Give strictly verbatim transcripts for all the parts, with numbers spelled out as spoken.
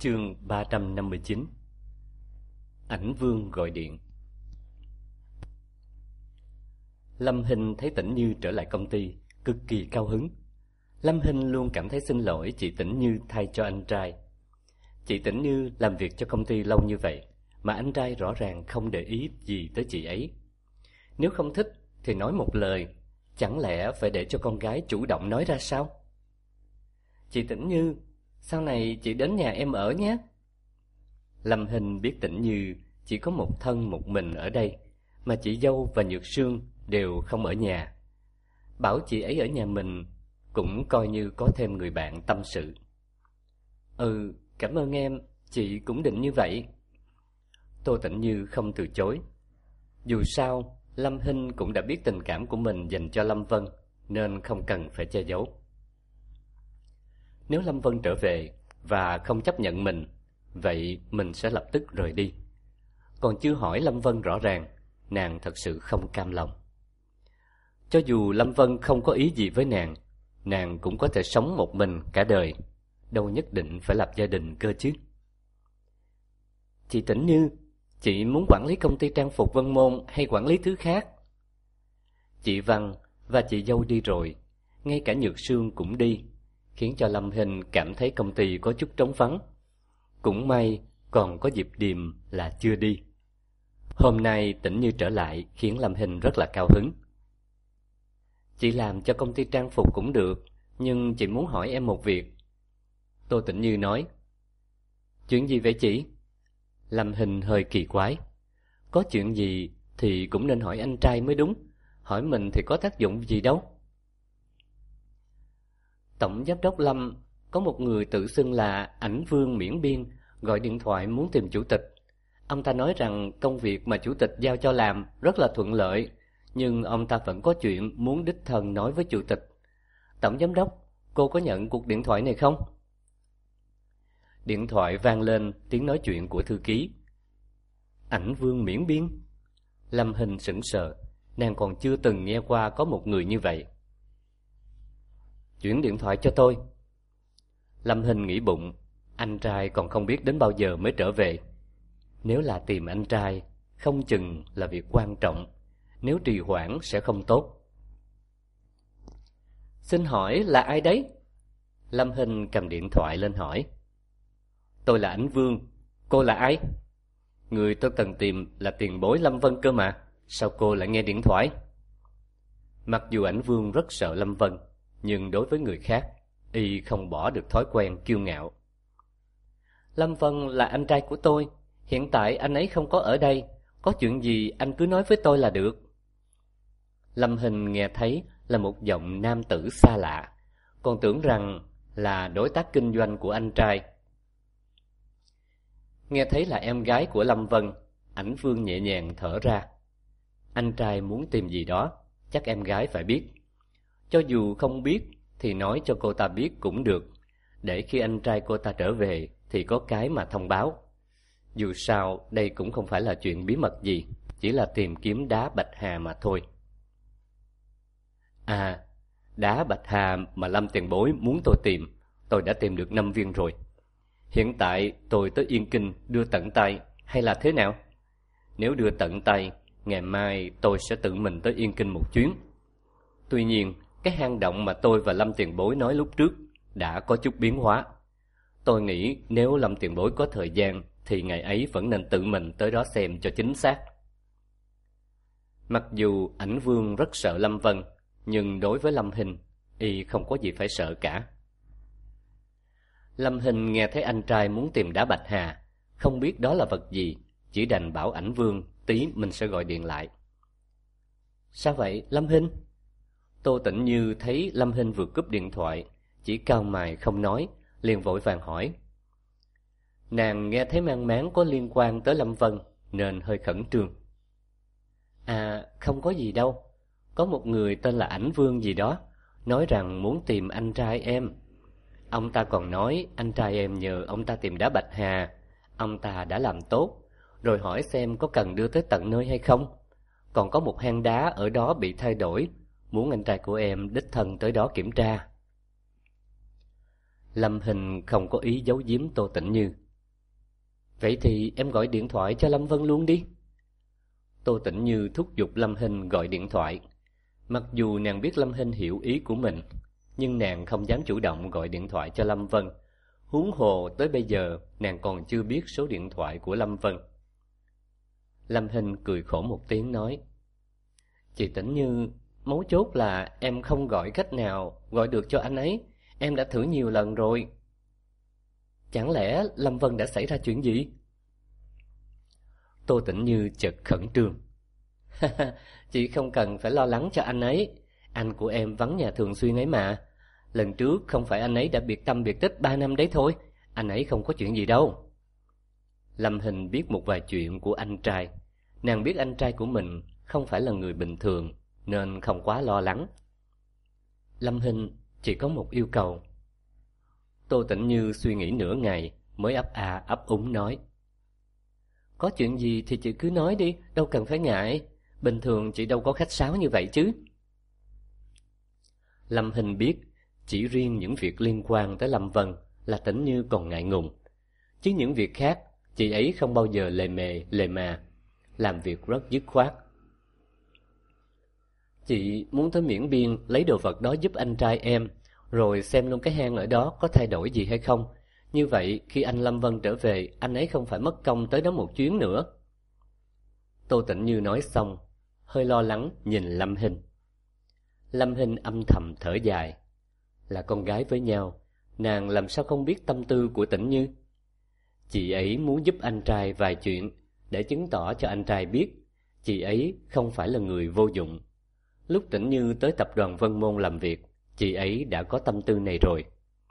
Chương ba trăm năm mươi chín. Ảnh Vương gọi điện. Lâm Hinh thấy Tĩnh Như trở lại công ty, cực kỳ cao hứng. Lâm Hinh luôn cảm thấy xin lỗi chị Tĩnh Như thay cho anh trai. Chị Tĩnh Như làm việc cho công ty lâu như vậy, mà anh trai rõ ràng không để ý gì tới chị ấy. Nếu không thích thì nói một lời, chẳng lẽ phải để cho con gái chủ động nói ra sao? Chị Tĩnh Như, sau này chị đến nhà em ở nhé. Lâm Hinh biết Tĩnh Như chỉ có một thân một mình ở đây, mà chị dâu và Nhược Sương đều không ở nhà. Bảo chị ấy ở nhà mình cũng coi như có thêm người bạn tâm sự. Ừ, cảm ơn em, chị cũng định như vậy. Tô Tĩnh Như không từ chối. Dù sao, Lâm Hinh cũng đã biết tình cảm của mình dành cho Lâm Vân, nên không cần phải che giấu. Nếu Lâm Vân trở về và không chấp nhận mình, vậy mình sẽ lập tức rời đi. Còn chưa hỏi Lâm Vân rõ ràng, nàng thật sự không cam lòng. Cho dù Lâm Vân không có ý gì với nàng, nàng cũng có thể sống một mình cả đời, đâu nhất định phải lập gia đình cơ chứ. Chị Tĩnh Như, chị muốn quản lý công ty trang phục Vân Môn hay quản lý thứ khác? Chị Văn và chị dâu đi rồi, ngay cả Nhược Sương cũng đi, khiến cho Lâm Hinh cảm thấy công ty có chút trống vắng. Cũng may còn có Diệp Điềm là chưa đi. Hôm nay Tĩnh Như trở lại khiến Lâm Hinh rất là cao hứng. Chị làm cho công ty trang phục cũng được, nhưng chị muốn hỏi em một việc. Tô Tĩnh Như nói. Chuyện gì vậy chị? Lâm Hinh hơi kỳ quái. Có chuyện gì thì cũng nên hỏi anh trai mới đúng, hỏi mình thì có tác dụng gì đâu. Tổng giám đốc Lâm, có một người tự xưng là Ảnh Vương Miễn Biên gọi điện thoại muốn tìm chủ tịch. Ông ta nói rằng công việc mà chủ tịch giao cho làm rất là thuận lợi, nhưng ông ta vẫn có chuyện muốn đích thân nói với chủ tịch. Tổng giám đốc, cô có nhận cuộc điện thoại này không? Điện thoại vang lên tiếng nói chuyện của thư ký. Ảnh Vương Miễn Biên? Lâm Hinh sững sờ, nàng còn chưa từng nghe qua có một người như vậy. Chuyển điện thoại cho tôi. Lâm Hinh nghĩ bụng, anh trai còn không biết đến bao giờ mới trở về. Nếu là tìm anh trai, không chừng là việc quan trọng, nếu trì hoãn sẽ không tốt. Xin hỏi là ai đấy? Lâm Hinh cầm điện thoại lên hỏi. Tôi là Ảnh Vương, cô là ai? Người tôi cần tìm là tiền bối Lâm Vân cơ mà, sao cô lại nghe điện thoại? Mặc dù Ảnh Vương rất sợ Lâm Vân, nhưng đối với người khác, y không bỏ được thói quen kiêu ngạo. Lâm Vân là anh trai của tôi, hiện tại anh ấy không có ở đây, có chuyện gì anh cứ nói với tôi là được. Lâm Hinh nghe thấy là một giọng nam tử xa lạ, còn tưởng rằng là đối tác kinh doanh của anh trai. Nghe thấy là em gái của Lâm Vân, Ảnh Vương nhẹ nhàng thở ra. Anh trai muốn tìm gì đó, chắc em gái phải biết. Cho dù không biết thì nói cho cô ta biết cũng được, để khi anh trai cô ta trở về thì có cái mà thông báo. Dù sao đây cũng không phải là chuyện bí mật gì, chỉ là tìm kiếm đá bạch hà mà thôi. À, đá bạch hà mà Lâm tiền bối muốn tôi tìm, tôi đã tìm được năm viên rồi. Hiện tại tôi tới Yên Kinh đưa tận tay hay là thế nào? Nếu đưa tận tay, ngày mai tôi sẽ tự mình tới Yên Kinh một chuyến. Tuy nhiên, cái hang động mà tôi và Lâm tiền bối nói lúc trước đã có chút biến hóa. Tôi nghĩ nếu Lâm tiền bối có thời gian thì ngày ấy vẫn nên tự mình tới đó xem cho chính xác. Mặc dù Ảnh Vương rất sợ Lâm Vân, nhưng đối với Lâm Hinh, y không có gì phải sợ cả. Lâm Hinh nghe thấy anh trai muốn tìm đá bạch hà, không biết đó là vật gì, chỉ đành bảo Ảnh Vương tí mình sẽ gọi điện lại. Sao vậy Lâm Hinh? Tô Tĩnh Như thấy Lâm Hinh vừa cúp điện thoại, chỉ cau mày không nói, liền vội vàng hỏi. Nàng nghe thấy mang máng có liên quan tới Lâm Vân, nên hơi khẩn trương. À, không có gì đâu. Có một người tên là Ảnh Vương gì đó, nói rằng muốn tìm anh trai em. Ông ta còn nói anh trai em nhờ ông ta tìm đá bạch hà, ông ta đã làm tốt, rồi hỏi xem có cần đưa tới tận nơi hay không. Còn có một hang đá ở đó bị thay đổi, muốn anh trai của em đích thân tới đó kiểm tra. Lâm Hinh không có ý giấu giếm Tô Tĩnh Như, Vậy thì em gọi điện thoại cho Lâm Vân luôn đi. Tô Tĩnh Như thúc giục Lâm Hinh gọi điện thoại. Mặc dù nàng biết Lâm Hinh hiểu ý của mình, nhưng nàng không dám chủ động gọi điện thoại cho Lâm Vân. Huống hồ tới bây giờ nàng còn chưa biết số điện thoại của Lâm Vân. Lâm Hinh cười khổ một tiếng nói: Chị Tĩnh Như, mấu chốt là em không gọi cách nào gọi được cho anh ấy. Em đã thử nhiều lần rồi. Chẳng lẽ Lâm Vân đã xảy ra chuyện gì? Tô Tĩnh Như chợt khẩn trương. Chị không cần phải lo lắng cho anh ấy. Anh của em vắng nhà thường xuyên ấy mà. Lần trước không phải anh ấy đã biệt tâm biệt tích ba năm đấy thôi. Anh ấy không có chuyện gì đâu. Lâm Hinh biết một vài chuyện của anh trai. Nàng biết anh trai của mình không phải là người bình thường, nên không quá lo lắng. Lâm Hinh, chỉ có một yêu cầu. Tô Tĩnh Như suy nghĩ nửa ngày mới ấp à ấp úng nói: Có chuyện gì thì chị cứ nói đi, đâu cần phải ngại. Bình thường chị đâu có khách sáo như vậy chứ. Lâm Hinh biết chỉ riêng những việc liên quan tới Lâm Vân là Tĩnh Như còn ngại ngùng, chứ những việc khác chị ấy không bao giờ lề mề lề mà, làm việc rất dứt khoát. Chị muốn tới Miễn Biên lấy đồ vật đó giúp anh trai em, rồi xem luôn cái hang ở đó có thay đổi gì hay không. Như vậy khi anh Lâm Vân trở về, anh ấy không phải mất công tới đó một chuyến nữa. Tô Tĩnh Như nói xong, hơi lo lắng nhìn Lâm Hinh. Lâm Hinh âm thầm thở dài. Là con gái với nhau, nàng làm sao không biết tâm tư của Tĩnh Như. Chị ấy muốn giúp anh trai vài chuyện, để chứng tỏ cho anh trai biết chị ấy không phải là người vô dụng. Lúc Tĩnh Như tới tập đoàn Vân Môn làm việc, chị ấy đã có tâm tư này rồi.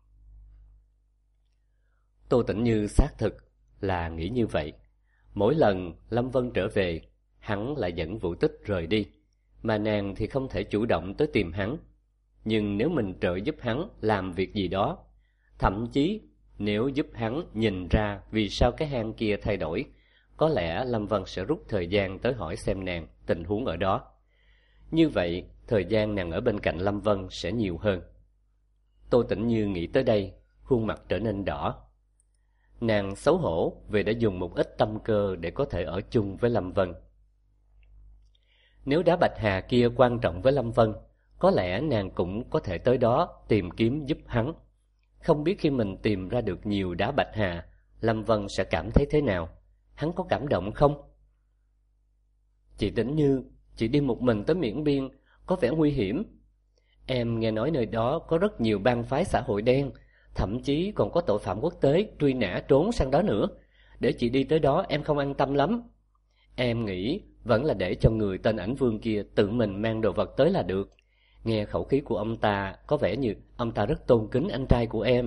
Tô Tĩnh Như xác thực là nghĩ như vậy. Mỗi lần Lâm Vân trở về, hắn lại dẫn Vũ Tích rời đi, mà nàng thì không thể chủ động tới tìm hắn. Nhưng nếu mình trợ giúp hắn làm việc gì đó, thậm chí nếu giúp hắn nhìn ra vì sao cái hang kia thay đổi, có lẽ Lâm Vân sẽ rút thời gian tới hỏi xem nàng tình huống ở đó. Như vậy, thời gian nàng ở bên cạnh Lâm Vân sẽ nhiều hơn. Tô Tĩnh Như nghĩ tới đây, khuôn mặt trở nên đỏ. Nàng xấu hổ vì đã dùng một ít tâm cơ để có thể ở chung với Lâm Vân. Nếu đá bạch hà kia quan trọng với Lâm Vân, có lẽ nàng cũng có thể tới đó tìm kiếm giúp hắn. Không biết khi mình tìm ra được nhiều đá bạch hà, Lâm Vân sẽ cảm thấy thế nào? Hắn có cảm động không? Chị Tĩnh Như, chị đi một mình tới Miễn Biên có vẻ nguy hiểm. Em nghe nói nơi đó có rất nhiều bang phái xã hội đen, thậm chí còn có tội phạm quốc tế truy nã trốn sang đó nữa. Để chị đi tới đó em không an tâm lắm. Em nghĩ vẫn là để cho người tên Ảnh Vương kia tự mình mang đồ vật tới là được. Nghe khẩu khí của ông ta có vẻ như ông ta rất tôn kính anh trai của em.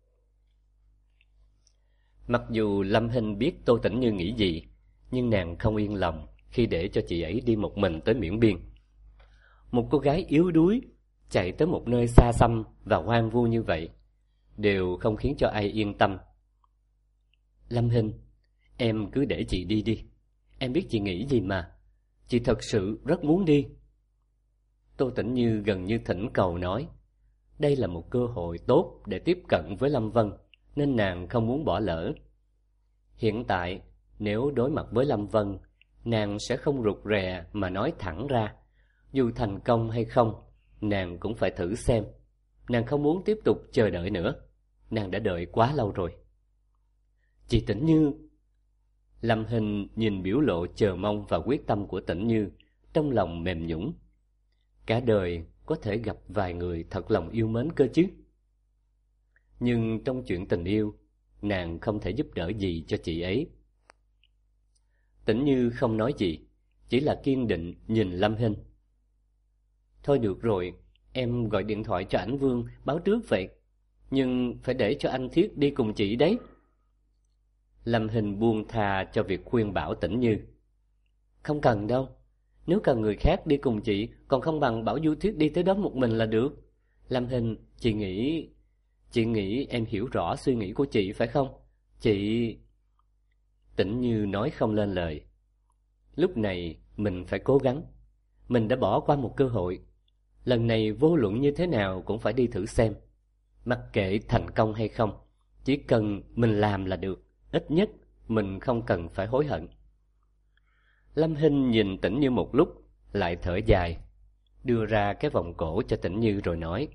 Mặc dù Lâm Hinh biết Tô Tĩnh Như nghĩ gì, nhưng nàng không yên lòng khi để cho chị ấy đi một mình tới Miễn Biên. Một cô gái yếu đuối chạy tới một nơi xa xăm và hoang vu như vậy đều không khiến cho ai yên tâm. Lâm Hinh, em cứ để chị đi đi. Em biết chị nghĩ gì mà. Chị thật sự rất muốn đi. Tô Tĩnh Như gần như thỉnh cầu nói. Đây là một cơ hội tốt để tiếp cận với Lâm Vân, nên nàng không muốn bỏ lỡ. Hiện tại, nếu đối mặt với Lâm Vân, nàng sẽ không rụt rè mà nói thẳng ra. Dù thành công hay không, nàng cũng phải thử xem. Nàng không muốn tiếp tục chờ đợi nữa. Nàng đã đợi quá lâu rồi. Chị Tĩnh Như. Lâm Hinh nhìn biểu lộ chờ mong và quyết tâm của Tĩnh Như, trong lòng mềm nhũn. Cả đời có thể gặp vài người thật lòng yêu mến cơ chứ. Nhưng trong chuyện tình yêu, nàng không thể giúp đỡ gì cho chị ấy. Tĩnh Như không nói gì, chỉ là kiên định nhìn Lâm Hinh. Thôi được rồi, em gọi điện thoại cho Ảnh Vương báo trước vậy, nhưng phải để cho anh Thiết đi cùng chị đấy. Lâm Hinh buông tha cho việc khuyên bảo Tĩnh Như. Không cần đâu, nếu cần người khác đi cùng chị, còn không bằng bảo Du Thiết đi tới đó một mình là được. Lâm Hinh, chị nghĩ... Chị nghĩ em hiểu rõ suy nghĩ của chị phải không? Chị... Tĩnh Như nói không lên lời. Lúc này mình phải cố gắng. Mình đã bỏ qua một cơ hội. Lần này vô luận như thế nào cũng phải đi thử xem. Mặc kệ thành công hay không, chỉ cần mình làm là được. Ít nhất mình không cần phải hối hận. Lâm Hinh nhìn Tĩnh Như một lúc, lại thở dài, đưa ra cái vòng cổ cho Tĩnh Như rồi nói: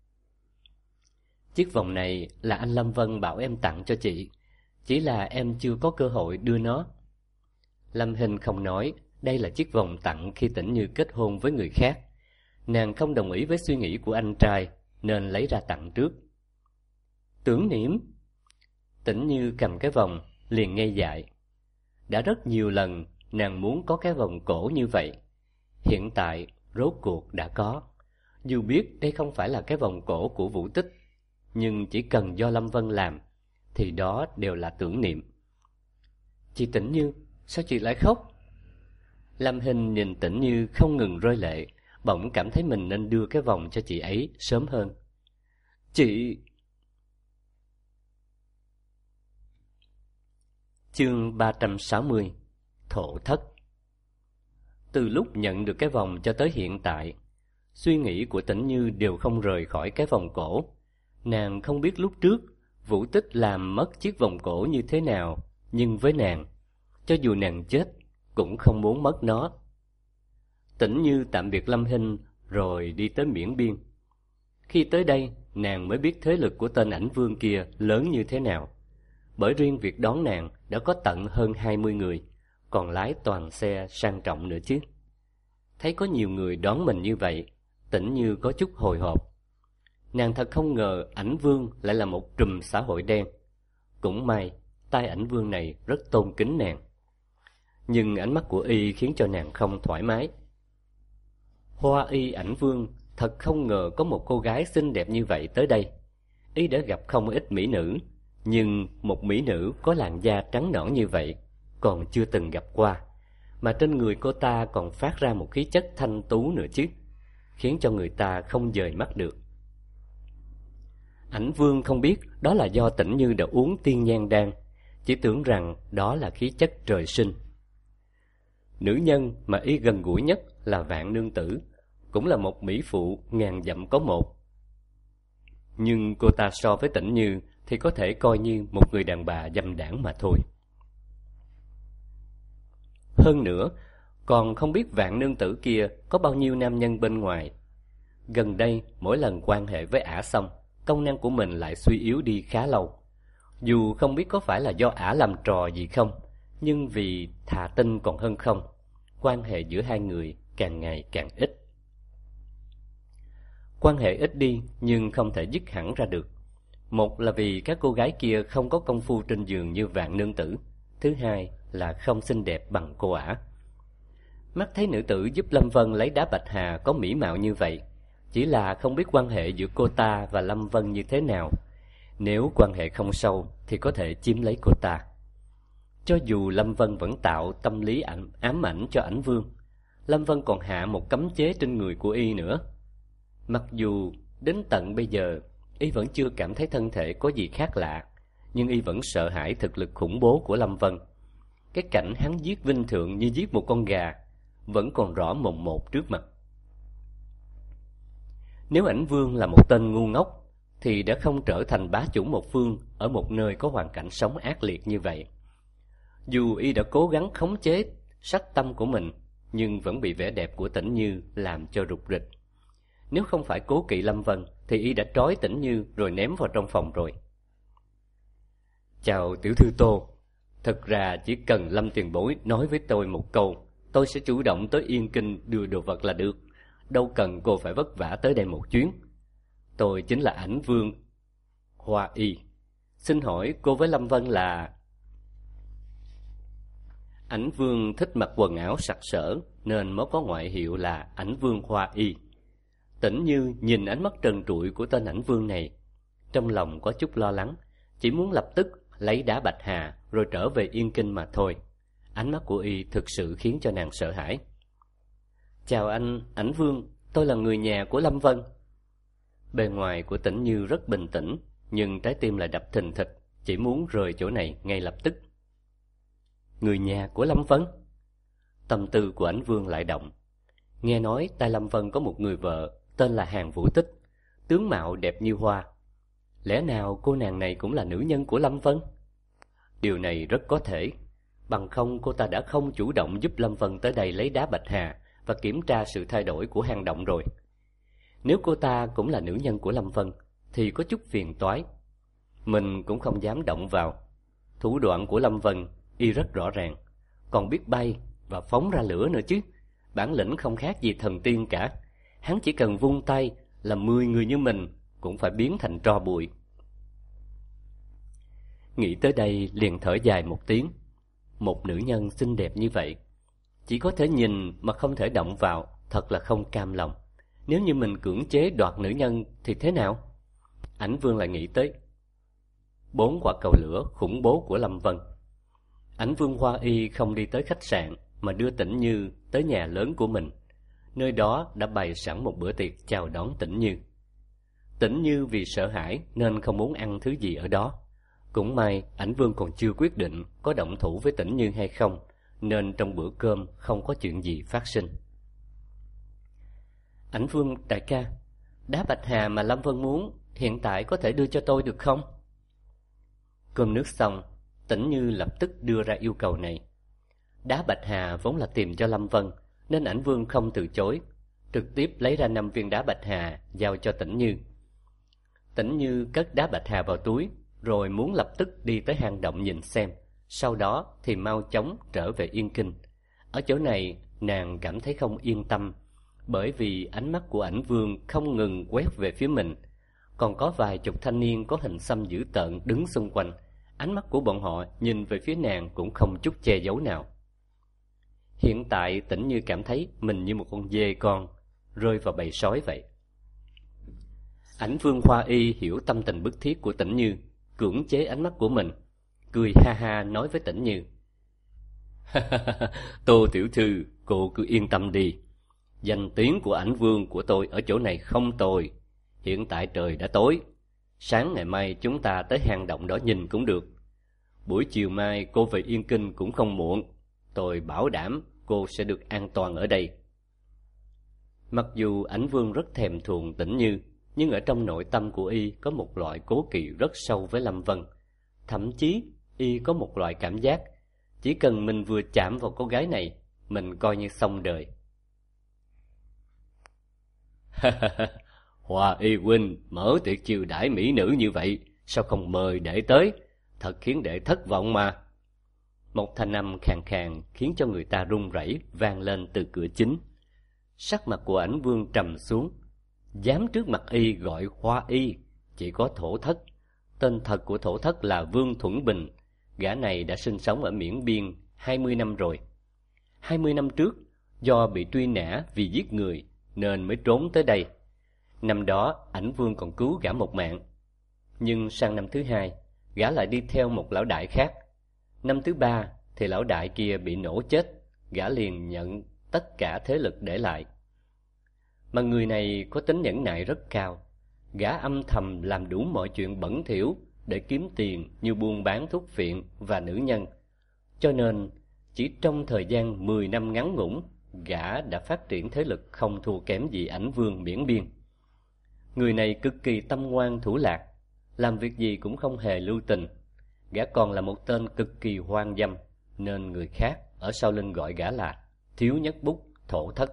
Chiếc vòng này là anh Lâm Vân bảo em tặng cho chị, chỉ là em chưa có cơ hội đưa nó. Lâm Hinh không nói đây là chiếc vòng tặng khi Tĩnh Như kết hôn với người khác. Nàng không đồng ý với suy nghĩ của anh trai nên lấy ra tặng trước. Tưởng niệm. Tĩnh Như cầm cái vòng liền ngây dại. Đã rất nhiều lần nàng muốn có cái vòng cổ như vậy, hiện tại rốt cuộc đã có. Dù biết đây không phải là cái vòng cổ của Vũ Tích, nhưng chỉ cần do Lâm Vân làm thì đó đều là tưởng niệm. Chị Tĩnh Như, sao chị lại khóc? Lâm Hinh nhìn Tĩnh Như không ngừng rơi lệ, bỗng cảm thấy mình nên đưa cái vòng cho chị ấy sớm hơn. Chị... Chương ba trăm sáu mươi. Thổ thất. Từ lúc nhận được cái vòng cho tới hiện tại, suy nghĩ của Tĩnh Như đều không rời khỏi cái vòng cổ. Nàng không biết lúc trước Vũ Tích làm mất chiếc vòng cổ như thế nào, nhưng với nàng, cho dù nàng chết cũng không muốn mất nó. Tĩnh Như tạm biệt Lâm Hinh rồi đi tới Miễn Biên. Khi tới đây, nàng mới biết thế lực của tên ảnh vương kia lớn như thế nào. Bởi riêng việc đón nàng đã có tận hơn hai mươi người, còn lái toàn xe sang trọng nữa chứ. Thấy có nhiều người đón mình như vậy, Tĩnh Như có chút hồi hộp. Nàng thật không ngờ ảnh vương lại là một trùm xã hội đen. Cũng may, tai ảnh vương này rất tôn kính nàng. Nhưng ánh mắt của y khiến cho nàng không thoải mái. Hoa y ảnh vương thật không ngờ có một cô gái xinh đẹp như vậy tới đây. Y đã gặp không ít mỹ nữ, nhưng một mỹ nữ có làn da trắng nõn như vậy còn chưa từng gặp qua. Mà trên người cô ta còn phát ra một khí chất thanh tú nữa chứ, khiến cho người ta không dời mắt được. Ảnh vương không biết đó là do Tĩnh Như đã uống tiên nhan đan, chỉ tưởng rằng đó là khí chất trời sinh. Nữ nhân mà y gần gũi nhất là Vạn Nương Tử, cũng là một mỹ phụ ngàn dặm có một. Nhưng cô ta so với Tĩnh Như thì có thể coi như một người đàn bà dâm đãng mà thôi. Hơn nữa, còn không biết Vạn Nương Tử kia có bao nhiêu nam nhân bên ngoài. Gần đây, mỗi lần quan hệ với ả xong, công năng của mình lại suy yếu đi khá lâu. Dù không biết có phải là do ả làm trò gì không, nhưng vì thà tin còn hơn không, quan hệ giữa hai người càng ngày càng ít. Quan hệ ít đi nhưng không thể dứt hẳn ra được. Một là vì các cô gái kia không có công phu trên giường như Vạn Nương Tử. Thứ hai là không xinh đẹp bằng cô ả. Mắt thấy nữ tử giúp Lâm Vân lấy đá bạch hà có mỹ mạo như vậy, chỉ là không biết quan hệ giữa cô ta và Lâm Vân như thế nào. Nếu quan hệ không sâu thì có thể chiếm lấy cô ta. Cho dù Lâm Vân vẫn tạo tâm lý ám, ám ảnh cho ảnh vương, Lâm Vân còn hạ một cấm chế trên người của y nữa. Mặc dù đến tận bây giờ y vẫn chưa cảm thấy thân thể có gì khác lạ, nhưng y vẫn sợ hãi thực lực khủng bố của Lâm Vân. Cái cảnh hắn giết Vinh Thượng như giết một con gà vẫn còn rõ mồn một trước mặt. Nếu ảnh vương là một tên ngu ngốc thì đã không trở thành bá chủ một phương ở một nơi có hoàn cảnh sống ác liệt như vậy. Dù y đã cố gắng khống chế sắc tâm của mình, nhưng vẫn bị vẻ đẹp của Tĩnh Như làm cho rụt rịch. Nếu không phải cố kỵ Lâm Vân thì y đã trói Tĩnh Như rồi ném vào trong phòng rồi. Chào tiểu thư Tô, thật ra chỉ cần Lâm tiền bối nói với tôi một câu, tôi sẽ chủ động tới Yên Kinh đưa đồ vật là được. Đâu cần cô phải vất vả tới đây một chuyến. Tôi chính là ảnh vương Hoa Y. Xin hỏi cô với Lâm Vân là... Ảnh vương thích mặc quần áo sặc sỡ nên mới có ngoại hiệu là ảnh vương Hoa Y. Tĩnh Như nhìn ánh mắt trần trụi của tên ảnh vương này, trong lòng có chút lo lắng, chỉ muốn lập tức lấy đá bạch hà rồi trở về Yên Kinh mà thôi. Ánh mắt của y thực sự khiến cho nàng sợ hãi. Chào anh, ảnh vương, tôi là người nhà của Lâm Vân. Bề ngoài của Tĩnh Như rất bình tĩnh, nhưng trái tim lại đập thình thịch, chỉ muốn rời chỗ này ngay lập tức. Người nhà của Lâm Vân? Tâm tư của ảnh vương lại động. Nghe nói tại Lâm Vân có một người vợ tên là Hàn Vũ Tích, tướng mạo đẹp như hoa. Lẽ nào cô nàng này cũng là nữ nhân của Lâm Vân? Điều này rất có thể, bằng không cô ta đã không chủ động giúp Lâm Vân tới đây lấy đá bạch hà và kiểm tra sự thay đổi của hang động rồi. Nếu cô ta cũng là nữ nhân của Lâm Vân thì có chút phiền toái. Mình cũng không dám động vào. Thủ đoạn của Lâm Vân y rất rõ ràng, còn biết bay và phóng ra lửa nữa chứ. Bản lĩnh không khác gì thần tiên cả. Hắn chỉ cần vung tay là mười người như mình cũng phải biến thành tro bụi. Nghĩ tới đây liền thở dài một tiếng. Một nữ nhân xinh đẹp như vậy, chỉ có thể nhìn mà không thể động vào, thật là không cam lòng. Nếu như mình cưỡng chế đoạt nữ nhân thì thế nào? Ảnh Vương lại nghĩ tới bốn quả cầu lửa khủng bố của Lâm Vân. Ảnh Vương Hoa Y không đi tới khách sạn mà đưa Tĩnh Như tới nhà lớn của mình. Nơi đó đã bày sẵn một bữa tiệc chào đón Tĩnh Như. Tĩnh Như vì sợ hãi nên không muốn ăn thứ gì ở đó. Cũng may Ảnh Vương còn chưa quyết định có động thủ với Tĩnh Như hay không, nên trong bữa cơm không có chuyện gì phát sinh. Ảnh Vương đại ca, đá bạch hà mà Lâm Vân muốn hiện tại có thể đưa cho tôi được không? Cơm nước xong, Tĩnh Như lập tức đưa ra yêu cầu này. Đá bạch hà vốn là tìm cho Lâm Vân, nên Ảnh Vương không từ chối, trực tiếp lấy ra năm viên đá bạch hà giao cho Tĩnh Như. Tĩnh Như cất đá bạch hà vào túi, rồi muốn lập tức đi tới hang động nhìn xem, sau đó thì mau chóng trở về Yên Kinh. Ở chỗ này nàng cảm thấy không yên tâm, bởi vì ánh mắt của Ảnh Vương không ngừng quét về phía mình. Còn có vài chục thanh niên có hình xăm dữ tợn đứng xung quanh, ánh mắt của bọn họ nhìn về phía nàng cũng không chút che giấu nào. Hiện tại Tĩnh Như cảm thấy mình như một con dê con rơi vào bầy sói vậy. Ảnh Vương Hoa Y hiểu tâm tình bức thiết của Tĩnh Như, cưỡng chế ánh mắt của mình, cười ha ha nói với Tĩnh Như: Tô tiểu thư, cô cứ yên tâm đi. Danh tiếng của Ảnh Vương của tôi ở chỗ này không tồi. Hiện tại trời đã tối, sáng ngày mai chúng ta tới hang động đó nhìn cũng được. Buổi chiều mai cô về Yên Kinh cũng không muộn. Tôi bảo đảm cô sẽ được an toàn ở đây. Mặc dù Ảnh Vương rất thèm thuồng Tĩnh Như, nhưng ở trong nội tâm của y có một loại cố kỵ rất sâu với Lâm Vân. Thậm chí y có một loại cảm giác chỉ cần mình vừa chạm vào cô gái này, mình coi như xong đời. Hoa Y huynh mở tiệc chiêu đãi mỹ nữ như vậy, sao không mời đệ tới? Thật khiến đệ thất vọng mà. Một thanh âm khàn khàn khiến cho người ta run rẩy vang lên từ cửa chính. Sắc mặt của Ảnh Vương trầm xuống. Dám trước mặt y gọi Hoa Y, chỉ có Thổ Thất. Tên thật của Thổ Thất là Vương Thuẫn Bình. Gã này đã sinh sống ở Miễn Biên hai mươi năm rồi. hai mươi năm trước, do bị truy nã vì giết người nên mới trốn tới đây. Năm đó Ảnh Vương còn cứu gã một mạng. Nhưng sang năm thứ hai, gã lại đi theo một lão đại khác. Năm thứ ba thì lão đại kia bị nổ chết, gã liền nhận tất cả thế lực để lại. Mà người này có tính nhẫn nại rất cao. Gã âm thầm làm đủ mọi chuyện bẩn thỉu để kiếm tiền như buôn bán thuốc phiện và nữ nhân. Cho nên chỉ trong thời gian mười năm ngắn ngủn, gã đã phát triển thế lực không thua kém gì Ảnh Vương Miễn Biên. Người này cực kỳ tâm ngoan thủ lạc, làm việc gì cũng không hề lưu tình. Gã còn là một tên cực kỳ hoang dâm, nên người khác ở sau lưng gọi gã là Thiếu Nhất Bút Thổ Thất.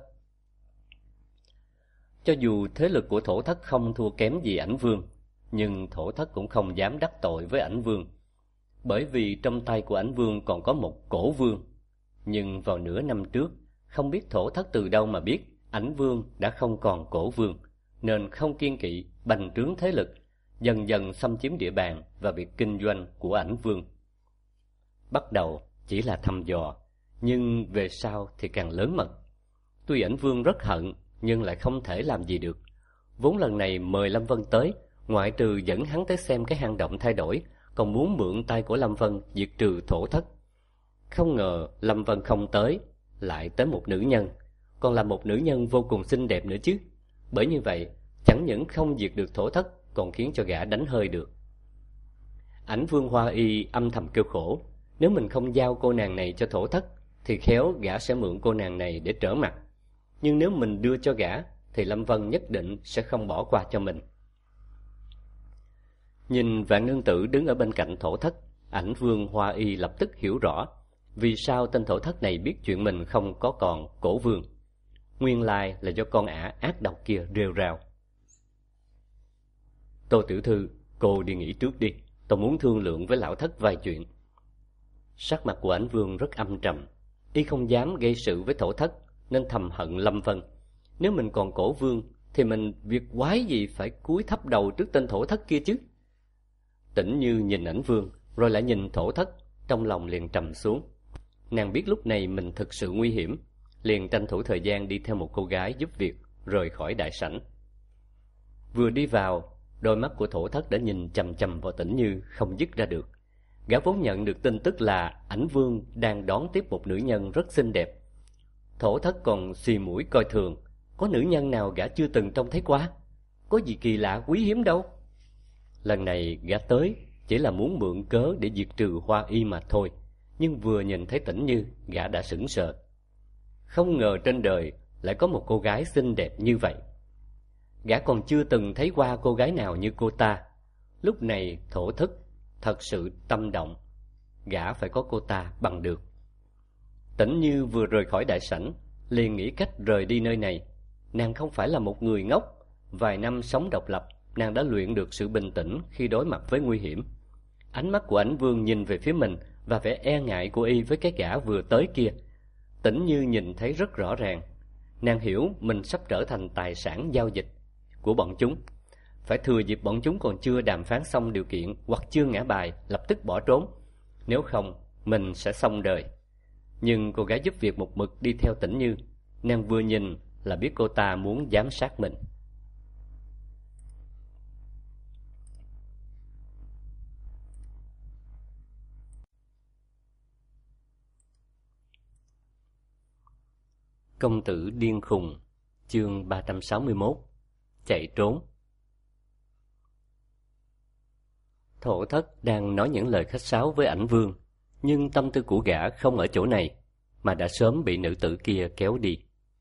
Cho dù thế lực của Thổ Thất không thua kém gì Ảnh Vương, nhưng Thổ Thất cũng không dám đắc tội với Ảnh Vương, bởi vì trong tay của Ảnh Vương còn có một Cổ Vương. Nhưng vào nửa năm trước, không biết Thổ Thất từ đâu mà biết Ảnh Vương đã không còn Cổ Vương, nên không kiêng kỵ bành trướng thế lực, dần dần xâm chiếm địa bàn và việc kinh doanh của Ảnh Vương. Bắt đầu chỉ là thăm dò, nhưng về sau thì càng lớn mật. Tuy Ảnh Vương rất hận, nhưng lại không thể làm gì được. Vốn lần này mời Lâm Vân tới, ngoại trừ dẫn hắn tới xem cái hang động thay đổi, còn muốn mượn tay của Lâm Vân diệt trừ Thổ Thất. Không ngờ Lâm Vân không tới, lại tới một nữ nhân, còn là một nữ nhân vô cùng xinh đẹp nữa chứ. Bởi như vậy, chẳng những không diệt được Thổ Thất, còn khiến cho gã đánh hơi được. Ảnh Vương Hoa Y âm thầm kêu khổ, nếu mình không giao cô nàng này cho Thổ Thất, thì khéo gã sẽ mượn cô nàng này để trở mặt. Nhưng nếu mình đưa cho gã, thì Lâm Vân nhất định sẽ không bỏ qua cho mình. Nhìn Vạn Nương Tử đứng ở bên cạnh Thổ Thất, Ảnh Vương Hoa Y lập tức hiểu rõ vì sao tên thổ thất này biết chuyện mình không có còn cổ vương. Nguyên lai là do con ả ác độc kia rêu rao. Tô tiểu thư, cô đi nghỉ trước đi, tôi muốn thương lượng với lão thất vài chuyện. Sắc mặt của Ảnh Vương rất âm trầm, y không dám gây sự với thổ thất nên thầm hận Lâm Vân. Nếu mình còn cổ vương thì mình việc quái gì phải cúi thấp đầu trước tên thổ thất kia chứ. Tĩnh Như nhìn Ảnh Vương rồi lại nhìn thổ thất, trong lòng liền trầm xuống. Nàng biết lúc này mình thực sự nguy hiểm, liền tranh thủ thời gian đi theo một cô gái giúp việc rời khỏi đại sảnh. Vừa đi vào, đôi mắt của thổ thất đã nhìn chằm chằm vào Tĩnh Như không dứt ra được. Gã vốn nhận được tin tức là Ảnh Vương đang đón tiếp một nữ nhân rất xinh đẹp. Thổ thất còn xì mũi coi thường, có nữ nhân nào gã chưa từng trông thấy qua, có gì kỳ lạ quý hiếm đâu. Lần này gã tới chỉ là muốn mượn cớ để diệt trừ Hoa Y mà thôi, nhưng vừa nhìn thấy Tĩnh Như, gã đã sững sờ. Không ngờ trên đời lại có một cô gái xinh đẹp như vậy. Gã còn chưa từng thấy qua cô gái nào như cô ta. Lúc này thổ thất thật sự tâm động, gã phải có cô ta bằng được. Tĩnh Như vừa rời khỏi đại sảnh liền nghĩ cách rời đi nơi này. Nàng không phải là một người ngốc, vài năm sống độc lập, nàng đã luyện được sự bình tĩnh khi đối mặt với nguy hiểm. Ánh mắt của Ảnh Vương nhìn về phía mình và vẻ e ngại của y với cái gã vừa tới kia, Tĩnh Như nhìn thấy rất rõ ràng. Nàng hiểu mình sắp trở thành tài sản giao dịch của bọn chúng, phải thừa dịp bọn chúng còn chưa đàm phán xong điều kiện hoặc chưa ngã bài lập tức bỏ trốn, nếu không mình sẽ xong đời. Nhưng cô gái giúp việc một mực đi theo Tĩnh Như, nàng vừa nhìn là biết cô ta muốn giám sát mình. Công tử điên khùng, chương ba trăm sáu mươi mốt. Chạy trốn. Thổ thất đang nói những lời khách sáo với Ảnh Vương, nhưng tâm tư của gã không ở chỗ này, mà đã sớm bị nữ tử kia kéo đi.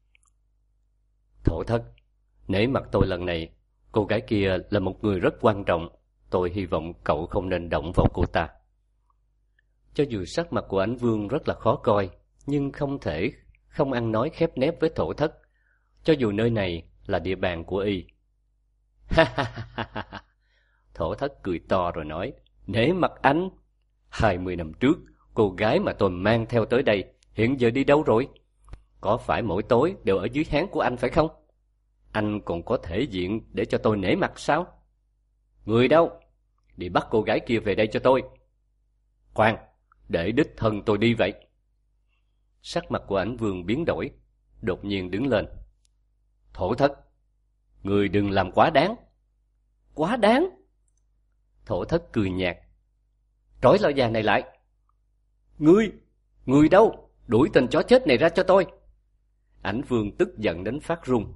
Thổ thất, nể mặt tôi lần này, cô gái kia là một người rất quan trọng, tôi hy vọng cậu không nên động vào cô ta. Cho dù sắc mặt của Ảnh Vương rất là khó coi, nhưng không thể không ăn nói khép nép với thổ thất, cho dù nơi này là địa bàn của y. Ha ha ha ha! Thổ thất cười to rồi nói, nể mặt anh. Hai mươi năm trước, cô gái mà tôi mang theo tới đây hiện giờ đi đâu rồi? Có phải mỗi tối đều ở dưới háng của anh phải không? Anh còn có thể diện để cho tôi nể mặt sao? Người đâu? Đi bắt cô gái kia về đây cho tôi. Khoan, để đích thân tôi đi vậy. Sắc mặt của Ảnh Vương biến đổi, đột nhiên đứng lên. Thổ thất, người đừng làm quá đáng. Quá đáng? Thổ thất cười nhạt. Trói lão già này lại. Ngươi, ngươi đâu? Đuổi tên chó chết này ra cho tôi. Ảnh Vương tức giận đến phát run.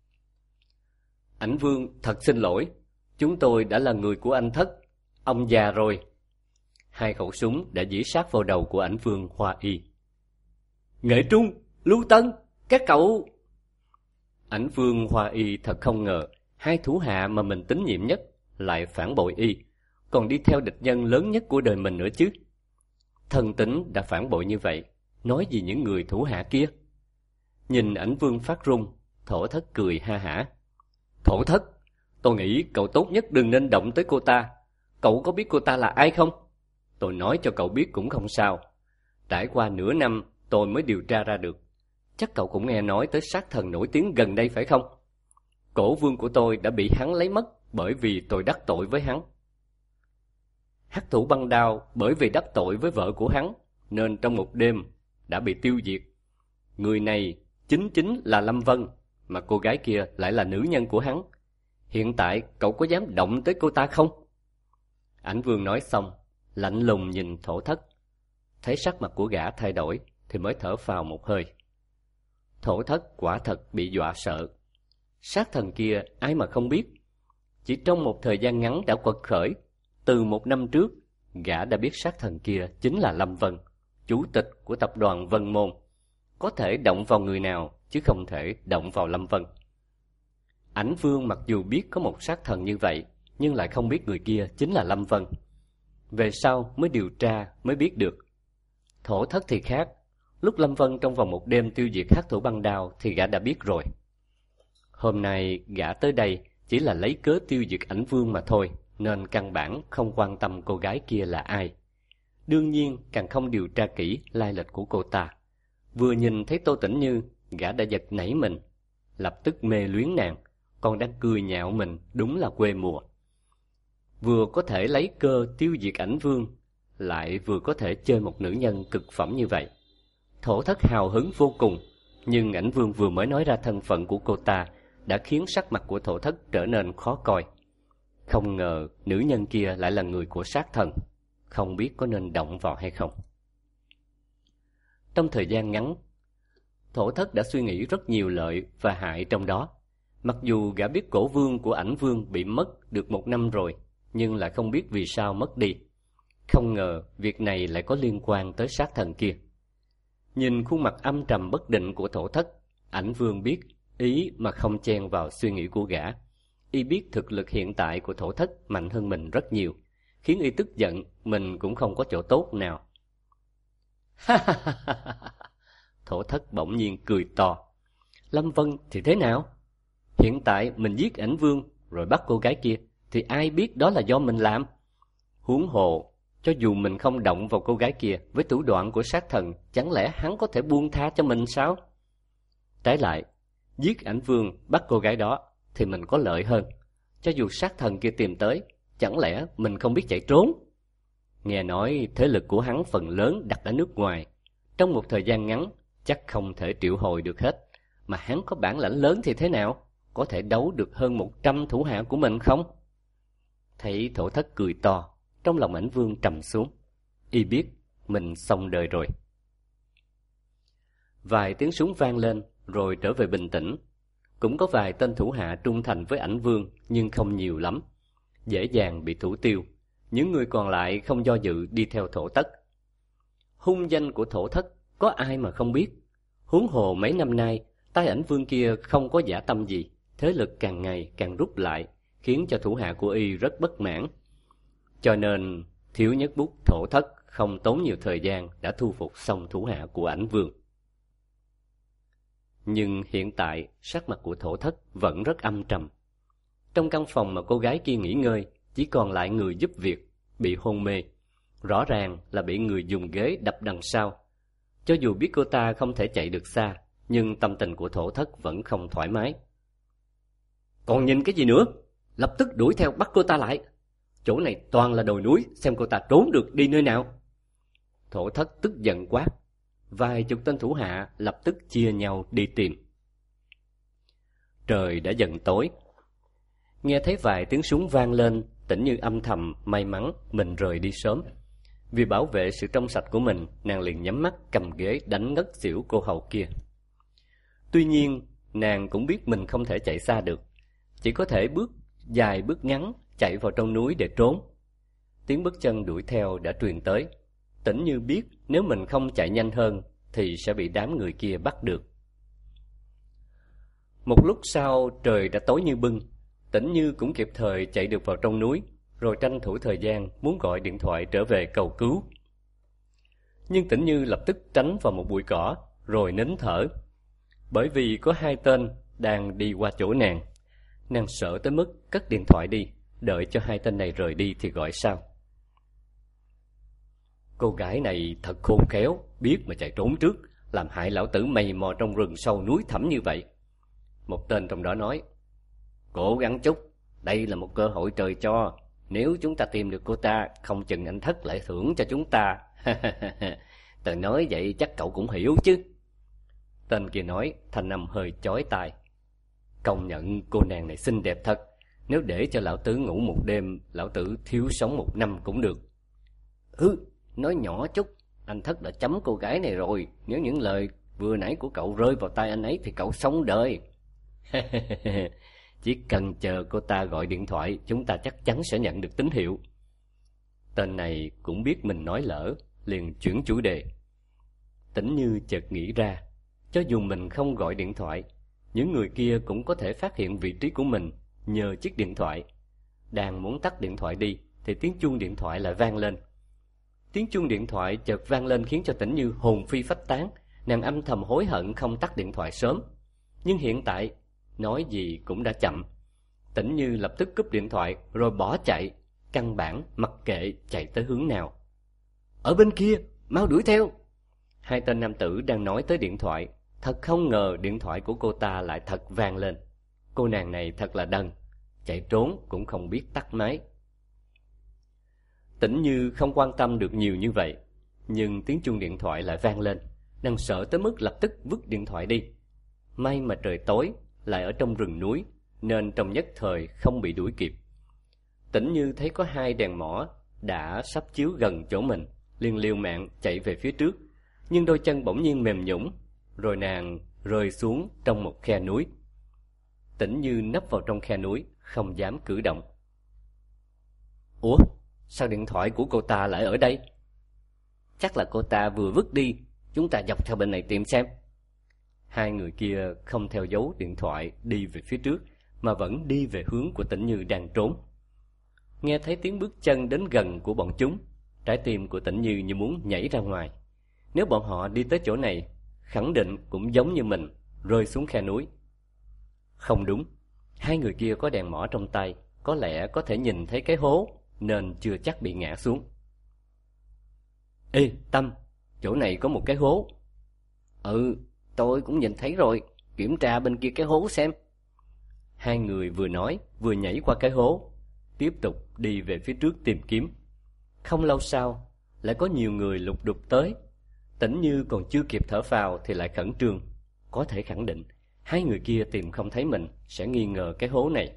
Ảnh Vương thật xin lỗi, chúng tôi đã là người của anh thất, ông già rồi. Hai khẩu súng đã dĩ sát vào đầu của Ảnh Vương Hoa Y. Nghệ Trung, Lưu Tân, các cậu... Ảnh Vương Hoa Y thật không ngờ hai thủ hạ mà mình tín nhiệm nhất lại phản bội y, còn đi theo địch nhân lớn nhất của đời mình nữa chứ. Thần Tính đã phản bội như vậy, nói gì những người thủ hạ kia? Nhìn Ảnh Vương phát run, thổ thất cười ha hả. Thổ thất, tôi nghĩ cậu tốt nhất đừng nên động tới cô ta. Cậu có biết cô ta là ai không? Tôi nói cho cậu biết cũng không sao. Trải qua nửa năm tôi mới điều tra ra được. Chắc cậu cũng nghe nói tới sát thần nổi tiếng gần đây phải không? Cổ vương của tôi đã bị hắn lấy mất bởi vì tôi đắc tội với hắn. Hắc thủ băng đao bởi vì đắc tội với vợ của hắn nên trong một đêm đã bị tiêu diệt. Người này chính chính là Lâm Vân, mà cô gái kia lại là nữ nhân của hắn. Hiện tại cậu có dám động tới cô ta không? Ảnh Vương nói xong, lạnh lùng nhìn thổ thất. Thấy sắc mặt của gã thay đổi thì mới thở phào một hơi. Thổ thất quả thật bị dọa sợ. Sát thần kia ai mà không biết. Chỉ trong một thời gian ngắn đã quật khởi. Từ một năm trước, gã đã biết sát thần kia chính là Lâm Vân, chủ tịch của tập đoàn Vân Môn. Có thể động vào người nào chứ không thể động vào Lâm Vân. Ảnh Vương mặc dù biết có một sát thần như vậy, nhưng lại không biết người kia chính là Lâm Vân. về sau mới điều tra mới biết được. Thổ thất thì khác, lúc Lâm Vân trong vòng một đêm tiêu diệt hắc thủ băng đao thì gã đã biết rồi. Hôm nay gã tới đây chỉ là lấy cớ tiêu diệt Ảnh Vương mà thôi, nên căn bản không quan tâm cô gái kia là ai. Đương nhiên càng không điều tra kỹ lai lịch của cô ta. Vừa nhìn thấy Tô Tĩnh Như, gã đã giật nảy mình, lập tức mê luyến nàng, còn đang cười nhạo mình đúng là quê mùa. Vừa có thể lấy cơ tiêu diệt Ảnh Vương, lại vừa có thể chơi một nữ nhân cực phẩm như vậy. Thổ thất hào hứng vô cùng, nhưng Ảnh Vương vừa mới nói ra thân phận của cô ta đã khiến sắc mặt của thổ thất trở nên khó coi. Không ngờ nữ nhân kia lại là người của sát thần, không biết có nên động vào hay không. Trong thời gian ngắn, thổ thất đã suy nghĩ rất nhiều lợi và hại trong đó. Mặc dù gã biết cổ vương của Ảnh Vương bị mất được một năm rồi, nhưng lại không biết vì sao mất đi. Không ngờ việc này lại có liên quan tới sát thần kia. Nhìn khuôn mặt âm trầm bất định của thổ thất, Ảnh Vương biết ý mà không chen vào suy nghĩ của gã. Y biết thực lực hiện tại của thổ thất mạnh hơn mình rất nhiều, khiến y tức giận mình cũng không có chỗ tốt nào. Thổ thất bỗng nhiên cười to. Lâm Vân thì thế nào? Hiện tại mình giết Ảnh Vương rồi bắt cô gái kia thì ai biết đó là do mình làm. Huống hồ, cho dù mình không động vào cô gái kia với thủ đoạn của sát thần, chẳng lẽ hắn có thể buông tha cho mình sao? Trái lại, giết Ảnh Vương bắt cô gái đó thì mình có lợi hơn. Cho dù sát thần kia tìm tới, chẳng lẽ mình không biết chạy trốn? Nghe nói thế lực của hắn phần lớn đặt ở nước ngoài, trong một thời gian ngắn chắc không thể triệu hồi được hết. Mà hắn có bản lãnh lớn thì thế nào? Có thể đấu được hơn một trăm thủ hạ của mình không? Thấy thổ thất cười to, trong lòng Ảnh Vương trầm xuống. Y biết mình xong đời rồi. Vài tiếng súng vang lên rồi trở về bình tĩnh. Cũng có vài tên thủ hạ trung thành với Ảnh Vương, nhưng không nhiều lắm, dễ dàng bị thủ tiêu. Những người còn lại không do dự đi theo thổ thất. Hung danh của thổ thất có ai mà không biết. Huống hồ mấy năm nay tay Ảnh Vương kia không có dã tâm gì, thế lực càng ngày càng rút lại, khiến cho thủ hạ của y rất bất mãn. Cho nên thiếu nhất bút thổ thất không tốn nhiều thời gian đã thu phục xong thủ hạ của Ảnh Vương. Nhưng hiện tại sắc mặt của thổ thất vẫn rất âm trầm. Trong căn phòng mà cô gái kia nghỉ ngơi, chỉ còn lại người giúp việc bị hôn mê, rõ ràng là bị người dùng ghế đập đằng sau. Cho dù biết cô ta không thể chạy được xa, nhưng tâm tình của thổ thất vẫn không thoải mái. Còn nhìn cái gì nữa? Lập tức đuổi theo bắt cô ta lại. Chỗ này toàn là đồi núi, xem cô ta trốn được đi nơi nào. Thổ thất tức giận quát. Vài chục tên thủ hạ lập tức chia nhau đi tìm. Trời đã dần tối. Nghe thấy vài tiếng súng vang lên, Tĩnh Như âm thầm may mắn mình rời đi sớm. Vì bảo vệ sự trong sạch của mình, nàng liền nhắm mắt cầm ghế đánh ngất xỉu cô hầu kia. Tuy nhiên, nàng cũng biết mình không thể chạy xa được, chỉ có thể bước dài bước ngắn chạy vào trong núi để trốn. Tiếng bước chân đuổi theo đã truyền tới. Tĩnh Như biết nếu mình không chạy nhanh hơn thì sẽ bị đám người kia bắt được. Một lúc sau trời đã tối như bưng. Tĩnh Như cũng kịp thời chạy được vào trong núi, rồi tranh thủ thời gian muốn gọi điện thoại trở về cầu cứu. Nhưng Tĩnh Như lập tức tránh vào một bụi cỏ rồi nín thở, bởi vì có hai tên đang đi qua chỗ nàng. Nàng sợ tới mức cất điện thoại đi, đợi cho hai tên này rời đi thì gọi sau. Cô gái này thật khôn khéo, biết mà chạy trốn trước, làm hại lão tử mày mò trong rừng sâu núi thẳm như vậy. Một tên trong đó nói, cố gắng chút, đây là một cơ hội trời cho. Nếu chúng ta tìm được cô ta, không chừng anh thất lại thưởng cho chúng ta. Tớ nói vậy chắc cậu cũng hiểu chứ. Tên kia nói, thanh âm hơi chói tai. Công nhận cô nàng này xinh đẹp thật. Nếu để cho lão tử ngủ một đêm, lão tử thiếu sống một năm cũng được. Ừ, nói nhỏ chút, anh thất đã chấm cô gái này rồi. Nếu những lời vừa nãy của cậu rơi vào tay anh ấy thì cậu sống đời. Chỉ cần chờ cô ta gọi điện thoại, chúng ta chắc chắn sẽ nhận được tín hiệu. Tên này cũng biết mình nói lỡ, liền chuyển chủ đề. Tĩnh Như chợt nghĩ ra, cho dù mình không gọi điện thoại, những người kia cũng có thể phát hiện vị trí của mình nhờ chiếc điện thoại. Đang muốn tắt điện thoại đi thì tiếng chuông điện thoại lại vang lên. Tiếng chuông điện thoại chợt vang lên khiến cho Tĩnh Như hồn phi phách tán. Nàng âm thầm hối hận không tắt điện thoại sớm. Nhưng hiện tại nói gì cũng đã chậm. Tĩnh Như lập tức cúp điện thoại rồi bỏ chạy, căn bản mặc kệ chạy tới hướng nào. Ở bên kia, mau đuổi theo. Hai tên nam tử đang nói tới điện thoại. Thật không ngờ điện thoại của cô ta lại thật vang lên. Cô nàng này thật là đần, chạy trốn cũng không biết tắt máy. Tĩnh Như không quan tâm được nhiều như vậy, nhưng tiếng chuông điện thoại lại vang lên. Nàng sợ tới mức lập tức vứt điện thoại đi. May mà trời tối, lại ở trong rừng núi, nên trong nhất thời không bị đuổi kịp. Tĩnh Như thấy có hai đèn mỏ đã sắp chiếu gần chỗ mình, liền liều mạng chạy về phía trước. Nhưng đôi chân bỗng nhiên mềm nhũn, rồi nàng rơi xuống trong một khe núi. Tĩnh Như nấp vào trong khe núi, không dám cử động. Ủa, sao điện thoại của cô ta lại ở đây? Chắc là cô ta vừa vứt đi, chúng ta dọc theo bên này tìm xem. Hai người kia không theo dấu điện thoại đi về phía trước, mà vẫn đi về hướng của Tĩnh Như đang trốn. Nghe thấy tiếng bước chân đến gần của bọn chúng, trái tim của Tĩnh Như như muốn nhảy ra ngoài. Nếu bọn họ đi tới chỗ này, khẳng định cũng giống như mình, rơi xuống khe núi. Không đúng, hai người kia có đèn mỏ trong tay, có lẽ có thể nhìn thấy cái hố, nên chưa chắc bị ngã xuống. Ê, Tâm, chỗ này có một cái hố. Ừ, tôi cũng nhìn thấy rồi, kiểm tra bên kia cái hố xem. Hai người vừa nói, vừa nhảy qua cái hố, tiếp tục đi về phía trước tìm kiếm. Không lâu sau, lại có nhiều người lục đục tới. Tĩnh Như còn chưa kịp thở phào thì lại khẩn trương. Có thể khẳng định, hai người kia tìm không thấy mình sẽ nghi ngờ cái hố này.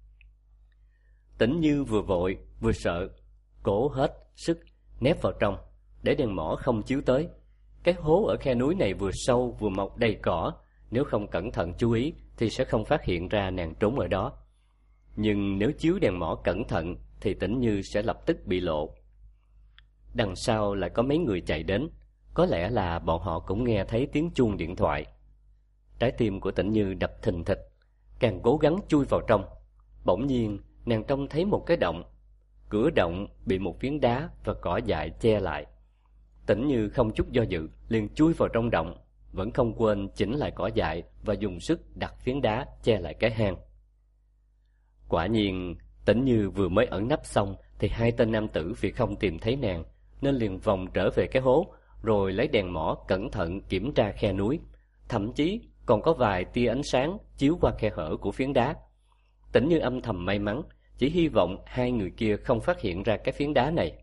Tĩnh Như vừa vội vừa sợ, cố hết sức nép vào trong để đèn mỏ không chiếu tới. Cái hố ở khe núi này vừa sâu vừa mọc đầy cỏ, nếu không cẩn thận chú ý thì sẽ không phát hiện ra nàng trốn ở đó. Nhưng nếu chiếu đèn mỏ cẩn thận thì Tĩnh Như sẽ lập tức bị lộ. Đằng sau lại có mấy người chạy đến, có lẽ là bọn họ cũng nghe thấy tiếng chuông điện thoại. Trái tim của Tĩnh Như đập thình thịch, càng cố gắng chui vào trong. Bỗng nhiên nàng trông thấy một cái động. Cửa động bị một phiến đá và cỏ dại che lại. Tĩnh Như không chút do dự liền chui vào trong động, vẫn không quên chỉnh lại cỏ dại và dùng sức đặt phiến đá che lại cái hang. Quả nhiên, Tĩnh Như vừa mới ẩn nấp xong thì hai tên nam tử vì không tìm thấy nàng nên liền vòng trở về cái hố, rồi lấy đèn mỏ cẩn thận kiểm tra khe núi, thậm chí còn có vài tia ánh sáng chiếu qua khe hở của phiến đá. Tĩnh Như âm thầm may mắn, chỉ hy vọng hai người kia không phát hiện ra cái phiến đá này.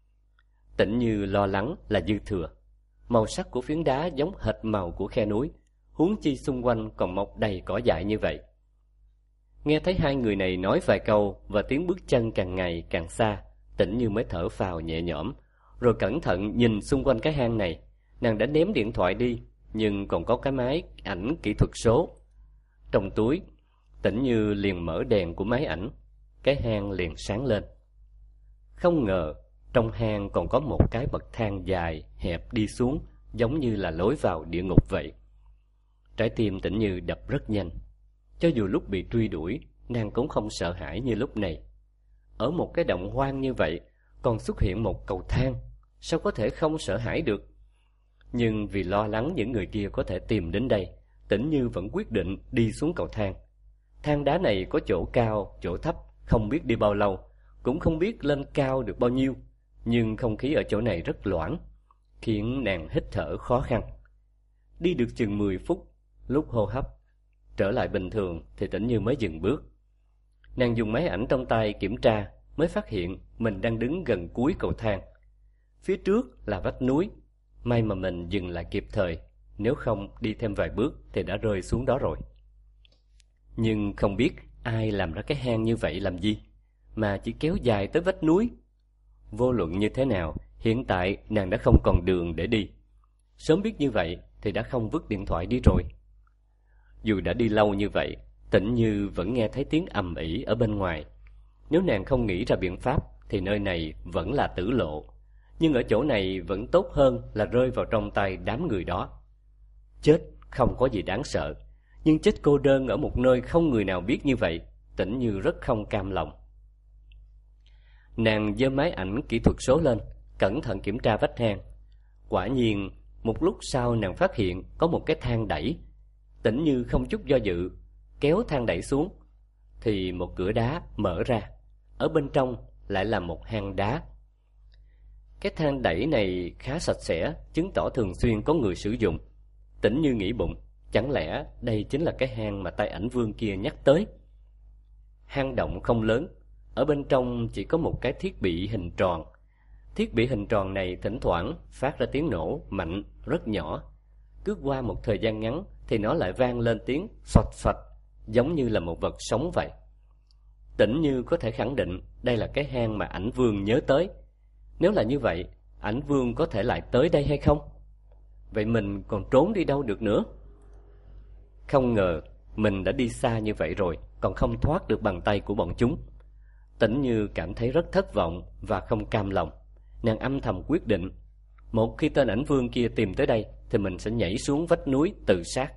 Tĩnh Như lo lắng là dư thừa. Màu sắc của phiến đá giống hệt màu của khe núi, huống chi xung quanh còn mọc đầy cỏ dại như vậy. Nghe thấy hai người này nói vài câu và tiếng bước chân càng ngày càng xa, Tĩnh Như mới thở phào nhẹ nhõm, rồi cẩn thận nhìn xung quanh cái hang này. Nàng đã ném điện thoại đi, nhưng còn có cái máy ảnh kỹ thuật số. Trong túi, Tĩnh Như liền mở đèn của máy ảnh, cái hang liền sáng lên. Không ngờ, trong hang còn có một cái bậc thang dài, hẹp đi xuống, giống như là lối vào địa ngục vậy. Trái tim Tĩnh Như đập rất nhanh. Cho dù lúc bị truy đuổi, nàng cũng không sợ hãi như lúc này. Ở một cái động hoang như vậy, còn xuất hiện một cầu thang, sao có thể không sợ hãi được? Nhưng vì lo lắng những người kia có thể tìm đến đây, Tĩnh Như vẫn quyết định đi xuống cầu thang. Thang đá này có chỗ cao, chỗ thấp, không biết đi bao lâu, cũng không biết lên cao được bao nhiêu. Nhưng không khí ở chỗ này rất loãng, khiến nàng hít thở khó khăn. Đi được chừng mười phút, lúc hô hấp trở lại bình thường thì Tĩnh Như mới dừng bước. Nàng dùng máy ảnh trong tay kiểm tra, mới phát hiện mình đang đứng gần cuối cầu thang. Phía trước là vách núi, may mà mình dừng lại kịp thời, nếu không đi thêm vài bước thì đã rơi xuống đó rồi. Nhưng không biết ai làm ra cái hang như vậy làm gì, mà chỉ kéo dài tới vách núi. Vô luận như thế nào, hiện tại nàng đã không còn đường để đi. Sớm biết như vậy thì đã không vứt điện thoại đi rồi. Dù đã đi lâu như vậy, Tĩnh Như vẫn nghe thấy tiếng ầm ĩ ở bên ngoài. Nếu nàng không nghĩ ra biện pháp thì nơi này vẫn là tử lộ. Nhưng ở chỗ này vẫn tốt hơn là rơi vào trong tay đám người đó. Chết không có gì đáng sợ, nhưng chết cô đơn ở một nơi không người nào biết như vậy, Tĩnh Như rất không cam lòng. Nàng giơ máy ảnh kỹ thuật số lên, cẩn thận kiểm tra vách hang. Quả nhiên, một lúc sau nàng phát hiện có một cái thang đẩy. Tĩnh Như không chút do dự, kéo thang đẩy xuống, thì một cửa đá mở ra. Ở bên trong lại là một hang đá. Cái thang đẩy này khá sạch sẽ, chứng tỏ thường xuyên có người sử dụng. Tĩnh Như nghĩ bụng, chẳng lẽ đây chính là cái hang mà tay ảnh vương kia nhắc tới? Hang động không lớn, ở bên trong chỉ có một cái thiết bị hình tròn. Thiết bị hình tròn này thỉnh thoảng phát ra tiếng nổ mạnh, rất nhỏ. Cứ qua một thời gian ngắn thì nó lại vang lên tiếng xoạch xoạch, giống như là một vật sống vậy. Tĩnh Như có thể khẳng định đây là cái hang mà ảnh vương nhớ tới. Nếu là như vậy, ảnh vương có thể lại tới đây hay không? Vậy mình còn trốn đi đâu được nữa? Không ngờ mình đã đi xa như vậy rồi, còn không thoát được bàn tay của bọn chúng. Tĩnh Như cảm thấy rất thất vọng và không cam lòng. Nàng âm thầm quyết định, một khi tên ảnh vương kia tìm tới đây thì mình sẽ nhảy xuống vách núi tự sát.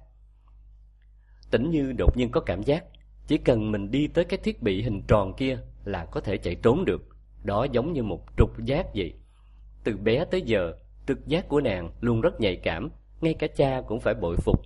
Tĩnh Như đột nhiên có cảm giác chỉ cần mình đi tới cái thiết bị hình tròn kia là có thể chạy trốn được. Đó giống như một trục giác vậy. Từ bé tới giờ, trực giác của nàng luôn rất nhạy cảm, ngay cả cha cũng phải bội phục.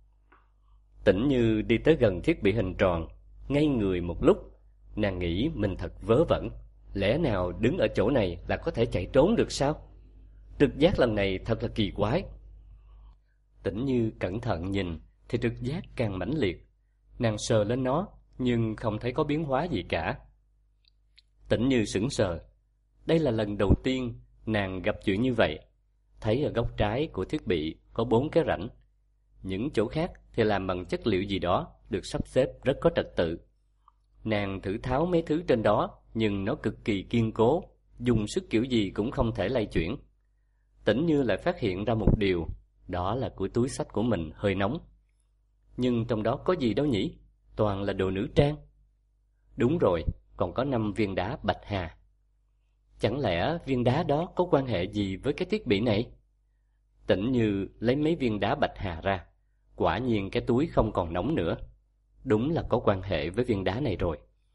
Tĩnh Như đi tới gần thiết bị hình tròn, ngây người một lúc. Nàng nghĩ mình thật vớ vẩn, lẽ nào đứng ở chỗ này là có thể chạy trốn được sao? Trực giác lần này thật là kỳ quái. Tĩnh Như cẩn thận nhìn thì trực giác càng mãnh liệt. Nàng sờ lên nó nhưng không thấy có biến hóa gì cả. Tĩnh Như sững sờ. Đây là lần đầu tiên nàng gặp chuyện như vậy. Thấy ở góc trái của thiết bị có bốn cái rãnh. Những chỗ khác thì làm bằng chất liệu gì đó, được sắp xếp rất có trật tự. Nàng thử tháo mấy thứ trên đó, nhưng nó cực kỳ kiên cố, dùng sức kiểu gì cũng không thể lay chuyển. Tĩnh Như lại phát hiện ra một điều, đó là của túi xách của mình hơi nóng. Nhưng trong đó có gì đâu nhỉ? Toàn là đồ nữ trang. Đúng rồi, còn có năm viên đá bạch hà. Chẳng lẽ viên đá đó có quan hệ gì với cái thiết bị này? Tĩnh Như lấy mấy viên đá bạch hà ra. Quả nhiên cái túi không còn nóng nữa. Đúng là có quan hệ với viên đá này rồi.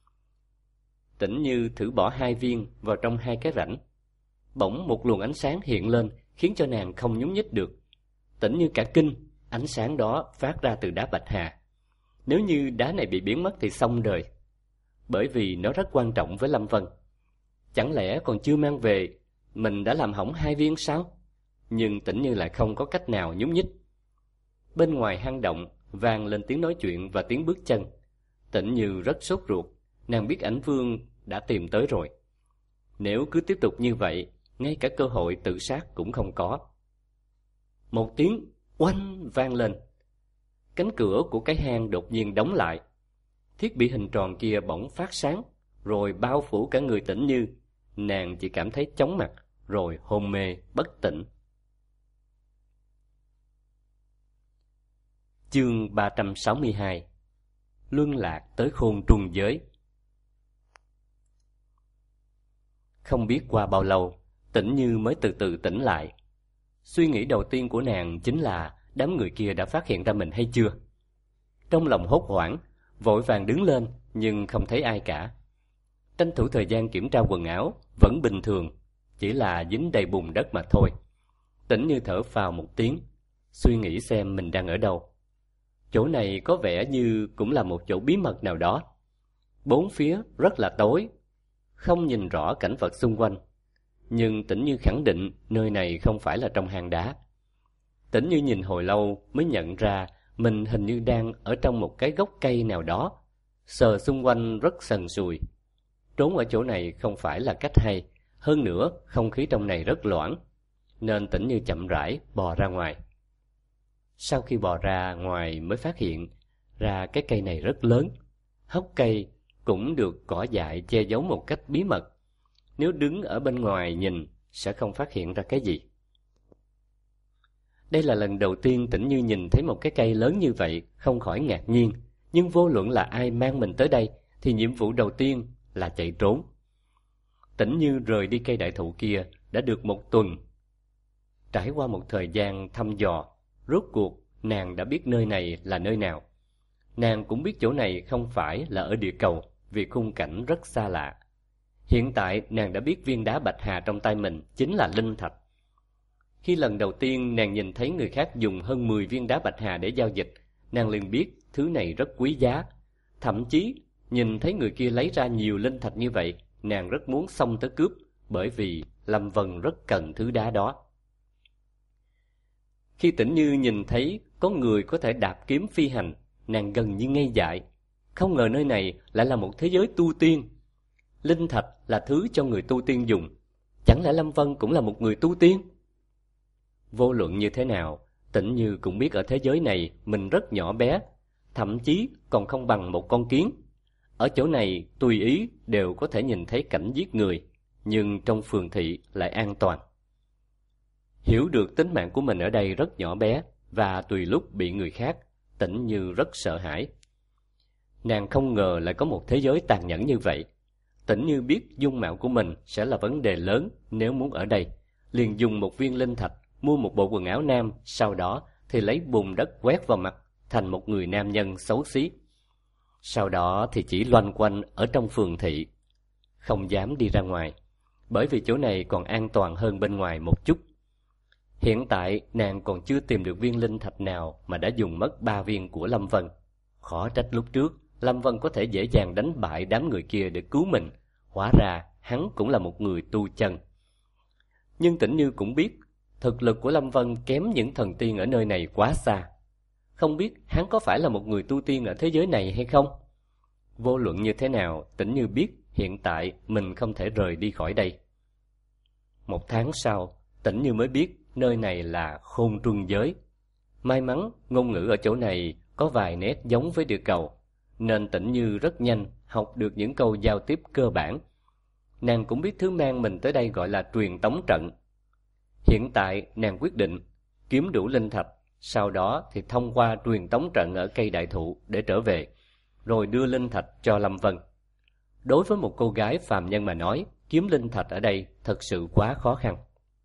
Tĩnh Như thử bỏ hai viên vào trong hai cái rãnh. Bỗng một luồng ánh sáng hiện lên, khiến cho nàng không nhúc nhích được. Tĩnh Như cả kinh, ánh sáng đó phát ra từ đá bạch hà. Nếu như đá này bị biến mất thì xong đời. Bởi vì nó rất quan trọng với Lâm Vân. Chẳng lẽ còn chưa mang về, mình đã làm hỏng hai viên sao? Nhưng Tĩnh Như lại không có cách nào nhúc nhích. Bên ngoài hang động vang lên tiếng nói chuyện và tiếng bước chân. Tĩnh Như rất sốt ruột, nàng biết ảnh vương đã tìm tới rồi. Nếu cứ tiếp tục như vậy, ngay cả cơ hội tự sát cũng không có. Một tiếng oanh vang lên. Cánh cửa của cái hang đột nhiên đóng lại. Thiết bị hình tròn kia bỗng phát sáng, rồi bao phủ cả người Tĩnh Như. Nàng chỉ cảm thấy chóng mặt, rồi hôn mê bất tỉnh. Chương ba trăm sáu mươi hai. Luân lạc tới khôn trung giới. Không biết qua bao lâu, Tĩnh Như mới từ từ tỉnh lại. Suy nghĩ đầu tiên của nàng chính là đám người kia đã phát hiện ra mình hay chưa. Trong lòng hốt hoảng, vội vàng đứng lên nhưng không thấy ai cả. Tranh thủ thời gian kiểm tra quần áo, vẫn bình thường, chỉ là dính đầy bùn đất mà thôi. Tĩnh Như thở phào một tiếng, suy nghĩ xem mình đang ở đâu. Chỗ này có vẻ như cũng là một chỗ bí mật nào đó. Bốn phía rất là tối, không nhìn rõ cảnh vật xung quanh. Nhưng Tĩnh Như khẳng định nơi này không phải là trong hang đá. Tĩnh Như nhìn hồi lâu mới nhận ra mình hình như đang ở trong một cái gốc cây nào đó. Sờ xung quanh rất sần sùi. Trốn ở chỗ này không phải là cách hay. Hơn nữa không khí trong này rất loãng, nên Tĩnh Như chậm rãi bò ra ngoài. Sau khi bò ra ngoài mới phát hiện ra cái cây này rất lớn. Hốc cây cũng được cỏ dại che giấu một cách bí mật. Nếu đứng ở bên ngoài nhìn sẽ không phát hiện ra cái gì. Đây là lần đầu tiên Tĩnh Như nhìn thấy một cái cây lớn như vậy, không khỏi ngạc nhiên. Nhưng vô luận là ai mang mình tới đây thì nhiệm vụ đầu tiên là chạy trốn. Tĩnh Như rời đi cây đại thụ kia đã được một tuần. Trải qua một thời gian thăm dò, rốt cuộc nàng đã biết nơi này là nơi nào. Nàng cũng biết chỗ này không phải là ở địa cầu vì khung cảnh rất xa lạ. Hiện tại nàng đã biết viên đá bạch hà trong tay mình chính là linh thạch. Khi lần đầu tiên nàng nhìn thấy người khác dùng hơn mười viên đá bạch hà để giao dịch, nàng liền biết thứ này rất quý giá. Thậm chí nhìn thấy người kia lấy ra nhiều linh thạch như vậy, nàng rất muốn xông tới cướp, bởi vì Lâm Vân rất cần thứ đá đó. Khi Tĩnh Như nhìn thấy có người có thể đạp kiếm phi hành, nàng gần như ngây dại. Không ngờ nơi này lại là một thế giới tu tiên. Linh thạch là thứ cho người tu tiên dùng. Chẳng lẽ Lâm Vân cũng là một người tu tiên? Vô luận như thế nào, Tĩnh Như cũng biết ở thế giới này mình rất nhỏ bé, thậm chí còn không bằng một con kiến. Ở chỗ này tùy ý đều có thể nhìn thấy cảnh giết người, nhưng trong phường thị lại an toàn. Hiểu được tính mạng của mình ở đây rất nhỏ bé và tùy lúc bị người khác, Tĩnh Như rất sợ hãi. Nàng không ngờ lại có một thế giới tàn nhẫn như vậy. Tĩnh Như biết dung mạo của mình sẽ là vấn đề lớn nếu muốn ở đây, liền dùng một viên linh thạch mua một bộ quần áo nam, sau đó thì lấy bùn đất quét vào mặt thành một người nam nhân xấu xí. Sau đó thì chỉ loanh quanh ở trong phường thị, không dám đi ra ngoài, bởi vì chỗ này còn an toàn hơn bên ngoài một chút. Hiện tại nàng còn chưa tìm được viên linh thạch nào mà đã dùng mất ba viên của Lâm Vân. Khó trách lúc trước Lâm Vân có thể dễ dàng đánh bại đám người kia để cứu mình, hóa ra hắn cũng là một người tu chân. Nhưng Tĩnh Như cũng biết thực lực của Lâm Vân kém những thần tiên ở nơi này quá xa. Không biết hắn có phải là một người tu tiên ở thế giới này hay không? Vô luận như thế nào, Tĩnh Như biết hiện tại mình không thể rời đi khỏi đây. Một tháng sau, Tĩnh Như mới biết nơi này là Khôn Trung Giới. May mắn ngôn ngữ ở chỗ này có vài nét giống với địa cầu, nên Tĩnh Như rất nhanh học được những câu giao tiếp cơ bản. Nàng cũng biết thứ mang mình tới đây gọi là truyền tống trận. Hiện tại nàng quyết định kiếm đủ linh thạch, sau đó thì thông qua truyền tống trận ở cây đại thụ để trở về, rồi đưa linh thạch cho Lâm Vân. Đối với một cô gái phàm nhân mà nói, kiếm linh thạch ở đây thật sự quá khó khăn.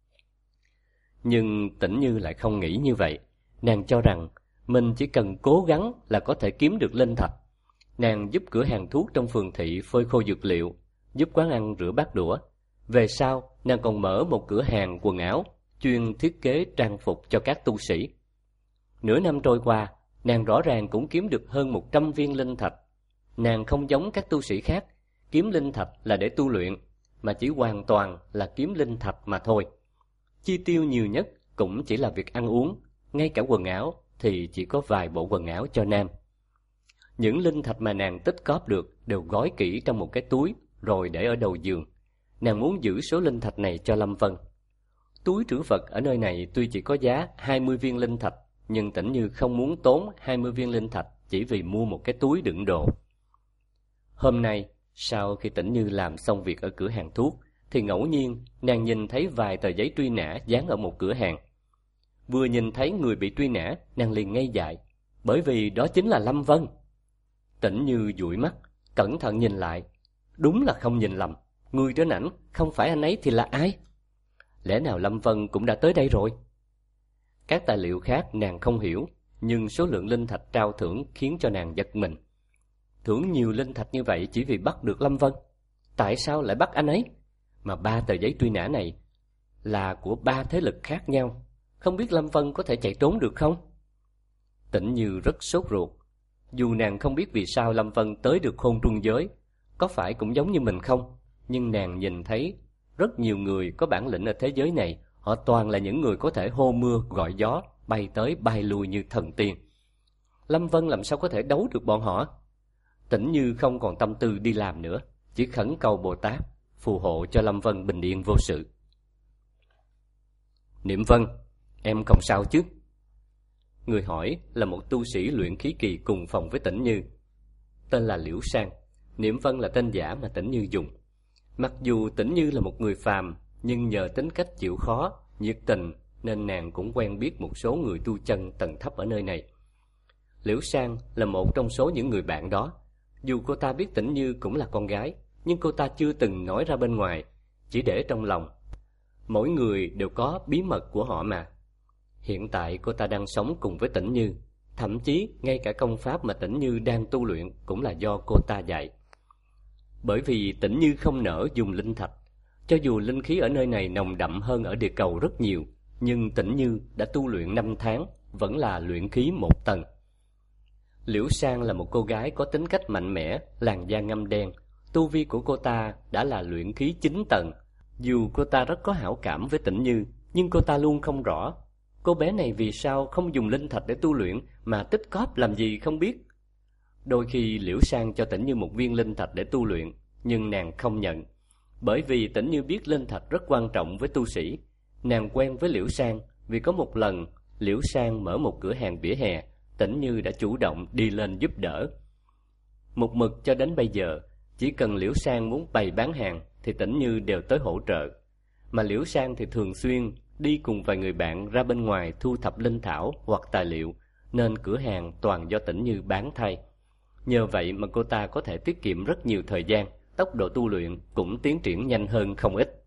Nhưng Tĩnh Như lại không nghĩ như vậy. Nàng cho rằng mình chỉ cần cố gắng là có thể kiếm được linh thạch. Nàng giúp cửa hàng thuốc trong phường thị phơi khô dược liệu, giúp quán ăn rửa bát đũa. Về sau, nàng còn mở một cửa hàng quần áo, chuyên thiết kế trang phục cho các tu sĩ. Nửa năm trôi qua, nàng rõ ràng cũng kiếm được hơn một trăm viên linh thạch. Nàng không giống các tu sĩ khác, kiếm linh thạch là để tu luyện, mà chỉ hoàn toàn là kiếm linh thạch mà thôi. Chi tiêu nhiều nhất cũng chỉ là việc ăn uống, ngay cả quần áo thì chỉ có vài bộ quần áo cho nam. Những linh thạch mà nàng tích cóp được đều gói kỹ trong một cái túi rồi để ở đầu giường. Nàng muốn giữ số linh thạch này cho Lâm Vân. Túi trữ vật ở nơi này tuy chỉ có giá hai mươi viên linh thạch, nhưng Tĩnh Như không muốn tốn hai mươi viên linh thạch chỉ vì mua một cái túi đựng đồ. Hôm nay, sau khi Tĩnh Như làm xong việc ở cửa hàng thuốc, thì ngẫu nhiên nàng nhìn thấy vài tờ giấy truy nã dán ở một cửa hàng. Vừa nhìn thấy người bị truy nã, nàng liền ngây dại, bởi vì đó chính là Lâm Vân. Tĩnh Như dụi mắt, cẩn thận nhìn lại. Đúng là không nhìn lầm, người trên ảnh không phải anh ấy thì là ai? Lẽ nào Lâm Vân cũng đã tới đây rồi? Các tài liệu khác nàng không hiểu, nhưng số lượng linh thạch trao thưởng khiến cho nàng giật mình. Thưởng nhiều linh thạch như vậy chỉ vì bắt được Lâm Vân. Tại sao lại bắt anh ấy? Mà ba tờ giấy truy nã này là của ba thế lực khác nhau. Không biết Lâm Vân có thể chạy trốn được không? Tĩnh Như rất sốt ruột. Dù nàng không biết vì sao Lâm Vân tới được Khôn Trung Giới, có phải cũng giống như mình không? Nhưng nàng nhìn thấy rất nhiều người có bản lĩnh ở thế giới này. Họ toàn là những người có thể hô mưa gọi gió, bay tới bay lui như thần tiên. Lâm Vân làm sao có thể đấu được bọn họ? Tĩnh Như không còn tâm tư đi làm nữa, chỉ khẩn cầu Bồ Tát phù hộ cho Lâm Vân bình yên vô sự. Niệm Vân, em không sao chứ? Người hỏi là một tu sĩ luyện khí kỳ cùng phòng với Tĩnh Như, tên là Liễu Sang. Niệm Vân là tên giả mà Tĩnh Như dùng. Mặc dù Tĩnh Như là một người phàm, nhưng nhờ tính cách chịu khó, nhiệt tình nên nàng cũng quen biết một số người tu chân tầng thấp ở nơi này. Liễu Sang là một trong số những người bạn đó. Dù cô ta biết Tĩnh Như cũng là con gái, nhưng cô ta chưa từng nói ra bên ngoài, chỉ để trong lòng. Mỗi người đều có bí mật của họ mà. Hiện tại cô ta đang sống cùng với Tĩnh Như, thậm chí ngay cả công pháp mà Tĩnh Như đang tu luyện cũng là do cô ta dạy. Bởi vì Tĩnh Như không nỡ dùng linh thạch. Cho dù linh khí ở nơi này nồng đậm hơn ở địa cầu rất nhiều, nhưng Tĩnh Như đã tu luyện năm tháng, vẫn là luyện khí một tầng. Liễu Sang là một cô gái có tính cách mạnh mẽ, làn da ngăm đen. Tu vi của cô ta đã là luyện khí chín tầng. Dù cô ta rất có hảo cảm với Tĩnh Như, nhưng cô ta luôn không rõ cô bé này vì sao không dùng linh thạch để tu luyện mà tích cóp làm gì không biết. Đôi khi Liễu Sang cho Tĩnh Như một viên linh thạch để tu luyện, nhưng nàng không nhận. Bởi vì Tĩnh Như biết linh thạch rất quan trọng với tu sĩ. Nàng quen với Liễu Sang vì có một lần Liễu Sang mở một cửa hàng vỉa hè, Tĩnh Như đã chủ động đi lên giúp đỡ. Một mực cho đến bây giờ, chỉ cần Liễu Sang muốn bày bán hàng thì Tĩnh Như đều tới hỗ trợ. Mà Liễu Sang thì thường xuyên đi cùng vài người bạn ra bên ngoài thu thập linh thảo hoặc tài liệu, nên cửa hàng toàn do Tĩnh Như bán thay. Nhờ vậy mà cô ta có thể tiết kiệm rất nhiều thời gian, tốc độ tu luyện cũng tiến triển nhanh hơn không ít.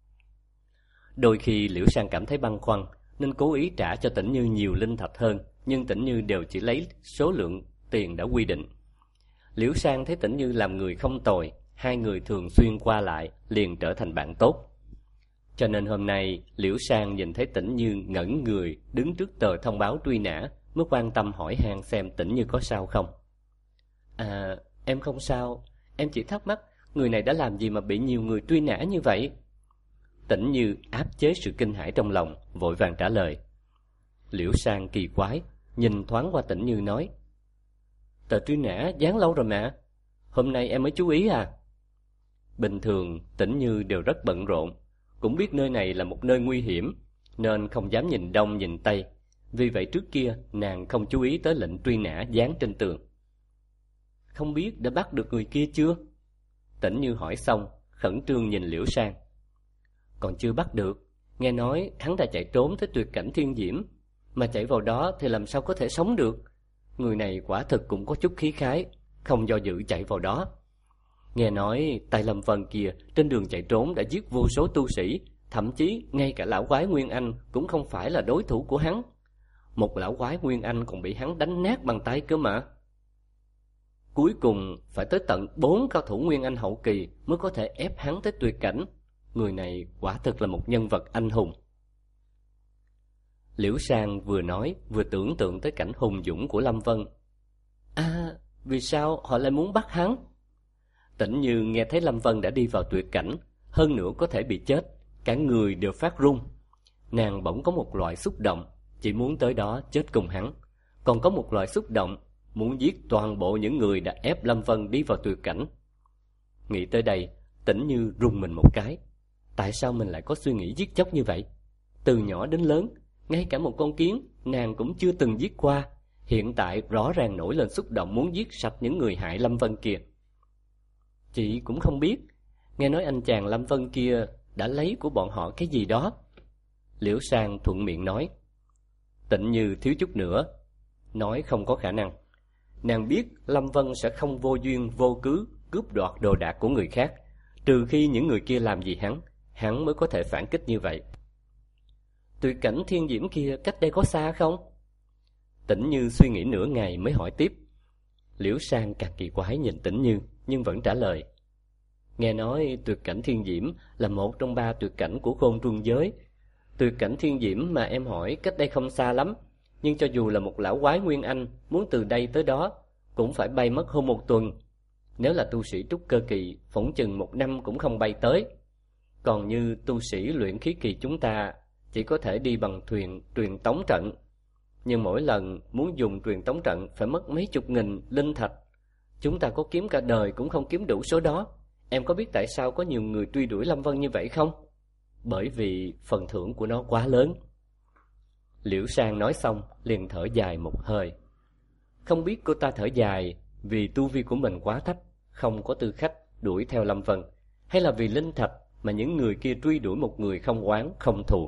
Đôi khi Liễu Sang cảm thấy băn khoăn nên cố ý trả cho Tĩnh Như nhiều linh thạch hơn, nhưng Tĩnh Như đều chỉ lấy số lượng tiền đã quy định. Liễu Sang thấy Tĩnh Như làm người không tồi, hai người thường xuyên qua lại, liền trở thành bạn tốt. Cho nên hôm nay Liễu Sang nhìn thấy Tĩnh Như ngẩn người đứng trước tờ thông báo truy nã, mới quan tâm hỏi han xem Tĩnh Như có sao không. À, em không sao, em chỉ thắc mắc người này đã làm gì mà bị nhiều người truy nã như vậy. Tĩnh Như áp chế sự kinh hãi trong lòng, vội vàng trả lời. Liễu Sang kỳ quái, nhìn thoáng qua Tĩnh Như nói: Tờ truy nã dán lâu rồi mà, hôm nay em mới chú ý à? Bình thường Tĩnh Như đều rất bận rộn, cũng biết nơi này là một nơi nguy hiểm, nên không dám nhìn đông nhìn tây. Vì vậy trước kia nàng không chú ý tới lệnh truy nã dán trên tường. Không biết đã bắt được người kia chưa? Tĩnh Như hỏi xong, khẩn trương nhìn Liễu Sang. Còn chưa bắt được, nghe nói hắn đã chạy trốn tới tuyệt cảnh thiên diễm, mà chạy vào đó thì làm sao có thể sống được. Người này quả thực cũng có chút khí khái, không do dự chạy vào đó. Nghe nói tại Lâm Vân kia trên đường chạy trốn đã giết vô số tu sĩ, thậm chí ngay cả lão quái Nguyên Anh cũng không phải là đối thủ của hắn. Một lão quái Nguyên Anh còn bị hắn đánh nát bằng tay cơ mà. Cuối cùng phải tới tận bốn cao thủ Nguyên Anh hậu kỳ mới có thể ép hắn tới tuyệt cảnh. Người này quả thực là một nhân vật anh hùng. Liễu Sang vừa nói vừa tưởng tượng tới cảnh hùng dũng của Lâm Vân. À, vì sao họ lại muốn bắt hắn? Tĩnh Như nghe thấy Lâm Vân đã đi vào tuyệt cảnh, hơn nữa có thể bị chết, cả người đều phát run. Nàng bỗng có một loại xúc động, chỉ muốn tới đó chết cùng hắn. Còn có một loại xúc động, muốn giết toàn bộ những người đã ép Lâm Vân đi vào tuyệt cảnh. Nghĩ tới đây, Tĩnh Như rùng mình một cái. Tại sao mình lại có suy nghĩ giết chóc như vậy? Từ nhỏ đến lớn, ngay cả một con kiến nàng cũng chưa từng giết qua. Hiện tại rõ ràng nổi lên xúc động muốn giết sạch những người hại Lâm Vân kia. Chị cũng không biết, nghe nói anh chàng Lâm Vân kia đã lấy của bọn họ cái gì đó. Liễu Sang thuận miệng nói. Tĩnh Như thiếu chút nữa nói không có khả năng. Nàng biết Lâm Vân sẽ không vô duyên vô cớ cướp đoạt đồ đạc của người khác, trừ khi những người kia làm gì hắn, hắn mới có thể phản kích như vậy. Tuyệt cảnh thiên diễm kia cách đây có xa không? Tĩnh Như suy nghĩ nửa ngày mới hỏi tiếp. Liễu Sang càng kỳ quái nhìn Tĩnh Như, nhưng vẫn trả lời. Nghe nói tuyệt cảnh thiên diễm là một trong ba tuyệt cảnh của Khôn Trung giới. Tuyệt cảnh thiên diễm mà em hỏi cách đây không xa lắm, nhưng cho dù là một lão quái Nguyên Anh muốn từ đây tới đó cũng phải bay mất hơn một tuần. Nếu là tu sĩ trúc cơ kỳ, phỏng chừng một năm cũng không bay tới. Còn như tu sĩ luyện khí kỳ chúng ta chỉ có thể đi bằng thuyền truyền tống trận, nhưng mỗi lần muốn dùng truyền tống trận phải mất mấy chục nghìn linh thạch. Chúng ta có kiếm cả đời cũng không kiếm đủ số đó. Em có biết tại sao có nhiều người truy đuổi Lâm Vân như vậy không? Bởi vì phần thưởng của nó quá lớn. Liễu Sang nói xong liền thở dài một hơi. Không biết cô ta thở dài vì tu vi của mình quá thấp, không có tư cách đuổi theo Lâm Vân, hay là vì linh thạch mà những người kia truy đuổi một người không oán không thù.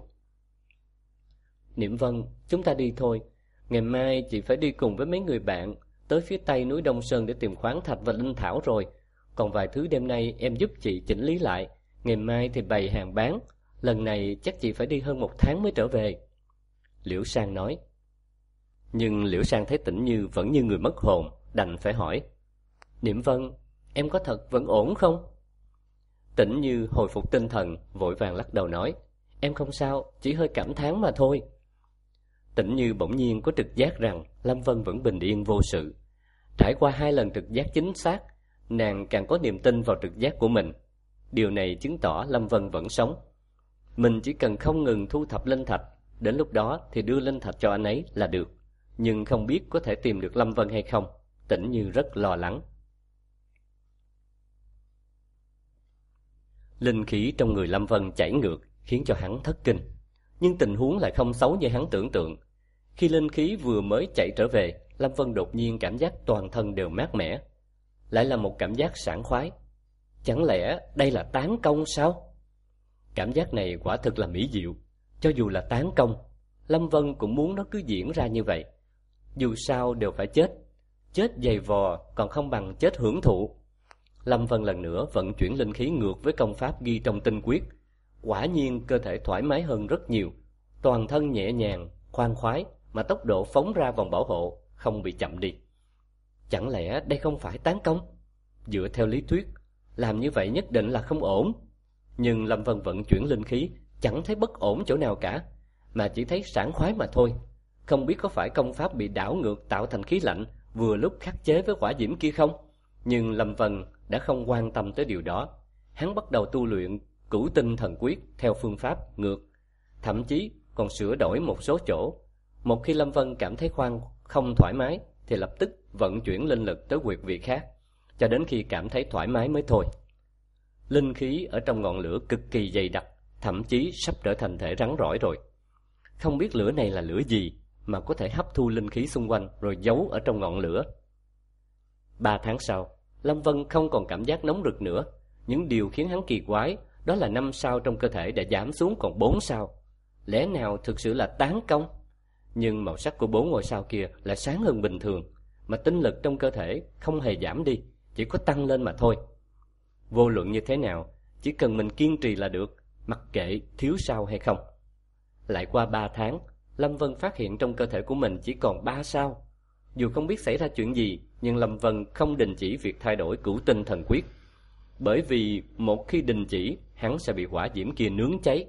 Niệm Vân, chúng ta đi thôi. Ngày mai chị phải đi cùng với mấy người bạn tới phía tây núi Đông Sơn để tìm khoáng thạch và linh thảo rồi. Còn vài thứ đêm nay em giúp chị chỉnh lý lại, ngày mai thì bày hàng bán. Lần này chắc chị phải đi hơn một tháng mới trở về. Liễu Sang nói. Nhưng Liễu Sang thấy Tĩnh Như vẫn như người mất hồn, đành phải hỏi. Niệm Vân, em có thật vẫn ổn không? Tĩnh Như hồi phục tinh thần, vội vàng lắc đầu nói, em không sao, chỉ hơi cảm thán mà thôi. Tĩnh Như bỗng nhiên có trực giác rằng Lâm Vân vẫn bình yên vô sự. Trải qua hai lần trực giác chính xác, nàng càng có niềm tin vào trực giác của mình. Điều này chứng tỏ Lâm Vân vẫn sống. Mình chỉ cần không ngừng thu thập linh thạch, đến lúc đó thì đưa linh thạch cho anh ấy là được. Nhưng không biết có thể tìm được Lâm Vân hay không, Tĩnh Như rất lo lắng. Linh khí trong người Lâm Vân chảy ngược, khiến cho hắn thất kinh. Nhưng tình huống lại không xấu như hắn tưởng tượng. Khi linh khí vừa mới chạy trở về, Lâm Vân đột nhiên cảm giác toàn thân đều mát mẻ. Lại là một cảm giác sảng khoái. Chẳng lẽ đây là tán công sao? Cảm giác này quả thực là mỹ diệu. Cho dù là tán công, Lâm Vân cũng muốn nó cứ diễn ra như vậy. Dù sao đều phải chết. Chết dày vò còn không bằng chết hưởng thụ. Lâm Vân lần nữa vận chuyển linh khí ngược với công pháp ghi trong tinh quyết. Quả nhiên cơ thể thoải mái hơn rất nhiều. Toàn thân nhẹ nhàng, khoan khoái, mà tốc độ phóng ra vòng bảo hộ không bị chậm đi. Chẳng lẽ đây không phải tán công? Dựa theo lý thuyết, làm như vậy nhất định là không ổn. Nhưng Lâm Vân vận chuyển linh khí chẳng thấy bất ổn chỗ nào cả, mà chỉ thấy sảng khoái mà thôi. Không biết có phải công pháp bị đảo ngược tạo thành khí lạnh vừa lúc khắc chế với hỏa diễm kia không? Nhưng Lâm Vân đã không quan tâm tới điều đó. Hắn bắt đầu tu luyện Cửu Tinh Thần Quyết theo phương pháp ngược, thậm chí còn sửa đổi một số chỗ. Một khi Lâm Vân cảm thấy khoan không thoải mái thì lập tức vận chuyển linh lực tới huyệt vị khác, cho đến khi cảm thấy thoải mái mới thôi. Linh khí ở trong ngọn lửa cực kỳ dày đặc, thậm chí sắp trở thành thể rắn rỏi rồi. Không biết lửa này là lửa gì mà có thể hấp thu linh khí xung quanh rồi giấu ở trong ngọn lửa. Ba tháng sau, Lâm Vân không còn cảm giác nóng rực nữa. Những điều khiến hắn kỳ quái đó là năm sao trong cơ thể đã giảm xuống còn bốn sao. Lẽ nào thực sự là tán công? Nhưng màu sắc của bốn ngôi sao kia lại sáng hơn bình thường, mà tinh lực trong cơ thể không hề giảm đi, chỉ có tăng lên mà thôi. Vô luận như thế nào, chỉ cần mình kiên trì là được, mặc kệ thiếu sao hay không. Lại qua ba tháng, Lâm Vân phát hiện trong cơ thể của mình chỉ còn ba sao. Dù không biết xảy ra chuyện gì, nhưng Lâm Vân không đình chỉ việc thay đổi Cửu Tinh Thần Quyết. Bởi vì một khi đình chỉ, hắn sẽ bị hỏa diễm kia nướng cháy.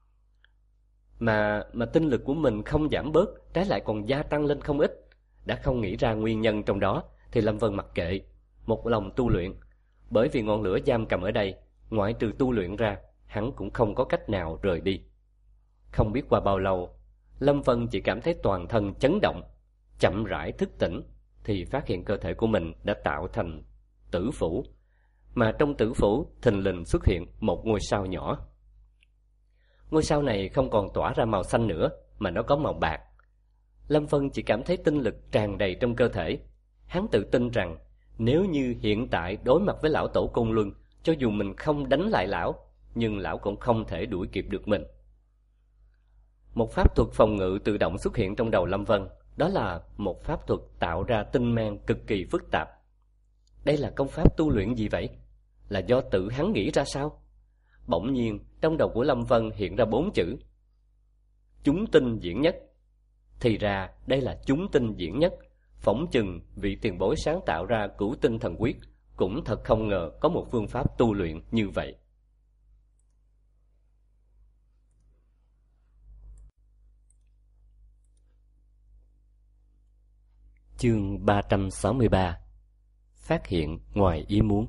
Mà mà tinh lực của mình không giảm bớt, trái lại còn gia tăng lên không ít. Đã không nghĩ ra nguyên nhân trong đó, thì Lâm Vân mặc kệ, một lòng tu luyện. Bởi vì ngọn lửa giam cầm ở đây, ngoại trừ tu luyện ra, hắn cũng không có cách nào rời đi. Không biết qua bao lâu, Lâm Vân chỉ cảm thấy toàn thân chấn động, chậm rãi thức tỉnh, thì phát hiện cơ thể của mình đã tạo thành tử phủ. Mà trong tử phủ thình lình xuất hiện một ngôi sao nhỏ. Ngôi sao này không còn tỏa ra màu xanh nữa, mà nó có màu bạc. Lâm Vân chỉ cảm thấy tinh lực tràn đầy trong cơ thể. Hắn tự tin rằng nếu như hiện tại đối mặt với lão tổ Côn Luân, cho dù mình không đánh lại lão, nhưng lão cũng không thể đuổi kịp được mình. Một pháp thuật phòng ngự tự động xuất hiện trong đầu Lâm Vân. Đó là một pháp thuật tạo ra tinh mang cực kỳ phức tạp. Đây là công pháp tu luyện gì vậy? Là do tự hắn nghĩ ra sao? Bỗng nhiên trong đầu của Lâm Vân hiện ra bốn chữ: chúng tinh diễn nhất. Thì ra đây là chúng tinh diễn nhất. Phỏng chừng vị tiền bối sáng tạo ra Cửu Tinh Thần Quyết cũng thật không ngờ có một phương pháp tu luyện như vậy. Chương ba trăm sáu mươi ba. Phát hiện ngoài ý muốn.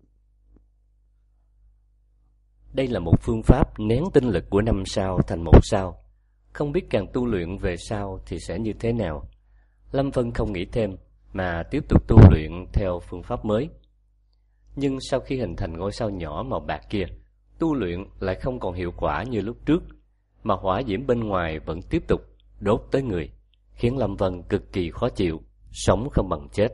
Đây là một phương pháp nén tinh lực của năm sao thành một sao. Không biết càng tu luyện về sau thì sẽ như thế nào. Lâm Vân không nghĩ thêm, mà tiếp tục tu luyện theo phương pháp mới. Nhưng sau khi hình thành ngôi sao nhỏ màu bạc kia, tu luyện lại không còn hiệu quả như lúc trước, mà hỏa diễm bên ngoài vẫn tiếp tục đốt tới người, khiến Lâm Vân cực kỳ khó chịu, sống không bằng chết.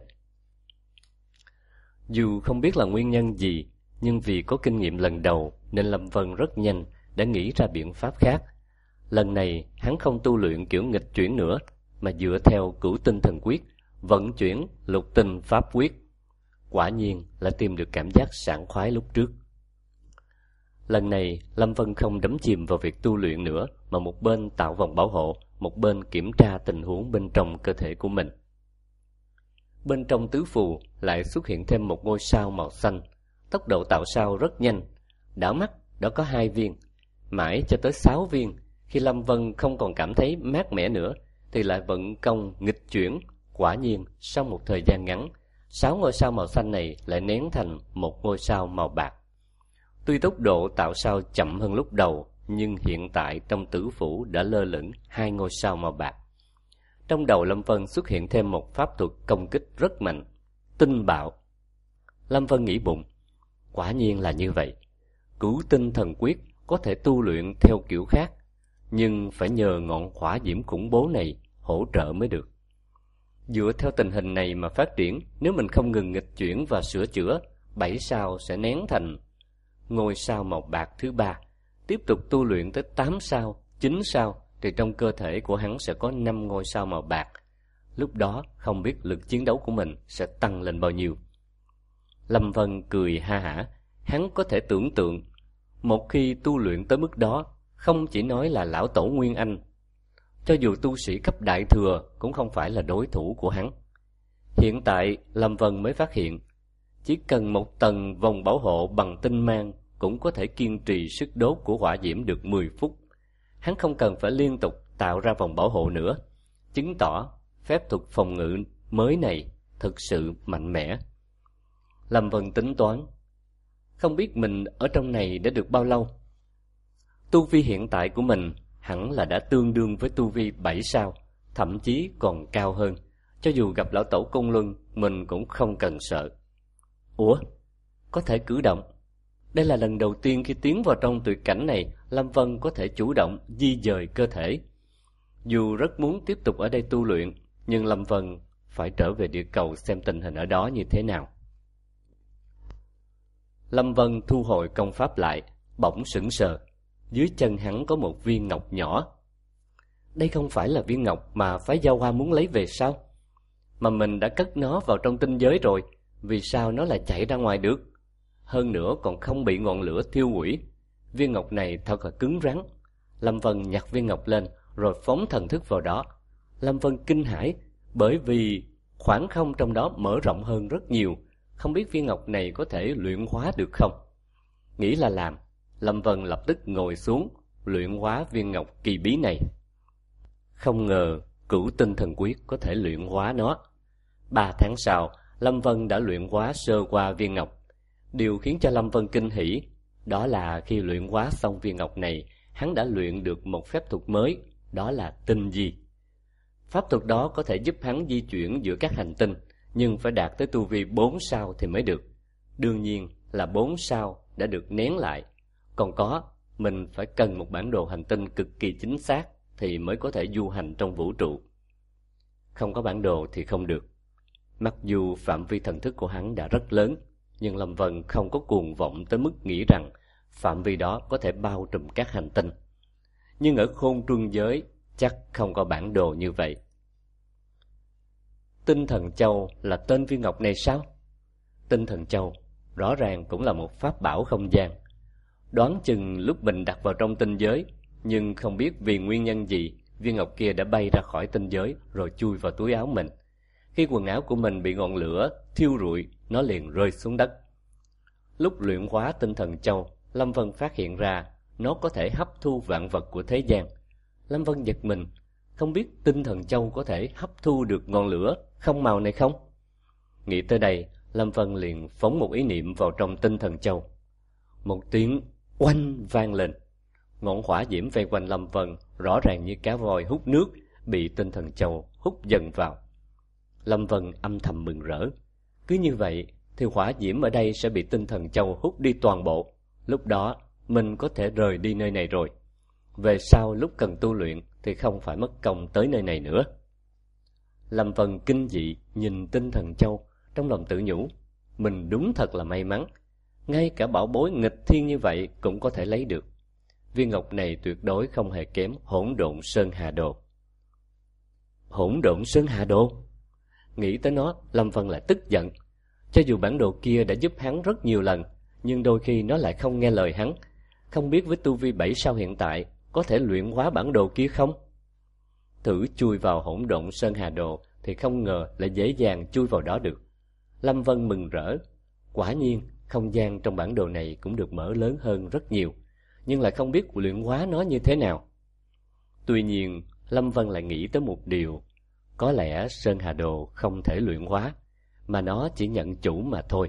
Dù không biết là nguyên nhân gì, nhưng vì có kinh nghiệm lần đầu nên Lâm Vân rất nhanh đã nghĩ ra biện pháp khác. Lần này hắn không tu luyện kiểu nghịch chuyển nữa, mà dựa theo Cửu Tinh Thần Quyết vận chuyển Lục Tinh Pháp Quyết. Quả nhiên là tìm được cảm giác sảng khoái lúc trước. Lần này Lâm Vân không đắm chìm vào việc tu luyện nữa, mà một bên tạo vòng bảo hộ, một bên kiểm tra tình huống bên trong cơ thể của mình. bên trong tứ phù lại xuất hiện thêm một ngôi sao màu xanh. Tốc độ tạo sao rất nhanh, đảo mắt đã có hai viên, mãi cho tới sáu viên. Khi Lâm Vân không còn cảm thấy mát mẻ nữa thì lại vận công nghịch chuyển. Quả nhiên sau một thời gian ngắn, sáu ngôi sao màu xanh này lại nén thành một ngôi sao màu bạc. Tuy tốc độ tạo sao chậm hơn lúc đầu, nhưng hiện tại trong tử phủ đã lơ lửng hai ngôi sao màu bạc. Trong đầu Lâm Vân xuất hiện thêm một pháp thuật công kích rất mạnh, tinh bạo. Lâm Vân nghĩ bụng, quả nhiên là như vậy. Cửu tinh thần quyết có thể tu luyện theo kiểu khác, nhưng phải nhờ ngọn hỏa diễm khủng bố này hỗ trợ mới được. Dựa theo tình hình này mà phát triển, nếu mình không ngừng nghịch chuyển và sửa chữa, bảy sao sẽ nén thành ngôi sao màu bạc thứ ba. Tiếp tục tu luyện tới tám sao, chín sao thì trong cơ thể của hắn sẽ có năm ngôi sao màu bạc. Lúc đó không biết lực chiến đấu của mình sẽ tăng lên bao nhiêu. Lâm Vân cười ha hả, hắn có thể tưởng tượng, một khi tu luyện tới mức đó, không chỉ nói là lão tổ Nguyên Anh, cho dù tu sĩ cấp đại thừa cũng không phải là đối thủ của hắn. Hiện tại Lâm Vân mới phát hiện, chỉ cần một tầng vòng bảo hộ bằng tinh mang cũng có thể kiên trì sức đốt của hỏa diễm được mười phút. Hắn không cần phải liên tục tạo ra vòng bảo hộ nữa, chứng tỏ phép thuật phòng ngự mới này thực sự mạnh mẽ. Lâm Vân tính toán, không biết mình ở trong này đã được bao lâu. Tu vi hiện tại của mình hẳn là đã tương đương với tu vi bảy sao, thậm chí còn cao hơn. Cho dù gặp lão tổ Côn Luân, mình cũng không cần sợ. Ủa, có thể cử động. Đây là lần đầu tiên khi tiến vào trong tuyệt cảnh này, Lâm Vân có thể chủ động di dời cơ thể. Dù rất muốn tiếp tục ở đây tu luyện, nhưng Lâm Vân phải trở về địa cầu xem tình hình ở đó như thế nào. Lâm Vân thu hồi công pháp lại, bỗng sững sờ. Dưới chân hắn có một viên ngọc nhỏ. Đây không phải là viên ngọc mà phái Giao Hoa muốn lấy về sao? Mà mình đã cất nó vào trong tinh giới rồi, vì sao nó lại chạy ra ngoài được? Hơn nữa còn không bị ngọn lửa thiêu hủy. Viên ngọc này thật là cứng rắn. Lâm Vân nhặt viên ngọc lên rồi phóng thần thức vào đó. Lâm Vân kinh hãi, bởi vì khoảng không trong đó mở rộng hơn rất nhiều. Không biết viên ngọc này có thể luyện hóa được không? Nghĩ là làm, Lâm Vân lập tức ngồi xuống luyện hóa viên ngọc kỳ bí này. Không ngờ cửu tinh thần quyết có thể luyện hóa nó. Ba tháng sau, Lâm Vân đã luyện hóa sơ qua viên ngọc. Điều khiến cho Lâm Vân kinh hỉ đó là khi luyện hóa xong viên ngọc này, hắn đã luyện được một phép thuật mới, đó là tinh di. Pháp thuật đó có thể giúp hắn di chuyển giữa các hành tinh, nhưng phải đạt tới tu vi bốn sao thì mới được. Đương nhiên là bốn sao đã được nén lại. Còn có, mình phải cần một bản đồ hành tinh cực kỳ chính xác thì mới có thể du hành trong vũ trụ. Không có bản đồ thì không được. Mặc dù phạm vi thần thức của hắn đã rất lớn, nhưng Lâm Vân không có cuồng vọng tới mức nghĩ rằng phạm vi đó có thể bao trùm các hành tinh. Nhưng ở khôn trung giới chắc không có bản đồ như vậy. Tinh thần châu là tên viên ngọc này sao? Tinh thần châu rõ ràng cũng là một pháp bảo không gian. Đoán chừng lúc mình đặt vào trong tinh giới, nhưng không biết vì nguyên nhân gì, viên ngọc kia đã bay ra khỏi tinh giới rồi chui vào túi áo mình. Khi quần áo của mình bị ngọn lửa thiêu rụi, nó liền rơi xuống đất. Lúc luyện hóa tinh thần châu, Lâm Vân phát hiện ra nó có thể hấp thu vạn vật của thế gian. Lâm Vân giật mình, không biết tinh thần châu có thể hấp thu được ngọn lửa không màu này không? Nghĩ tới đây, Lâm Vân liền phóng một ý niệm vào trong tinh thần châu. Một tiếng oanh vang lên. Ngọn hỏa diễm vây quanh Lâm Vân rõ ràng như cá voi hút nước, bị tinh thần châu hút dần vào. Lâm Vân âm thầm mừng rỡ. Cứ như vậy thì hỏa diễm ở đây sẽ bị tinh thần châu hút đi toàn bộ. Lúc đó mình có thể rời đi nơi này rồi. Về sau lúc cần tu luyện thì không phải mất công tới nơi này nữa. Lâm Vân kinh dị nhìn tinh thần châu, trong lòng tự nhủ, mình đúng thật là may mắn. Ngay cả bảo bối nghịch thiên như vậy cũng có thể lấy được. Viên ngọc này tuyệt đối không hề kém hỗn độn sơn hà đồ. Hỗn độn sơn hà đồ? Nghĩ tới nó, Lâm Vân lại tức giận. Cho dù bản đồ kia đã giúp hắn rất nhiều lần, nhưng đôi khi nó lại không nghe lời hắn. Không biết với tu vi bảy sao hiện tại có thể luyện hóa bản đồ kia không? Thử chui vào hỗn độn sơn hà đồ thì không ngờ lại dễ dàng chui vào đó được. Lâm Vân mừng rỡ. Quả nhiên, không gian trong bản đồ này cũng được mở lớn hơn rất nhiều, nhưng lại không biết luyện hóa nó như thế nào. Tuy nhiên, Lâm Vân lại nghĩ tới một điều, có lẽ Sơn Hà Đồ không thể luyện hóa, mà nó chỉ nhận chủ mà thôi.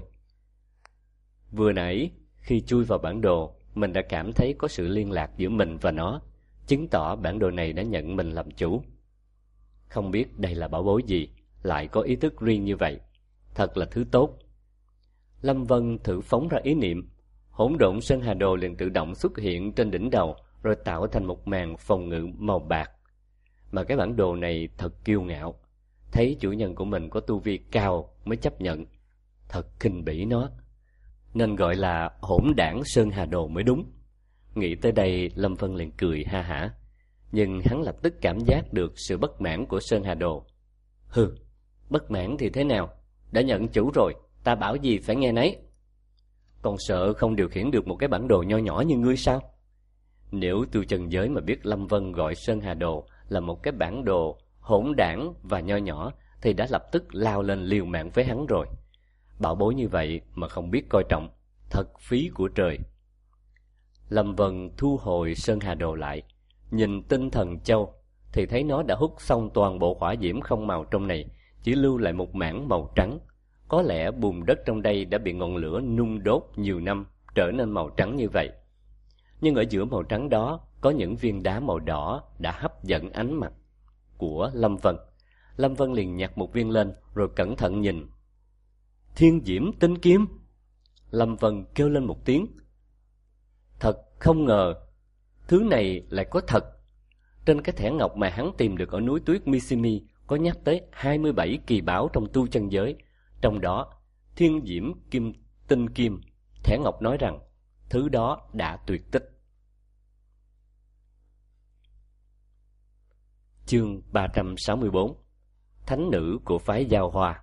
Vừa nãy, khi chui vào bản đồ, mình đã cảm thấy có sự liên lạc giữa mình và nó, chứng tỏ bản đồ này đã nhận mình làm chủ. Không biết đây là bảo bối gì, lại có ý thức riêng như vậy. Thật là thứ tốt. Lâm Vân thử phóng ra ý niệm, hỗn độn Sơn Hà Đồ liền tự động xuất hiện trên đỉnh đầu, rồi tạo thành một màn phòng ngự màu bạc. Mà cái bản đồ này thật kiêu ngạo, thấy chủ nhân của mình có tu vi cao mới chấp nhận. Thật khinh bỉ nó, nên gọi là hỗn đảng Sơn Hà Đồ mới đúng. Nghĩ tới đây, Lâm Vân liền cười ha hả, nhưng hắn lập tức cảm giác được sự bất mãn của Sơn Hà Đồ. Hừ, bất mãn thì thế nào? Đã nhận chủ rồi, ta bảo gì phải nghe nấy. Còn sợ không điều khiển được một cái bản đồ nho nhỏ như ngươi sao? Nếu tu chân giới mà biết Lâm Vân gọi Sơn Hà Đồ là một cái bản đồ hỗn đảng và nho nhỏ, thì đã lập tức lao lên liều mạng với hắn rồi. Bảo bối như vậy mà không biết coi trọng, thật phí của trời. Lâm Vân thu hồi Sơn Hà Đồ lại, nhìn Tinh Thần Châu thì thấy nó đã hút xong toàn bộ hỏa diễm không màu trong này, chỉ lưu lại một mảng màu trắng. Có lẽ bùn đất trong đây đã bị ngọn lửa nung đốt nhiều năm, trở nên màu trắng như vậy. Nhưng ở giữa màu trắng đó có những viên đá màu đỏ đã hấp dẫn ánh mặt của Lâm Vân. Lâm Vân liền nhặt một viên lên rồi cẩn thận nhìn. Thiên diễm tinh kim! Lâm Vân kêu lên một tiếng. Thật không ngờ, thứ này lại có thật. Trên cái thẻ ngọc mà hắn tìm được ở núi tuyết Mishimi có nhắc tới hai mươi bảy kỳ bảo trong tu chân giới. Trong đó, thiên diễm kim tinh kim, thẻ ngọc nói rằng thứ đó đã tuyệt tích. Chương ba trăm sáu mươi bốn. Thánh nữ của phái Giao Hoa.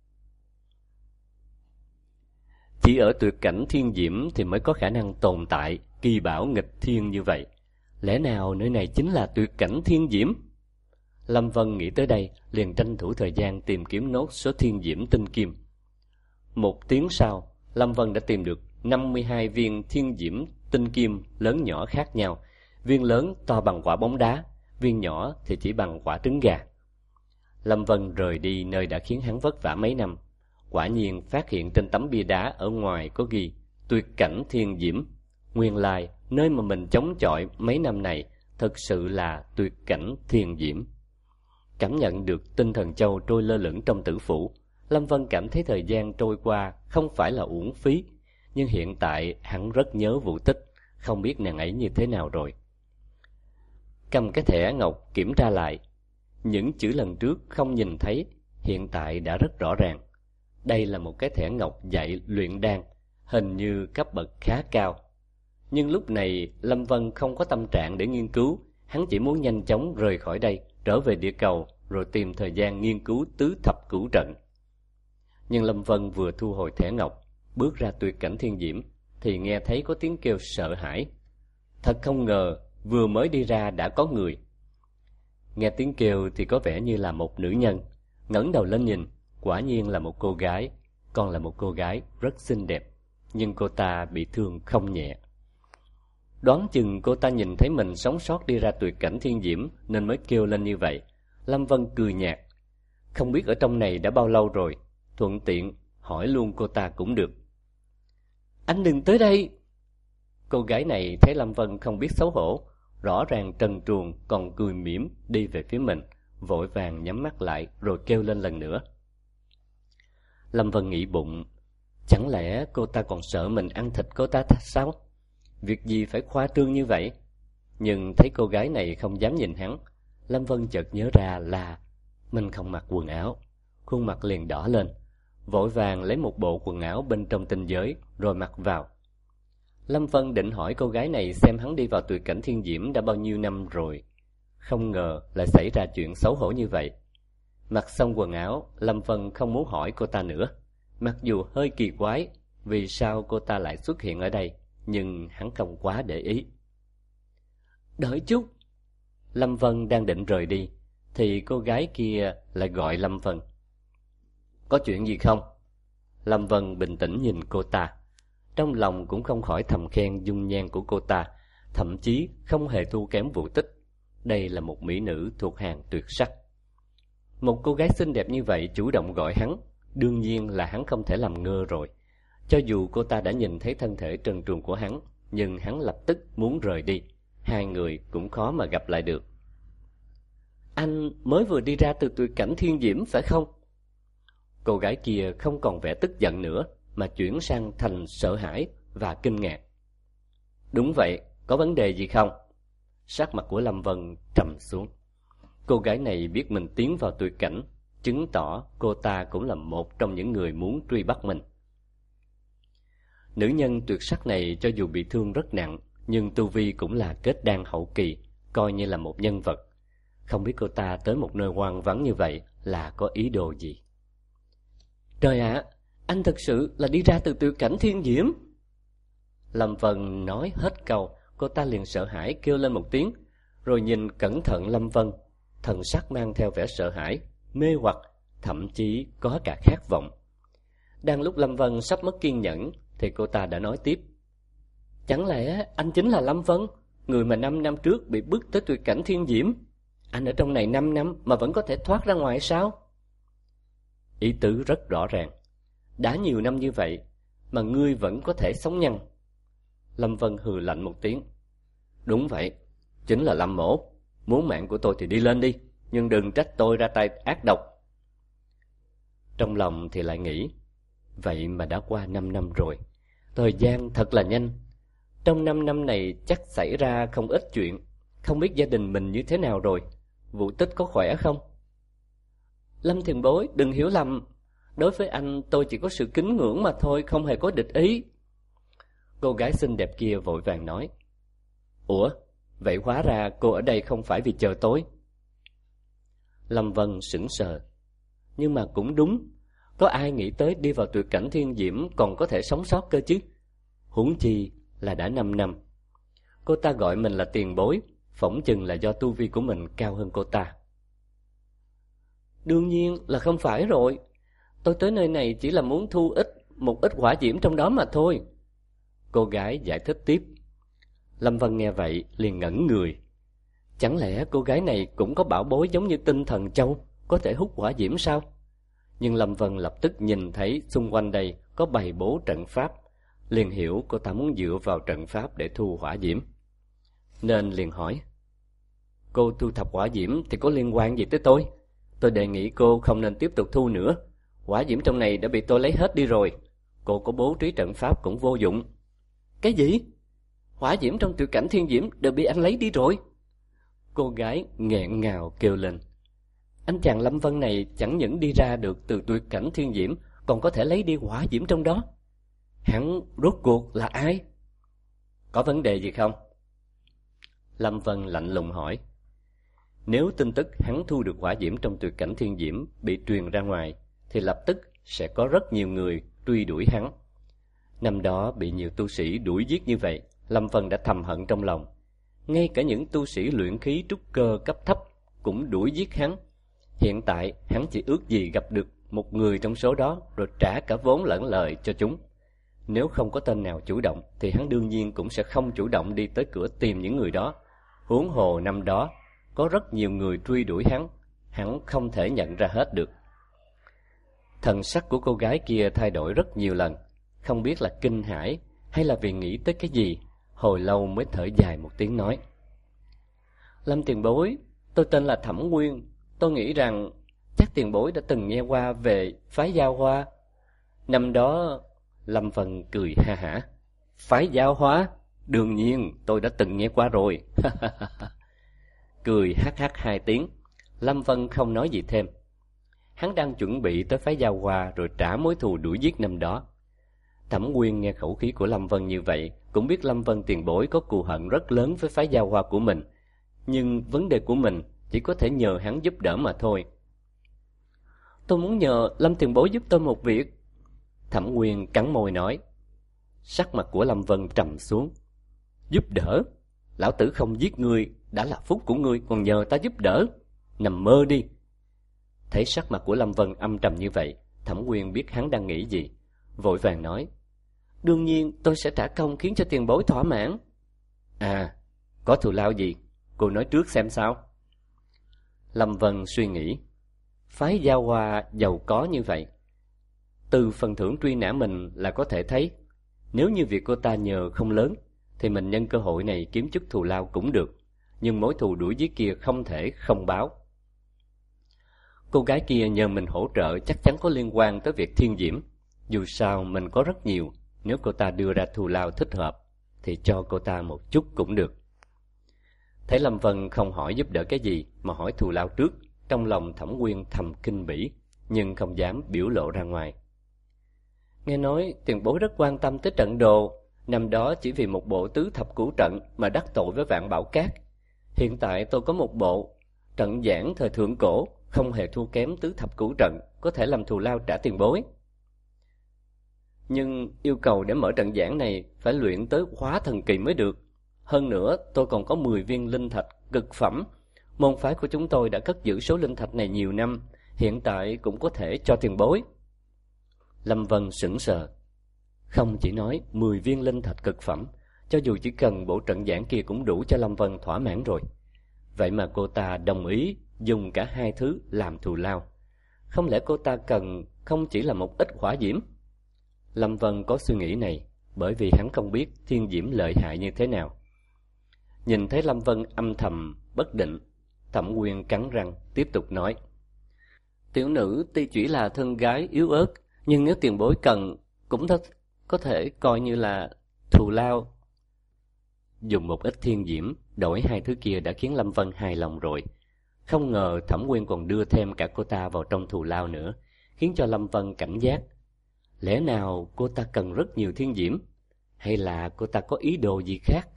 Chỉ ở tuyệt cảnh thiên diễm thì mới có khả năng tồn tại kỳ bảo nghịch thiên như vậy. Lẽ nào nơi này chính là tuyệt cảnh thiên diễm? Lâm Vân nghĩ tới đây, liền tranh thủ thời gian tìm kiếm nốt số thiên diễm tinh kim. Một tiếng sau, Lâm Vân đã tìm được năm mươi hai viên thiên diễm tinh kim lớn nhỏ khác nhau. Viên lớn to bằng quả bóng đá, viên nhỏ thì chỉ bằng quả trứng gà. Lâm Vân rời đi nơi đã khiến hắn vất vả mấy năm. Quả nhiên phát hiện trên tấm bia đá ở ngoài có ghi tuyệt cảnh thiên diễm. Nguyên lai, nơi mà mình chống chọi mấy năm này thực sự là tuyệt cảnh thiên diễm. Cảm nhận được Tinh Thần Châu trôi lơ lửng trong tử phủ, Lâm Vân cảm thấy thời gian trôi qua không phải là uổng phí. Nhưng hiện tại hắn rất nhớ Vũ Tích, không biết nàng ấy như thế nào rồi. Cầm cái thẻ ngọc kiểm tra lại, những chữ lần trước không nhìn thấy hiện tại đã rất rõ ràng. Đây là một cái thẻ ngọc dạy luyện đan, hình như cấp bậc khá cao. Nhưng lúc này Lâm Vân không có tâm trạng để nghiên cứu, hắn chỉ muốn nhanh chóng rời khỏi đây, trở về địa cầu, rồi tìm thời gian nghiên cứu tứ thập cửu trận. Nhưng Lâm Vân vừa thu hồi thẻ ngọc, bước ra tuyệt cảnh thiên diễm, thì nghe thấy có tiếng kêu sợ hãi. Thật không ngờ, vừa mới đi ra đã có người. Nghe tiếng kêu thì có vẻ như là một nữ nhân. Ngẩng đầu lên nhìn, quả nhiên là một cô gái, còn là một cô gái rất xinh đẹp. Nhưng cô ta bị thương không nhẹ. Đoán chừng cô ta nhìn thấy mình sống sót đi ra tuyệt cảnh thiên diễm nên mới kêu lên như vậy. Lâm Vân cười nhạt. Không biết ở trong này đã bao lâu rồi, thuận tiện hỏi luôn cô ta cũng được. Anh đừng tới đây! Cô gái này thấy Lâm Vân không biết xấu hổ, rõ ràng trần truồng còn cười mỉm đi về phía mình, vội vàng nhắm mắt lại rồi kêu lên lần nữa. Lâm Vân nghĩ bụng, chẳng lẽ cô ta còn sợ mình ăn thịt cô ta sao? Việc gì phải khoa trương như vậy? Nhưng thấy cô gái này không dám nhìn hắn, Lâm Vân chợt nhớ ra là mình không mặc quần áo. Khuôn mặt liền đỏ lên, vội vàng lấy một bộ quần áo bên trong tinh giới rồi mặc vào. Lâm Vân định hỏi cô gái này xem hắn đi vào tuyệt cảnh thiên diễm đã bao nhiêu năm rồi. Không ngờ lại xảy ra chuyện xấu hổ như vậy. Mặc xong quần áo, Lâm Vân không muốn hỏi cô ta nữa. Mặc dù hơi kỳ quái vì sao cô ta lại xuất hiện ở đây, nhưng hắn không quá để ý. Đợi chút! Lâm Vân đang định rời đi thì cô gái kia lại gọi Lâm Vân. Có chuyện gì không? Lâm Vân bình tĩnh nhìn cô ta. Trong lòng cũng không khỏi thầm khen dung nhan của cô ta, thậm chí không hề thua kém Vũ Tích. Đây là một mỹ nữ thuộc hàng tuyệt sắc. Một cô gái xinh đẹp như vậy chủ động gọi hắn, đương nhiên là hắn không thể làm ngơ rồi. Cho dù cô ta đã nhìn thấy thân thể trần truồng của hắn, nhưng hắn lập tức muốn rời đi. Hai người cũng khó mà gặp lại được. Anh mới vừa đi ra từ tuyệt cảnh thiên diễm phải không? Cô gái kia không còn vẻ tức giận nữa, mà chuyển sang thành sợ hãi và kinh ngạc. Đúng vậy, có vấn đề gì không? Sắc mặt của Lâm Vân trầm xuống. Cô gái này biết mình tiến vào tuyệt cảnh, chứng tỏ cô ta cũng là một trong những người muốn truy bắt mình. Nữ nhân tuyệt sắc này cho dù bị thương rất nặng, nhưng tu vi cũng là kết đan hậu kỳ, coi như là một nhân vật. Không biết cô ta tới một nơi hoang vắng như vậy là có ý đồ gì? Trời ạ, à, anh thật sự là đi ra từ tuyệt cảnh thiên diễm. Lâm Vân nói hết câu, cô ta liền sợ hãi kêu lên một tiếng, rồi nhìn cẩn thận Lâm Vân, thần sắc mang theo vẻ sợ hãi, mê hoặc, thậm chí có cả khát vọng. Đang lúc Lâm Vân sắp mất kiên nhẫn, thì cô ta đã nói tiếp. Chẳng lẽ anh chính là Lâm Vân, người mà năm năm trước bị bức tới tuyệt cảnh thiên diễm? Anh ở trong này năm năm mà vẫn có thể thoát ra ngoài sao? Ý tứ rất rõ ràng. Đã nhiều năm như vậy mà ngươi vẫn có thể sống nhăn. Lâm Vân hừ lạnh một tiếng. Đúng vậy, chính là Lâm mỗ. Muốn mạng của tôi thì đi lên đi, nhưng đừng trách tôi ra tay ác độc. Trong lòng thì lại nghĩ, vậy mà đã qua năm năm rồi. Thời gian thật là nhanh. Trong năm năm này chắc xảy ra không ít chuyện. Không biết gia đình mình như thế nào rồi. Vũ Tích có khỏe không? Lâm tiền bối, đừng hiểu lầm. Đối với anh tôi chỉ có sự kính ngưỡng mà thôi, không hề có địch ý. Cô gái xinh đẹp kia vội vàng nói. Ủa, vậy hóa ra cô ở đây không phải vì chờ tối? Lâm Vân sững sờ. Nhưng mà cũng đúng, có ai nghĩ tới đi vào tuyệt cảnh thiên diễm còn có thể sống sót cơ chứ? Huống chi là đã năm năm. Cô ta gọi mình là tiền bối, phỏng chừng là do tu vi của mình cao hơn cô ta. Đương nhiên là không phải rồi. Tôi tới nơi này chỉ là muốn thu ít một ít hỏa diễm trong đó mà thôi. Cô gái giải thích tiếp. Lâm Vân nghe vậy liền ngẩn người. Chẳng lẽ cô gái này cũng có bảo bối giống như tinh thần châu, có thể hút hỏa diễm sao? Nhưng Lâm Vân lập tức nhìn thấy xung quanh đây có bày bố trận pháp, liền hiểu cô ta muốn dựa vào trận pháp để thu hỏa diễm. Nên liền hỏi. Cô thu thập hỏa diễm thì có liên quan gì tới tôi? Tôi đề nghị cô không nên tiếp tục thu nữa. Hỏa diễm trong này đã bị tôi lấy hết đi rồi. Cô có bố trí trận pháp cũng vô dụng. Cái gì? Hỏa diễm trong tuyệt cảnh thiên diễm đều bị anh lấy đi rồi? Cô gái nghẹn ngào kêu lên. Anh chàng Lâm Vân này chẳng những đi ra được từ tuyệt cảnh thiên diễm, còn có thể lấy đi hỏa diễm trong đó. Hắn rốt cuộc là ai? Có vấn đề gì không? Lâm Vân lạnh lùng hỏi. Nếu tin tức hắn thu được hỏa diễm trong tuyệt cảnh thiên diễm bị truyền ra ngoài, thì lập tức sẽ có rất nhiều người truy đuổi hắn. Năm đó bị nhiều tu sĩ đuổi giết như vậy, Lâm Vân đã thầm hận trong lòng. Ngay cả những tu sĩ luyện khí trúc cơ cấp thấp cũng đuổi giết hắn. Hiện tại hắn chỉ ước gì gặp được một người trong số đó, rồi trả cả vốn lẫn lời cho chúng. Nếu không có tên nào chủ động, thì hắn đương nhiên cũng sẽ không chủ động đi tới cửa tìm những người đó. Huống hồ năm đó có rất nhiều người truy đuổi hắn, hắn không thể nhận ra hết được. Thần sắc của cô gái kia thay đổi rất nhiều lần, không biết là kinh hãi hay là vì nghĩ tới cái gì, hồi lâu mới thở dài một tiếng nói. Lâm tiền bối, tôi tên là Thẩm Nguyên. Tôi nghĩ rằng chắc tiền bối đã từng nghe qua về phái Giao Hoa. Năm đó Lâm Vân cười ha hả. Phái Giao Hoa? Đương nhiên tôi đã từng nghe qua rồi. Cười hắc hắc hai tiếng, Lâm Vân không nói gì thêm. Hắn đang chuẩn bị tới phái Giao Hoa rồi trả mối thù đuổi giết năm đó. Thẩm Nguyên nghe khẩu khí của Lâm Vân như vậy, cũng biết Lâm Vân tiền bối có cù hận rất lớn với phái Giao Hoa của mình. Nhưng vấn đề của mình chỉ có thể nhờ hắn giúp đỡ mà thôi. Tôi muốn nhờ Lâm tiền bối giúp tôi một việc. Thẩm Nguyên cắn môi nói. Sắc mặt của Lâm Vân trầm xuống. Giúp đỡ? Lão tử không giết ngươi đã là phúc của ngươi, còn nhờ ta giúp đỡ? nằm mơ đi. Thấy sắc mặt của Lâm Vân âm trầm như vậy, Thẩm Quyên biết hắn đang nghĩ gì, vội vàng nói: Đương nhiên tôi sẽ trả công khiến cho tiền bối thỏa mãn. À, có thù lao gì? Cô nói trước xem sao. Lâm Vân suy nghĩ. Phái Gia Hoa giàu có như vậy, từ phần thưởng truy nã mình là có thể thấy, nếu như việc cô ta nhờ không lớn, thì mình nhân cơ hội này kiếm chút thù lao cũng được. Nhưng mối thù đuổi giết kia không thể không báo. Cô gái kia nhờ mình hỗ trợ chắc chắn có liên quan tới việc Thiên Diễm. Dù sao mình có rất nhiều, nếu cô ta đưa ra thù lao thích hợp thì cho cô ta một chút cũng được. Thấy Lâm Vân không hỏi giúp đỡ cái gì mà hỏi thù lao trước, trong lòng Thẩm Quyên thầm kinh bỉ, nhưng không dám biểu lộ ra ngoài. Nghe nói tiền bối rất quan tâm tới trận đồ, năm đó chỉ vì một bộ tứ thập cửu trận mà đắc tội với Vạn Bảo Các. Hiện tại tôi có một bộ trận giảng thời thượng cổ, không hề thua kém tứ thập cửu trận, có thể làm thù lao trả tiền bối. Nhưng yêu cầu để mở trận giảng này phải luyện tới hóa thần kỳ mới được. Hơn nữa tôi còn có mười viên linh thạch cực phẩm. Môn phái của chúng tôi đã cất giữ số linh thạch này nhiều năm, hiện tại cũng có thể cho tiền bối. Lâm Vân sững sờ. Không chỉ nói mười viên linh thạch cực phẩm, cho dù chỉ cần bộ trận giảng kia cũng đủ cho Lâm Vân thỏa mãn rồi. Vậy mà cô ta đồng ý dùng cả hai thứ làm thù lao. Không lẽ cô ta cần không chỉ là một ít hỏa diễm? Lâm Vân có suy nghĩ này bởi vì hắn không biết Thiên Diễm lợi hại như thế nào. Nhìn thấy Lâm Vân âm thầm bất định, Thẩm Quyên cắn răng tiếp tục nói: Tiểu nữ tuy chỉ là thân gái yếu ớt, nhưng nếu tiền bối cần cũng th- có thể coi như là thù lao. Dùng một ít Thiên Diễm đổi hai thứ kia đã khiến Lâm Vân hài lòng rồi. Không ngờ Thẩm Quyên còn đưa thêm cả cô ta vào trong thù lao nữa, khiến cho Lâm Vân cảnh giác. Lẽ nào cô ta cần rất nhiều Thiên Diễm, hay là cô ta có ý đồ gì khác?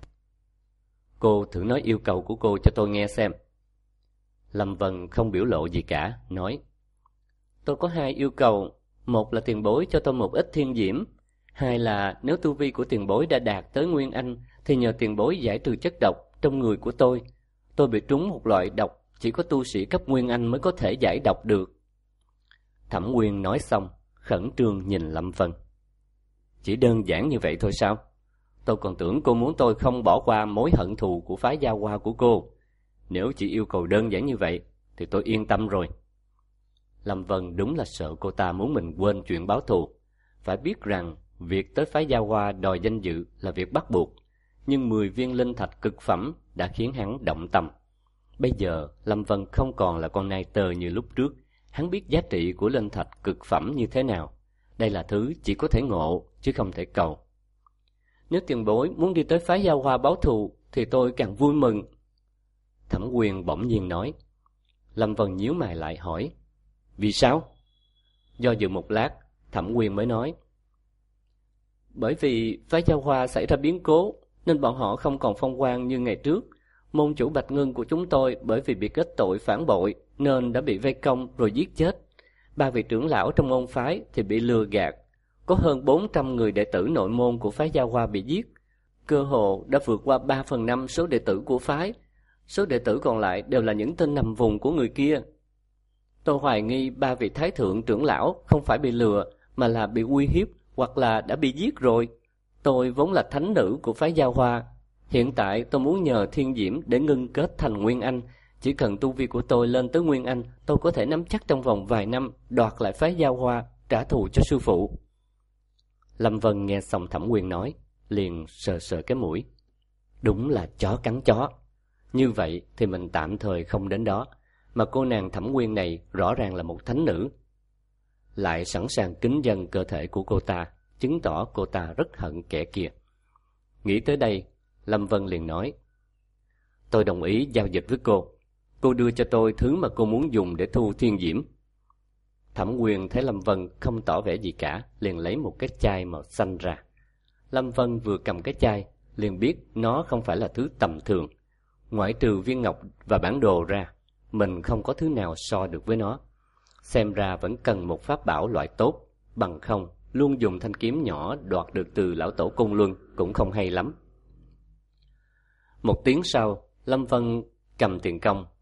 Cô thử nói yêu cầu của cô cho tôi nghe xem. Lâm Vân không biểu lộ gì cả, nói: Tôi có hai yêu cầu. Một là tiền bối cho tôi một ít Thiên Diễm. Hai là nếu tu vi của tiền bối đã đạt tới Nguyên Anh, thì nhờ tiền bối giải trừ chất độc trong người của tôi. Tôi bị trúng một loại độc chỉ có tu sĩ cấp Nguyên Anh mới có thể giải độc được. Thẩm Quyên nói xong, khẩn trương nhìn Lâm Vân. Chỉ đơn giản như vậy thôi sao? Tôi còn tưởng cô muốn tôi không bỏ qua mối hận thù của phái Gia Hoa của cô. Nếu chỉ yêu cầu đơn giản như vậy thì tôi yên tâm rồi. Lâm Vân đúng là sợ cô ta muốn mình quên chuyện báo thù. Phải biết rằng việc tới phái Gia Hoa đòi danh dự là việc bắt buộc, nhưng mười viên linh thạch cực phẩm đã khiến hắn động tâm. Bây giờ Lâm Vân không còn là con nai tơ như lúc trước. Hắn biết giá trị của linh thạch cực phẩm như thế nào. Đây là thứ chỉ có thể ngộ chứ không thể cầu. Nếu tiền bối muốn đi tới phái Gia Hoa báo thù thì tôi càng vui mừng. Thẩm Quyên bỗng nhiên nói. Lâm Vân nhíu mày lại hỏi: Vì sao? Do dự một lát, Thẩm Quyên mới nói: Bởi vì phái Gia Hoa xảy ra biến cố, nên bọn họ không còn phong quang như ngày trước. Môn chủ Bạch Ngân của chúng tôi bởi vì bị kết tội phản bội nên đã bị vây công rồi giết chết. Ba vị trưởng lão trong môn phái thì bị lừa gạt. Có hơn bốn trăm người đệ tử nội môn của phái Gia Hoa bị giết. Cơ hồ đã vượt qua ba phần năm số đệ tử của phái. Số đệ tử còn lại đều là những tên nằm vùng của người kia. Tôi hoài nghi ba vị thái thượng trưởng lão không phải bị lừa, mà là bị uy hiếp hoặc là đã bị giết rồi. Tôi vốn là thánh nữ của phái Gia Hoa. Hiện tại tôi muốn nhờ Thiên Diễm để ngưng kết thành Nguyên Anh. Chỉ cần tu vi của tôi lên tới Nguyên Anh, tôi có thể nắm chắc trong vòng vài năm đoạt lại phái Gia Hoa, trả thù cho sư phụ. Lâm Vân nghe xong Thẩm Quyên nói, liền sờ sờ cái mũi. Đúng là chó cắn chó. Như vậy thì mình tạm thời không đến đó. Mà cô nàng Thẩm Quyên này rõ ràng là một thánh nữ, lại sẵn sàng kính dâng cơ thể của cô ta, chứng tỏ cô ta rất hận kẻ kia. Nghĩ tới đây, Lâm Vân liền nói: Tôi đồng ý giao dịch với cô. Cô đưa cho tôi thứ mà cô muốn dùng để thu Thiên Diễm. Thẩm Quyên thấy Lâm Vân không tỏ vẻ gì cả, liền lấy một cái chai màu xanh ra. Lâm Vân vừa cầm cái chai, liền biết nó không phải là thứ tầm thường. Ngoại trừ viên ngọc và bản đồ ra, mình không có thứ nào so được với nó. Xem ra vẫn cần một pháp bảo loại tốt, bằng không luôn dùng thanh kiếm nhỏ đoạt được từ lão tổ Côn Luân cũng không hay lắm. Một tiếng sau, Lâm Vân cầm tiền công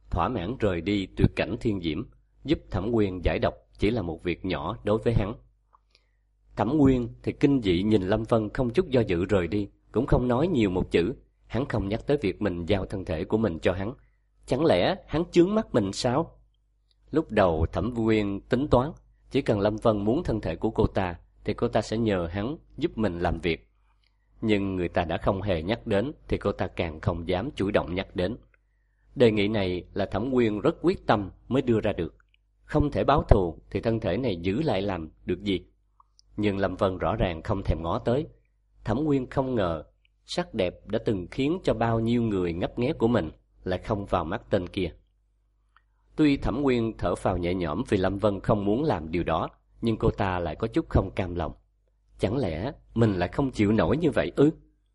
thỏa mãn rời đi tuyệt cảnh thiên diễm, giúp Thẩm Quyên giải độc chỉ là một việc nhỏ đối với hắn. Thẩm Quyên thì kinh dị nhìn Lâm Vân không chút do dự rời đi, cũng không nói nhiều một chữ. Hắn không nhắc tới việc mình giao thân thể của mình cho hắn. Chẳng lẽ hắn chướng mắt mình sao? Lúc đầu Thẩm Quyên tính toán, chỉ cần Lâm Vân muốn thân thể của cô ta thì cô ta sẽ nhờ hắn giúp mình làm việc. Nhưng người ta đã không hề nhắc đến thì cô ta càng không dám chủ động nhắc đến. Đề nghị này là Thẩm Quyên rất quyết tâm mới đưa ra được. Không thể báo thù thì thân thể này giữ lại làm được gì? Nhưng Lâm Vân rõ ràng không thèm ngó tới. Thẩm Quyên không ngờ sắc đẹp đã từng khiến cho bao nhiêu người ngấp nghé của mình lại không vào mắt tên kia. Tuy Thẩm Quyên thở phào nhẹ nhõm vì Lâm Vân không muốn làm điều đó, nhưng cô ta lại có chút không cam lòng. Chẳng lẽ mình lại không chịu nổi như vậy ư?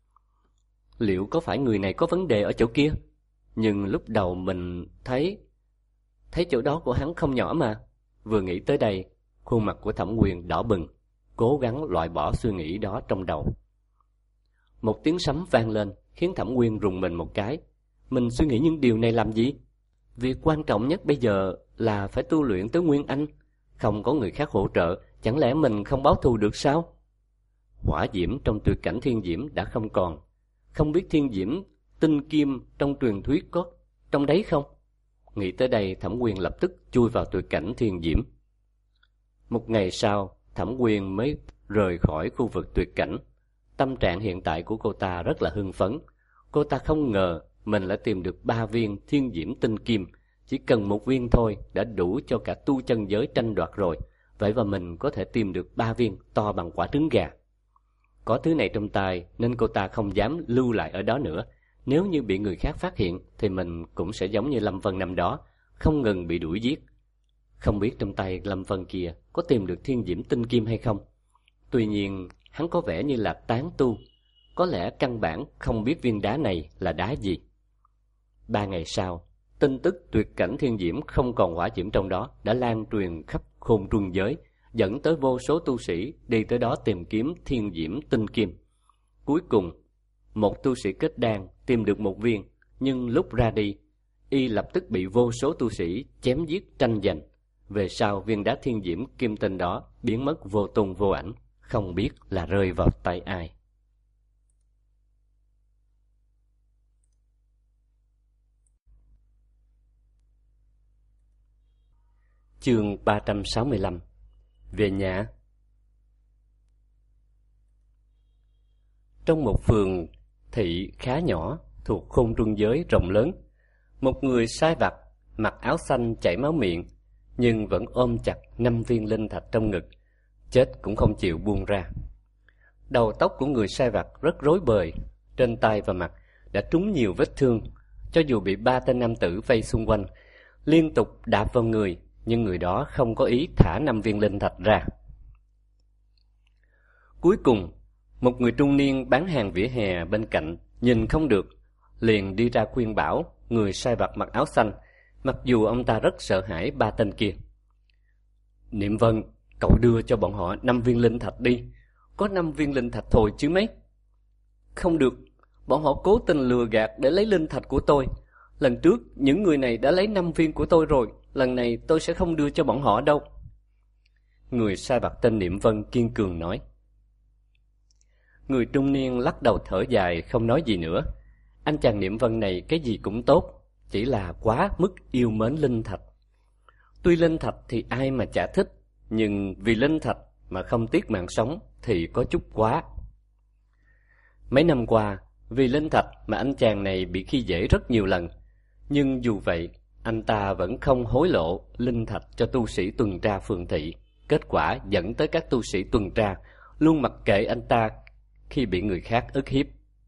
Liệu có phải người này có vấn đề ở chỗ kia? Nhưng lúc đầu mình thấy Thấy chỗ đó của hắn không nhỏ mà. Vừa nghĩ tới đây, khuôn mặt của Thẩm Quyên đỏ bừng, cố gắng loại bỏ suy nghĩ đó trong đầu. Một tiếng sấm vang lên khiến Thẩm Quyên rùng mình một cái. Mình suy nghĩ những điều này làm gì? Việc quan trọng nhất bây giờ là phải tu luyện tới Nguyên Anh. Không có người khác hỗ trợ, chẳng lẽ mình không báo thù được sao? Hỏa diễm trong tuyệt cảnh thiên diễm đã không còn. Không biết thiên diễm tinh kim trong truyền thuyết có trong đấy không? Nghĩ tới đây, Thẩm Quyên lập tức chui vào tuyệt cảnh thiên diễm. Một ngày sau, Thẩm Quyên mới rời khỏi khu vực tuyệt cảnh. Tâm trạng hiện tại của cô ta rất là hưng phấn. Cô ta không ngờ mình lại tìm được ba viên thiên diễm tinh kim. Chỉ cần một viên thôi đã đủ cho cả tu chân giới tranh đoạt rồi. Vậy mà mình có thể tìm được ba viên to bằng quả trứng gà. Có thứ này trong tay nên cô ta không dám lưu lại ở đó nữa. Nếu như bị người khác phát hiện thì mình cũng sẽ giống như Lâm Vân năm đó, không ngừng bị đuổi giết. Không biết trong tay Lâm Vân kia có tìm được thiên diễm tinh kim hay không. Tuy nhiên hắn có vẻ như là tán tu, có lẽ căn bản không biết viên đá này là đá gì. Ba ngày sau, tin tức tuyệt cảnh thiên diễm không còn hỏa diễm trong đó đã lan truyền khắp khôn trung giới, dẫn tới vô số tu sĩ đi tới đó tìm kiếm thiên diễm tinh kim. Cuối cùng, một tu sĩ kết đan tìm được một viên, nhưng lúc ra đi, y lập tức bị vô số tu sĩ chém giết tranh giành. Về sau, viên đá thiên diễm kim tinh đó biến mất vô tung vô ảnh, không biết là rơi vào tay ai. Chương ba trăm sáu mươi lăm. Về nhà. Trong một phường thị khá nhỏ thuộc khôn trung giới rộng lớn, một người sai vặt mặc áo xanh chảy máu miệng nhưng vẫn ôm chặt năm viên linh thạch trong ngực, chết cũng không chịu buông ra. Đầu tóc của người sai vặt rất rối bời, trên tay và mặt đã trúng nhiều vết thương. Cho dù bị ba tên nam tử vây xung quanh liên tục đạp vào người, nhưng người đó không có ý thả năm viên linh thạch ra. Cuối cùng, một người trung niên bán hàng vỉa hè bên cạnh nhìn không được, liền đi ra khuyên bảo người sai vặt mặc áo xanh, mặc dù ông ta rất sợ hãi ba tên kia. Niệm Vân, cậu đưa cho bọn họ năm viên linh thạch đi, có năm viên linh thạch thôi chứ mấy. Không được, bọn họ cố tình lừa gạt để lấy linh thạch của tôi. Lần trước những người này đã lấy năm viên của tôi rồi, lần này tôi sẽ không đưa cho bọn họ đâu. Người sai vặt tên Niệm Vân kiên cường nói. Người trung niên lắc đầu thở dài không nói gì nữa. Anh chàng Niệm Vân này cái gì cũng tốt, chỉ là quá mức yêu mến linh thạch. Tuy linh thạch thì ai mà chả thích, nhưng vì linh thạch mà không tiếc mạng sống thì có chút quá. Mấy năm qua, vì linh thạch mà anh chàng này bị khi dễ rất nhiều lần. Nhưng dù vậy, anh ta vẫn không hối lộ linh thạch cho tu sĩ tuần tra phường thị. Kết quả dẫn tới các tu sĩ tuần tra luôn mặc kệ anh ta khi bị người khác ức hiếp.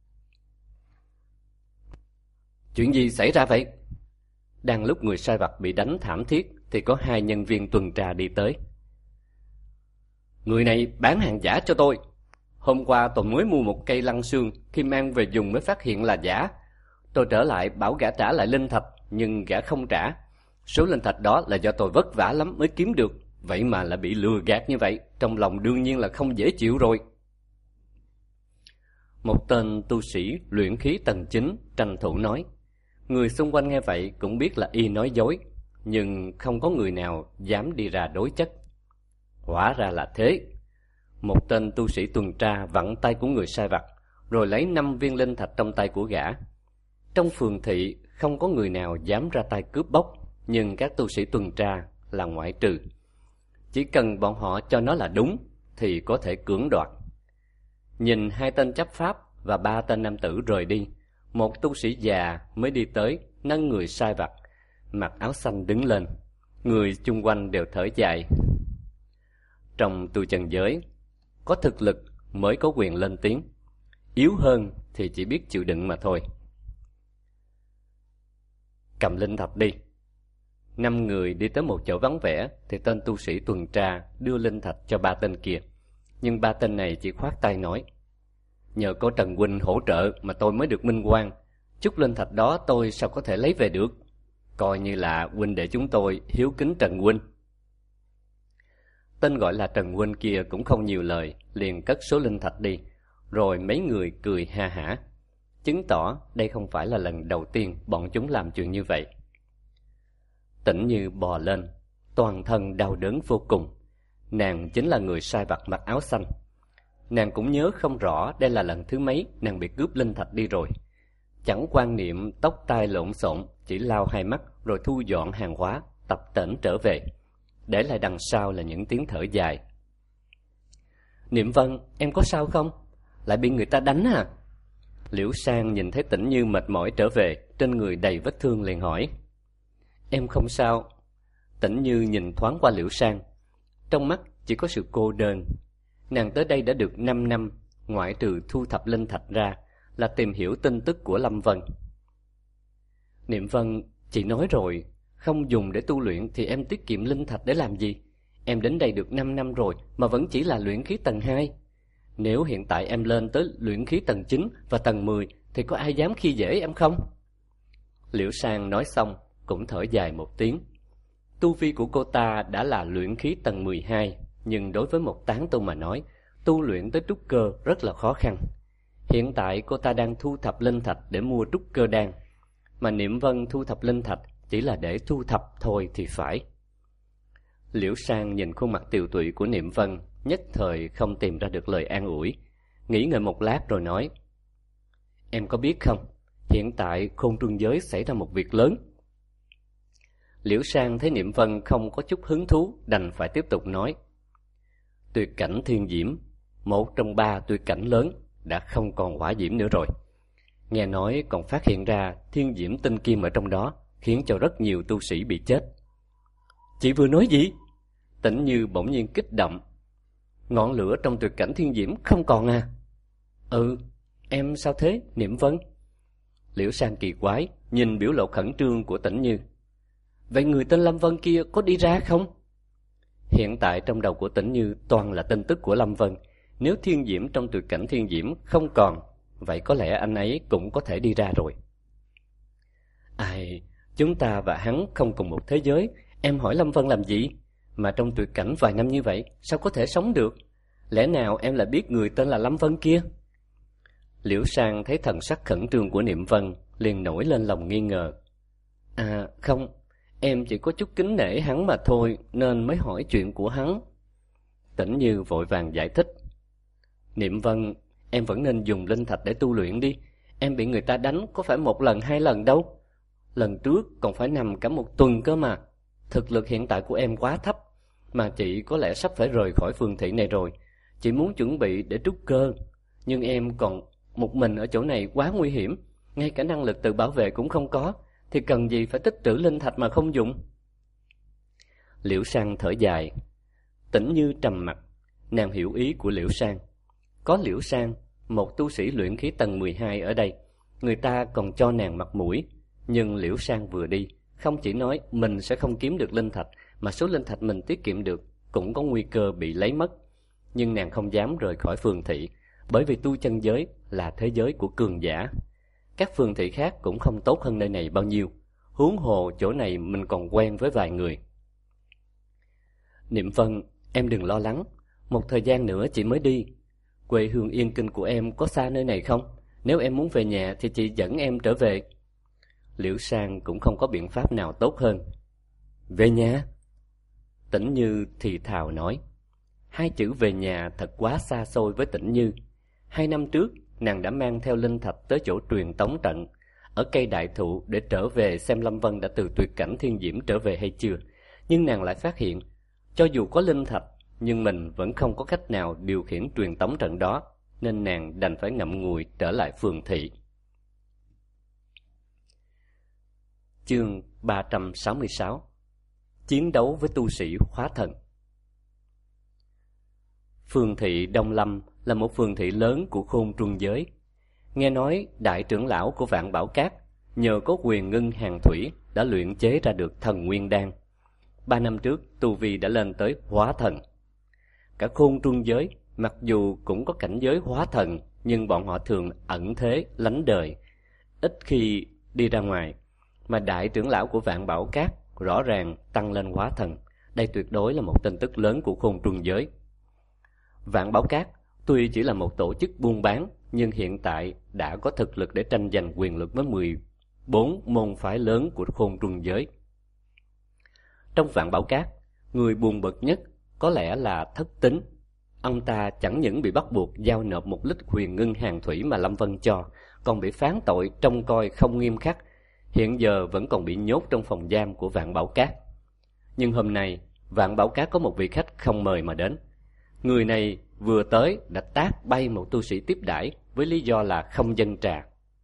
Chuyện gì xảy ra vậy? Đang lúc người sai vặt bị đánh thảm thiết thì có hai nhân viên tuần tra đi tới. Người này bán hàng giả cho tôi. Hôm qua tôi mới mua một cây lăng xương, khi mang về dùng mới phát hiện là giả. Tôi trở lại bảo gã trả lại linh thạch, nhưng gã không trả. Số linh thạch đó là do tôi vất vả lắm mới kiếm được, vậy mà lại bị lừa gạt như vậy, trong lòng đương nhiên là không dễ chịu rồi. Một tên tu sĩ luyện khí tầng chín tranh thủ nói. Người xung quanh nghe vậy cũng biết là y nói dối, nhưng không có người nào dám đi ra đối chất. Hóa ra là thế. Một tên tu sĩ tuần tra vặn tay của người sai vặt, rồi lấy năm viên linh thạch trong tay của gã. Trong phường thị không có người nào dám ra tay cướp bóc, nhưng các tu sĩ tuần tra là ngoại trừ. Chỉ cần bọn họ cho nó là đúng thì có thể cưỡng đoạt. Nhìn hai tên chấp pháp và ba tên nam tử rời đi, một tu sĩ già mới đi tới, nâng người sai vặt, mặc áo xanh đứng lên. Người chung quanh đều thở dài. Trong tu chân giới, có thực lực mới có quyền lên tiếng, yếu hơn thì chỉ biết chịu đựng mà thôi. Cầm linh thạch đi. Năm người đi tới một chỗ vắng vẻ thì tên tu sĩ tuần tra đưa linh thạch cho ba tên kia. Nhưng ba tên này chỉ khoát tay nói: nhờ có Trần huynh hỗ trợ mà tôi mới được minh oan. Chút linh thạch đó tôi sao có thể lấy về được? Coi như là huynh đệ chúng tôi hiếu kính Trần huynh. Tên gọi là Trần huynh kia cũng không nhiều lời, liền cất số linh thạch đi. Rồi mấy người cười ha hả, chứng tỏ đây không phải là lần đầu tiên bọn chúng làm chuyện như vậy. Tĩnh Như bò lên, toàn thân đau đớn vô cùng. Nàng chính là người sai vặt mặc áo xanh. Nàng cũng nhớ không rõ đây là lần thứ mấy nàng bị cướp linh thạch đi rồi. Chẳng quan niệm tóc tai lộn xộn, chỉ lau hai mắt rồi thu dọn hàng hóa, tập tễnh trở về. Để lại đằng sau là những tiếng thở dài. Niệm Vân, em có sao không? Lại bị người ta đánh à? Liễu Sang nhìn thấy Tĩnh Như mệt mỏi trở về, trên người đầy vết thương liền hỏi. Em không sao. Tĩnh Như nhìn thoáng qua Liễu Sang, trong mắt chỉ có sự cô đơn. Nàng tới đây đã được năm năm, ngoại trừ thu thập linh thạch ra là tìm hiểu tin tức của Lâm Vân. Niệm Vân, chị nói rồi, không dùng để tu luyện thì em tiết kiệm linh thạch để làm gì? Em đến đây được năm năm rồi mà vẫn chỉ là luyện khí tầng hai. Nếu hiện tại em lên tới luyện khí tầng chín và tầng mười thì có ai dám khi dễ em không? Liễu Sang nói xong cũng thở dài một tiếng. Tu vi của cô ta đã là luyện khí tầng mười hai, nhưng đối với một tán tu mà nói, tu luyện tới trúc cơ rất là khó khăn. Hiện tại cô ta đang thu thập linh thạch để mua trúc cơ đan, mà Niệm Vân thu thập linh thạch chỉ là để thu thập thôi thì phải. Liễu Sang nhìn khuôn mặt tiều tụy của Niệm Vân, nhất thời không tìm ra được lời an ủi. Nghĩ ngợi một lát rồi nói: Em có biết không, hiện tại Khôn Trung giới xảy ra một việc lớn. Liễu Sang thấy Niệm Vân không có chút hứng thú, đành phải tiếp tục nói: Tuyệt cảnh thiên diễm, một trong ba tuyệt cảnh lớn, đã không còn hỏa diễm nữa rồi. Nghe nói còn phát hiện ra thiên diễm tinh kim ở trong đó, khiến cho rất nhiều tu sĩ bị chết. Chị vừa nói gì? Tĩnh Như bỗng nhiên kích động. Ngọn lửa trong tuyệt cảnh thiên diễm không còn à? Ừ, em sao thế, Niệm Vân? Liễu Sang kỳ quái, nhìn biểu lộ khẩn trương của Tĩnh Như. Vậy người tên Lâm Vân kia có đi ra không? Hiện tại trong đầu của Tĩnh Như toàn là tin tức của Lâm Vân. Nếu thiên diễm trong tuyệt cảnh thiên diễm không còn, vậy có lẽ anh ấy cũng có thể đi ra rồi. Ai, chúng ta và hắn không cùng một thế giới. Em hỏi Lâm Vân làm gì? Mà trong tuyệt cảnh vài năm như vậy, sao có thể sống được? Lẽ nào em lại biết người tên là Lâm Vân kia? Liễu Sang thấy thần sắc khẩn trương của Niệm Vân, liền nổi lên lòng nghi ngờ. À không, em chỉ có chút kính nể hắn mà thôi, nên mới hỏi chuyện của hắn. Tĩnh Như vội vàng giải thích. Niệm Vân, em vẫn nên dùng linh thạch để tu luyện đi. Em bị người ta đánh có phải một lần hai lần đâu. Lần trước còn phải nằm cả một tuần cơ mà. Thực lực hiện tại của em quá thấp, mà chị có lẽ sắp phải rời khỏi phường thị này rồi. Chị muốn chuẩn bị để trúc cơ, nhưng em còn một mình ở chỗ này quá nguy hiểm. Ngay cả năng lực tự bảo vệ cũng không có, thì cần gì phải tích trữ linh thạch mà không dùng. Liễu Sang thở dài. Tĩnh Như trầm mặt. Nàng hiểu ý của Liễu Sang. Có Liễu Sang, một tu sĩ luyện khí tầng mười hai ở đây, người ta còn cho nàng mặt mũi. Nhưng Liễu Sang vừa đi, không chỉ nói mình sẽ không kiếm được linh thạch, mà số linh thạch mình tiết kiệm được cũng có nguy cơ bị lấy mất. Nhưng nàng không dám rời khỏi phường thị, bởi vì tu chân giới là thế giới của cường giả. Các phường thị khác cũng không tốt hơn nơi này bao nhiêu, huống hồ chỗ này mình còn quen với vài người. Niệm Vân, em đừng lo lắng, một thời gian nữa chị mới đi. Quê hương Yên Kinh của em có xa nơi này không? Nếu em muốn về nhà thì chị dẫn em trở về. Liễu Sang cũng không có biện pháp nào tốt hơn. Về nhà. Tĩnh Như thì thào nói. Hai chữ về nhà thật quá xa xôi với Tĩnh Như. Hai năm trước, nàng đã mang theo linh thạch tới chỗ truyền tống trận ở cây đại thụ để trở về xem Lâm Vân đã từ tuyệt cảnh thiên diễm trở về hay chưa. Nhưng nàng lại phát hiện, cho dù có linh thạch, nhưng mình vẫn không có cách nào điều khiển truyền tống trận đó, nên nàng đành phải ngậm ngùi trở lại phường thị. Chương ba trăm sáu mươi sáu. Chiến đấu với tu sĩ hóa thần. Phường thị Đông Lâm là một phường thị lớn của Khôn Trung giới. Nghe nói đại trưởng lão của Vạn Bảo Các nhờ có quyền ngưng hàng thủy đã luyện chế ra được thần nguyên đan. Ba năm trước tu vi đã lên tới hóa thần. Cả Khôn Trung giới mặc dù cũng có cảnh giới hóa thần, nhưng bọn họ thường ẩn thế lánh đời, ít khi đi ra ngoài. Mà đại trưởng lão của Vạn Bảo Các rõ ràng tăng lên hóa thần. Đây tuyệt đối là một tin tức lớn của Khôn Trung giới. Vạn Bảo Các tuy chỉ là một tổ chức buôn bán, nhưng hiện tại đã có thực lực để tranh giành quyền lực với mười bốn môn phái lớn của Khôn Trung giới. Trong Vạn Bảo Các, người buồn bực nhất có lẽ là Thất Tính. Ông ta chẳng những bị bắt buộc giao nộp một lít huyền ngưng hàng thủy mà Lâm Vân cho, còn bị phán tội trông coi không nghiêm khắc. Hiện giờ vẫn còn bị nhốt trong phòng giam của Vạn Bảo Các. Nhưng hôm nay, Vạn Bảo Các có một vị khách không mời mà đến. Người này vừa tới đã tát bay một tu sĩ tiếp đãi với lý do là không dâng trà.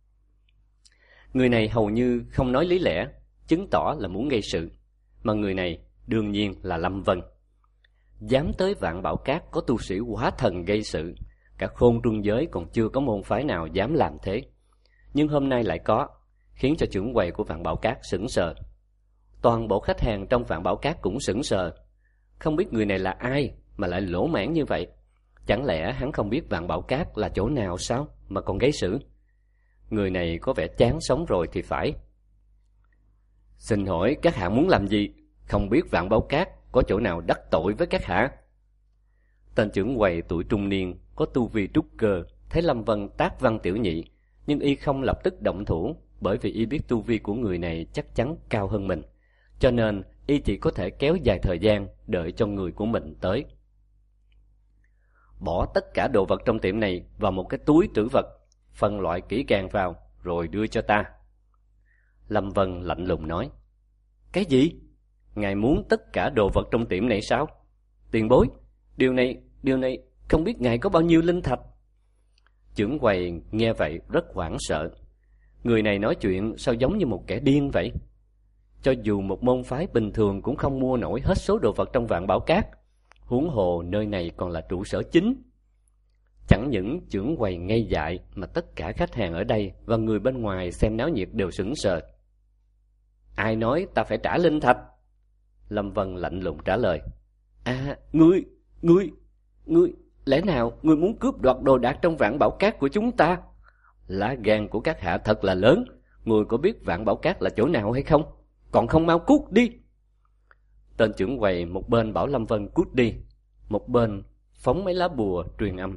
Người này hầu như không nói lý lẽ, chứng tỏ là muốn gây sự. Mà người này đương nhiên là Lâm Vân. Dám tới Vạn Bảo Các có tu sĩ hóa thần gây sự, cả Khôn Trung giới còn chưa có môn phái nào dám làm thế. Nhưng hôm nay lại có, khiến cho trưởng quầy của Vạn Bảo Các sững sờ. Toàn bộ khách hàng trong Vạn Bảo Các cũng sững sờ. Không biết người này là ai mà lại lỗ mãng như vậy. Chẳng lẽ hắn không biết Vạn Bảo Các là chỗ nào sao mà còn gây sự? Người này có vẻ chán sống rồi thì phải. Xin hỏi các hạ muốn làm gì? Không biết Vạn Bảo Các có chỗ nào đắc tội với các hạ? Tên trưởng quầy tuổi trung niên có tu vi trúc cơ thấy Lâm Vân tát Văn Tiểu Nhị, nhưng y không lập tức động thủ, bởi vì y biết tu vi của người này chắc chắn cao hơn mình, cho nên y chỉ có thể kéo dài thời gian đợi cho người của mình tới. Bỏ tất cả đồ vật trong tiệm này vào một cái túi trữ vật, phân loại kỹ càng vào rồi đưa cho ta. Lâm Vân lạnh lùng nói. Cái gì? Ngài muốn tất cả đồ vật trong tiệm này sao? Tiền bối, điều này, điều này không biết ngài có bao nhiêu linh thạch? Trưởng quầy nghe vậy rất hoảng sợ. Người này nói chuyện sao giống như một kẻ điên vậy? Cho dù một môn phái bình thường cũng không mua nổi hết số đồ vật trong Vạn Bảo Các, huống hồ nơi này còn là trụ sở chính. Chẳng những trưởng quầy ngây dại mà tất cả khách hàng ở đây và người bên ngoài xem náo nhiệt đều sững sờ. Ai nói ta phải trả linh thạch? Lâm Vân lạnh lùng trả lời. À, ngươi, ngươi, ngươi, lẽ nào ngươi muốn cướp đoạt đồ đạc trong Vạn Bảo Các của chúng ta? Lá gan của các hạ thật là lớn. Ngươi có biết Vạn Bảo Các là chỗ nào hay không? Còn không mau cút đi. Tên trưởng quầy một bên bảo Lâm Vân cút đi, một bên phóng mấy lá bùa truyền âm.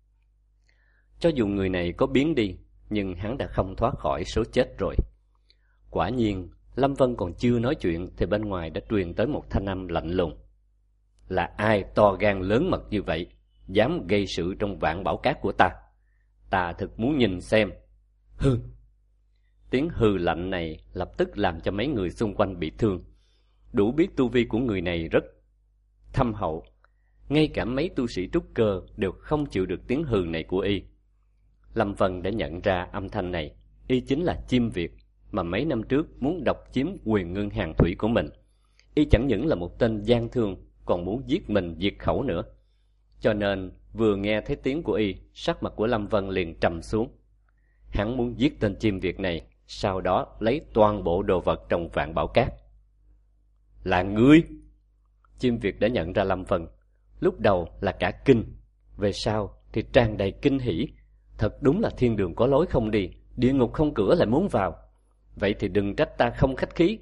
Cho dù người này có biến đi, nhưng hắn đã không thoát khỏi số chết rồi. Quả nhiên, Lâm Vân còn chưa nói chuyện thì bên ngoài đã truyền tới một thanh âm lạnh lùng. Là ai to gan lớn mật như vậy, dám gây sự trong Vạn Bảo Các của ta? Ta thực muốn nhìn xem. Hừ. Tiếng hừ lạnh này lập tức làm cho mấy người xung quanh bị thương. Đủ biết tu vi của người này rất thâm hậu. Ngay cả mấy tu sĩ trúc cơ đều không chịu được tiếng hừ này của y. Lâm Vân đã nhận ra âm thanh này, y chính là Chim Việt mà mấy năm trước muốn độc chiếm quyền ngưng hàng thủy của mình. Y chẳng những là một tên gian thương, còn muốn giết mình diệt khẩu nữa. Cho nên vừa nghe thấy tiếng của y, sắc mặt của Lâm Vân liền trầm xuống. Hắn muốn giết tên Chim Việt này, sau đó lấy toàn bộ đồ vật trong Vạn Bảo Các. Là ngươi? Chim Việt đã nhận ra Lâm Vân. Lúc đầu là cả kinh, về sau thì tràn đầy kinh hỉ. Thật đúng là thiên đường có lối không đi, địa ngục không cửa lại muốn vào. Vậy thì đừng trách ta không khách khí.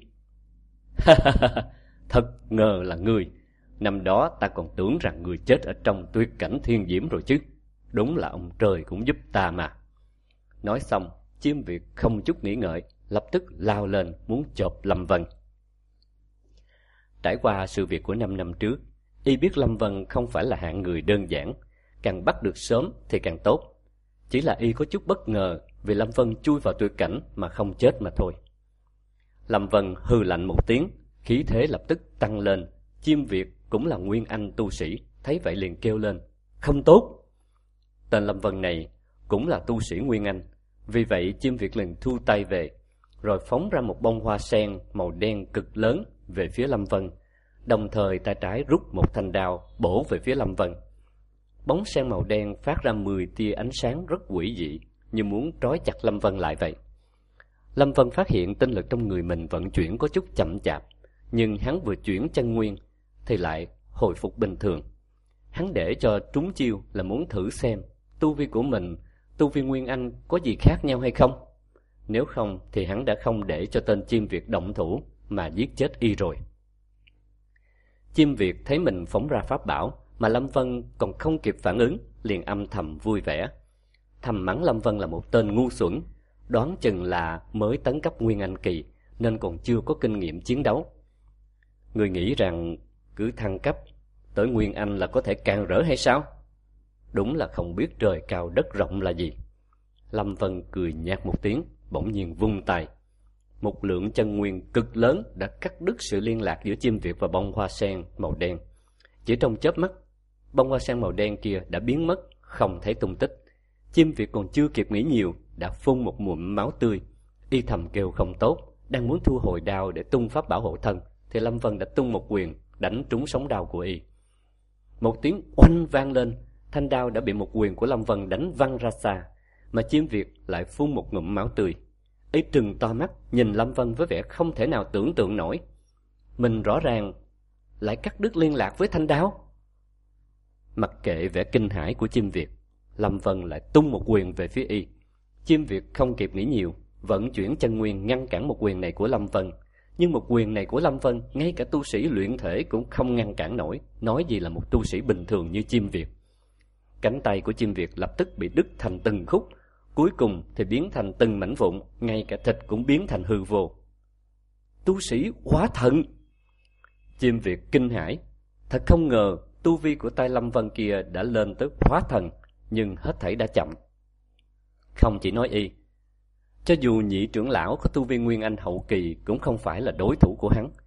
Thật ngờ là ngươi. Năm đó ta còn tưởng rằng ngươi chết ở trong tuyệt cảnh thiên diễm rồi chứ. Đúng là ông trời cũng giúp ta mà. Nói xong, Chim Việt không chút nghĩ ngợi lập tức lao lên muốn chộp Lâm Vân. Trải qua sự việc của năm năm trước, y biết Lâm Vân không phải là hạng người đơn giản, càng bắt được sớm thì càng tốt. Chỉ là y có chút bất ngờ vì Lâm Vân chui vào tuyệt cảnh mà không chết mà thôi. Lâm Vân hừ lạnh một tiếng, khí thế lập tức tăng lên. Chiêm Việt cũng là nguyên anh tu sĩ, thấy vậy liền kêu lên: không tốt! Tên Lâm Vân này cũng là tu sĩ nguyên anh, vì vậy Chiêm Việt liền thu tay về, rồi phóng ra một bông hoa sen màu đen cực lớn về phía Lâm Vân, đồng thời tay trái rút một thanh đao bổ về phía Lâm Vân. Bóng sen màu đen phát ra mười tia ánh sáng rất quỷ dị, như muốn trói chặt Lâm Vân lại vậy. Lâm Vân phát hiện tinh lực trong người mình vận chuyển có chút chậm chạp, nhưng hắn vừa chuyển chân nguyên thì lại hồi phục bình thường. Hắn để cho trúng chiêu là muốn thử xem tu vi của mình, tu vi nguyên anh có gì khác nhau hay không. Nếu không thì hắn đã không để cho tên Chiêm Việt động thủ mà giết chết y rồi. Chiêm Việt thấy mình phóng ra pháp bảo mà Lâm Vân còn không kịp phản ứng, liền âm thầm vui vẻ, thầm mắng Lâm Vân là một tên ngu xuẩn, đoán chừng là mới tấn cấp nguyên anh kỳ nên còn chưa có kinh nghiệm chiến đấu. Người nghĩ rằng cứ thăng cấp tới nguyên anh là có thể càng rỡ hay sao? Đúng là không biết trời cao đất rộng là gì. Lâm Vân cười nhạt một tiếng, bỗng nhiên vung tay. Một lượng chân nguyên cực lớn đã cắt đứt sự liên lạc giữa Chiêm Việt và bông hoa sen màu đen. Chỉ trong chớp mắt, bông hoa sen màu đen kia đã biến mất, không thấy tung tích. Chiêm Việt còn chưa kịp nghĩ nhiều, đã phun một ngụm máu tươi. Y thầm kêu không tốt, đang muốn thu hồi đao để tung pháp bảo hộ thân, thì Lâm Vân đã tung một quyền đánh trúng sống đao của y. Một tiếng oanh vang lên, thanh đao đã bị một quyền của Lâm Vân đánh văng ra xa, mà Chiêm Việt lại phun một ngụm máu tươi. Y trừng to mắt nhìn Lâm Vân với vẻ không thể nào tưởng tượng nổi. Mình rõ ràng lại cắt đứt liên lạc với thanh đao. Mặc kệ vẻ kinh hãi của Chiêm Việt, Lâm Vân lại tung một quyền về phía y. Chiêm Việt không kịp nghĩ nhiều, vận chuyển chân nguyên ngăn cản một quyền này của Lâm Vân. Nhưng một quyền này của Lâm Vân, ngay cả tu sĩ luyện thể cũng không ngăn cản nổi, nói gì là một tu sĩ bình thường như Chiêm Việt. Cánh tay của Chiêm Việt lập tức bị đứt thành từng khúc, cuối cùng thì biến thành từng mảnh vụn, ngay cả thịt cũng biến thành hư vô. Tu sĩ hóa thần! Chiêm Việt kinh hãi, thật không ngờ tu vi của tay Lâm Vân kia đã lên tới hóa thần, nhưng hết thảy đã chậm. Không chỉ nói y, cho dù nhị trưởng lão có tu vi nguyên anh hậu kỳ cũng không phải là đối thủ của hắn.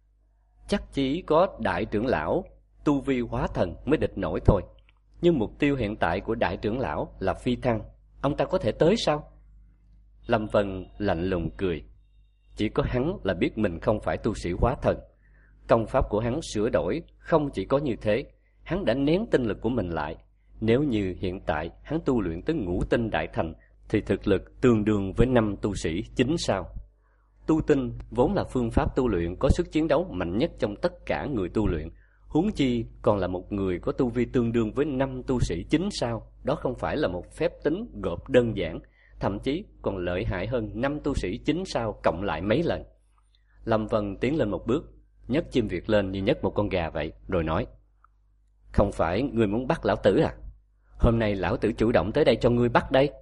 Chắc chỉ có đại trưởng lão tu vi hóa thần mới địch nổi thôi. Nhưng mục tiêu hiện tại của đại trưởng lão là phi thăng, ông ta có thể tới sao? Lâm Vân lạnh lùng cười. Chỉ có hắn là biết mình không phải tu sĩ hóa thần. Công pháp của hắn sửa đổi không chỉ có như thế, hắn đã nén tinh lực của mình lại. Nếu như hiện tại hắn tu luyện tới ngũ tinh đại thành thì thực lực tương đương với năm tu sĩ chín sao. Tu tinh vốn là phương pháp tu luyện có sức chiến đấu mạnh nhất trong tất cả người tu luyện, huống chi còn là một người có tu vi tương đương với năm tu sĩ chín sao. Đó không phải là một phép tính gộp đơn giản, thậm chí còn lợi hại hơn năm tu sĩ chín sao cộng lại mấy lần. Lâm Vân tiến lên một bước, nhấc Chiêm Việt lên như nhấc một con gà vậy, rồi nói: Không phải ngươi muốn bắt lão tử à? Hôm nay lão tử chủ động tới đây cho ngươi bắt đây.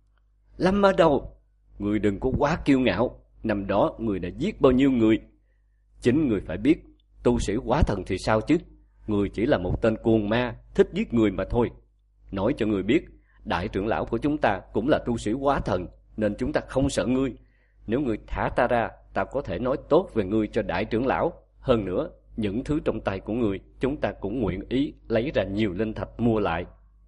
Lâm Mơ Đầu, ngươi đừng có quá kiêu ngạo. Năm đó ngươi đã giết bao nhiêu người? Chính ngươi phải biết, tu sĩ hóa thần thì sao chứ? Ngươi chỉ là một tên cuồng ma, thích giết người mà thôi. Nói cho ngươi biết, đại trưởng lão của chúng ta cũng là tu sĩ hóa thần, nên chúng ta không sợ ngươi. Nếu ngươi thả ta ra, ta có thể nói tốt về ngươi cho đại trưởng lão. Hơn nữa, những thứ trong tay của ngươi, chúng ta cũng nguyện ý lấy ra nhiều linh thạch mua lại.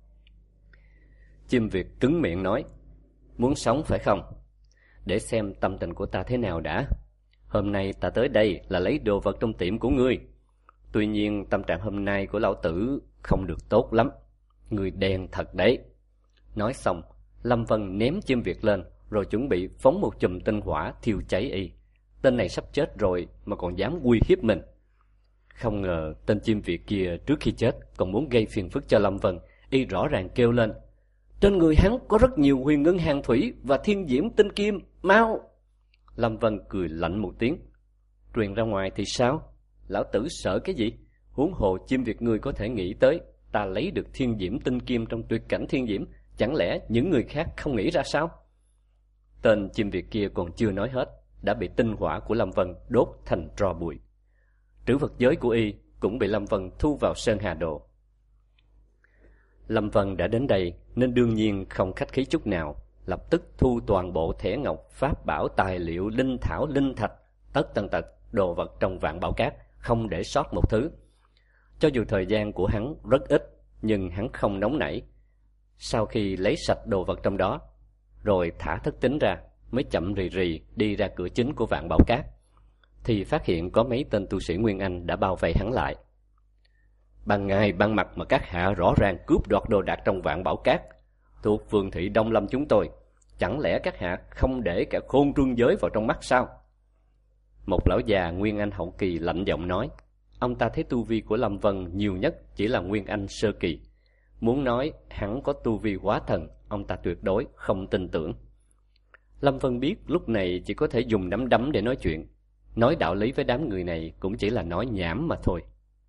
Chiêm Việt cứng miệng nói: Muốn sống phải không? Để xem tâm tình của ta thế nào đã. Hôm nay ta tới đây là lấy đồ vật trong tiệm của ngươi. Tuy nhiên tâm trạng hôm nay của lão tử không được tốt lắm. Ngươi đen thật đấy. Nói xong, Lâm Vân ném Chiêm Việt lên, rồi chuẩn bị phóng một chùm tinh hỏa thiêu cháy y. Tên này sắp chết rồi mà còn dám uy hiếp mình. Không ngờ tên Chiêm Việt kia trước khi chết còn muốn gây phiền phức cho Lâm Vân. Y rõ ràng kêu lên: Trên người hắn có rất nhiều huyền ngân hàng thủy và thiên diễm tinh kim, mau! Lâm Vân cười lạnh một tiếng: Truyền ra ngoài thì sao? Lão tử sợ cái gì? Huống hồ Chiêm Việt ngươi có thể nghĩ tới, ta lấy được thiên diễm tinh kim trong tuyệt cảnh thiên diễm, chẳng lẽ những người khác không nghĩ ra sao? Tên chim Việt kia còn chưa nói hết, đã bị tinh hỏa của Lâm Vân đốt thành tro bụi. Trữ vật giới của y cũng bị Lâm Vân thu vào Sơn Hà Đồ. Lâm Vân đã đến đây nên đương nhiên không khách khí chút nào, lập tức thu toàn bộ thẻ ngọc, pháp bảo, tài liệu, linh thảo, linh thạch, tất tần tật đồ vật trong Vạn Bảo Cát, không để sót một thứ. Cho dù thời gian của hắn rất ít, nhưng hắn không nóng nảy. Sau khi lấy sạch đồ vật trong đó, rồi thả thất tính ra, mới chậm rì rì đi ra cửa chính của Vạn Bảo Cát, thì phát hiện có mấy tên tu sĩ Nguyên Anh đã bao vây hắn lại. Ban ngày ban mặt mà các hạ rõ ràng cướp đoạt đồ đạc trong Vạn Bảo Cát, thuộc phường thị Đông Lâm chúng tôi, chẳng lẽ các hạ không để cả khôn trương giới vào trong mắt sao? Một lão già Nguyên Anh hậu kỳ lạnh giọng nói. Ông ta thấy tu vi của Lâm Vân nhiều nhất chỉ là Nguyên Anh sơ kỳ. Muốn nói hắn có tu vi hóa thần, ông ta tuyệt đối không tin tưởng. Lâm Vân biết lúc này chỉ có thể dùng nắm đấm để nói chuyện. Nói đạo lý với đám người này cũng chỉ là nói nhảm mà thôi.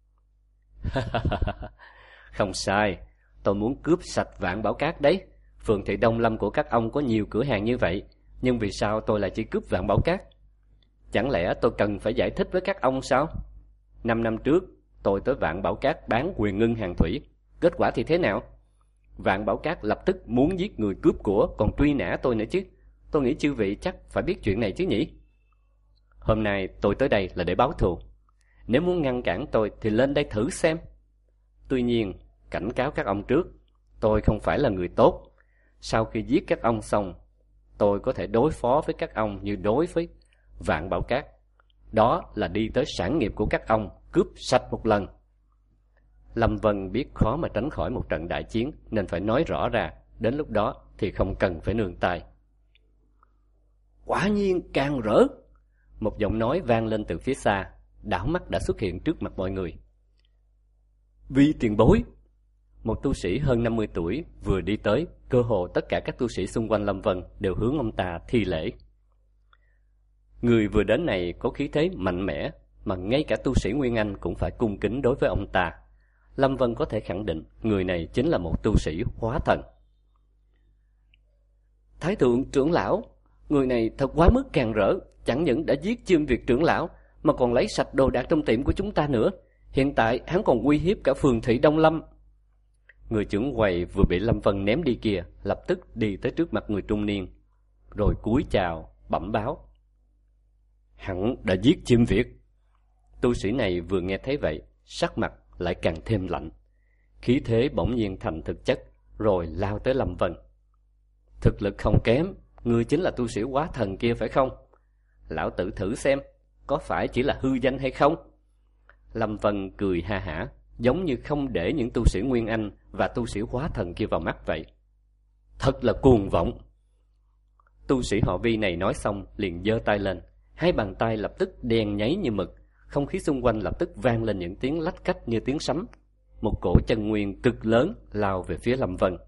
Không sai, tôi muốn cướp sạch Vạn Bảo Cát đấy. Phường thị Đông Lâm của các ông có nhiều cửa hàng như vậy, nhưng vì sao tôi lại chỉ cướp Vạn Bảo Cát? Chẳng lẽ tôi cần phải giải thích với các ông sao? Năm năm trước, tôi tới Vạn Bảo Cát bán Quyền Ngưng hàng thủy. Kết quả thì thế nào? Vạn Bảo Cát lập tức muốn giết người cướp của, còn truy nã tôi nữa chứ. Tôi nghĩ chư vị chắc phải biết chuyện này chứ nhỉ? Hôm nay tôi tới đây là để báo thù. Nếu muốn ngăn cản tôi thì lên đây thử xem. Tuy nhiên, cảnh cáo các ông trước, tôi không phải là người tốt. Sau khi giết các ông xong, tôi có thể đối phó với các ông như đối với Vạn Bảo Cát. Đó là đi tới sản nghiệp của các ông, cướp sạch một lần. Lâm Vân biết khó mà tránh khỏi một trận đại chiến, nên phải nói rõ ra, đến lúc đó thì không cần phải nương tay. Quả nhiên càng rỡ. Một giọng nói vang lên từ phía xa, đảo mắt đã xuất hiện trước mặt mọi người. Vi tiền bối. Một tu sĩ hơn năm mươi tuổi vừa đi tới, cơ hồ tất cả các tu sĩ xung quanh Lâm Vân đều hướng ông ta thi lễ. Người vừa đến này có khí thế mạnh mẽ, mà ngay cả tu sĩ Nguyên Anh cũng phải cung kính đối với ông ta. Lâm Vân có thể khẳng định người này chính là một tu sĩ hóa thần. Thái thượng trưởng lão, người này thật quá mức càng rỡ, chẳng những đã giết Chim Việt trưởng lão mà còn lấy sạch đồ đạc trong tiệm của chúng ta nữa. Hiện tại hắn còn uy hiếp cả phường thị Đông Lâm. Người trưởng quầy vừa bị Lâm Vân ném đi kia lập tức đi tới trước mặt người trung niên, rồi cúi chào bẩm báo. Hắn đã giết Chim Việt. Tu sĩ này vừa nghe thấy vậy, sắc mặt lại càng thêm lạnh, khí thế bỗng nhiên thành thực chất, rồi lao tới Lâm Vân. Thực lực không kém, ngươi chính là tu sĩ hóa thần kia phải không? Lão tử thử xem, có phải chỉ là hư danh hay không? Lâm Vân cười ha hả, giống như không để những tu sĩ Nguyên Anh và tu sĩ hóa thần kia vào mắt vậy. Thật là cuồng vọng. Tu sĩ họ Vi này nói xong liền giơ tay lên, hai bàn tay lập tức đen nháy như mực, không khí xung quanh lập tức vang lên những tiếng lách cách như tiếng sấm. Một cổ chân nguyên cực lớn lao về phía Lâm Vân.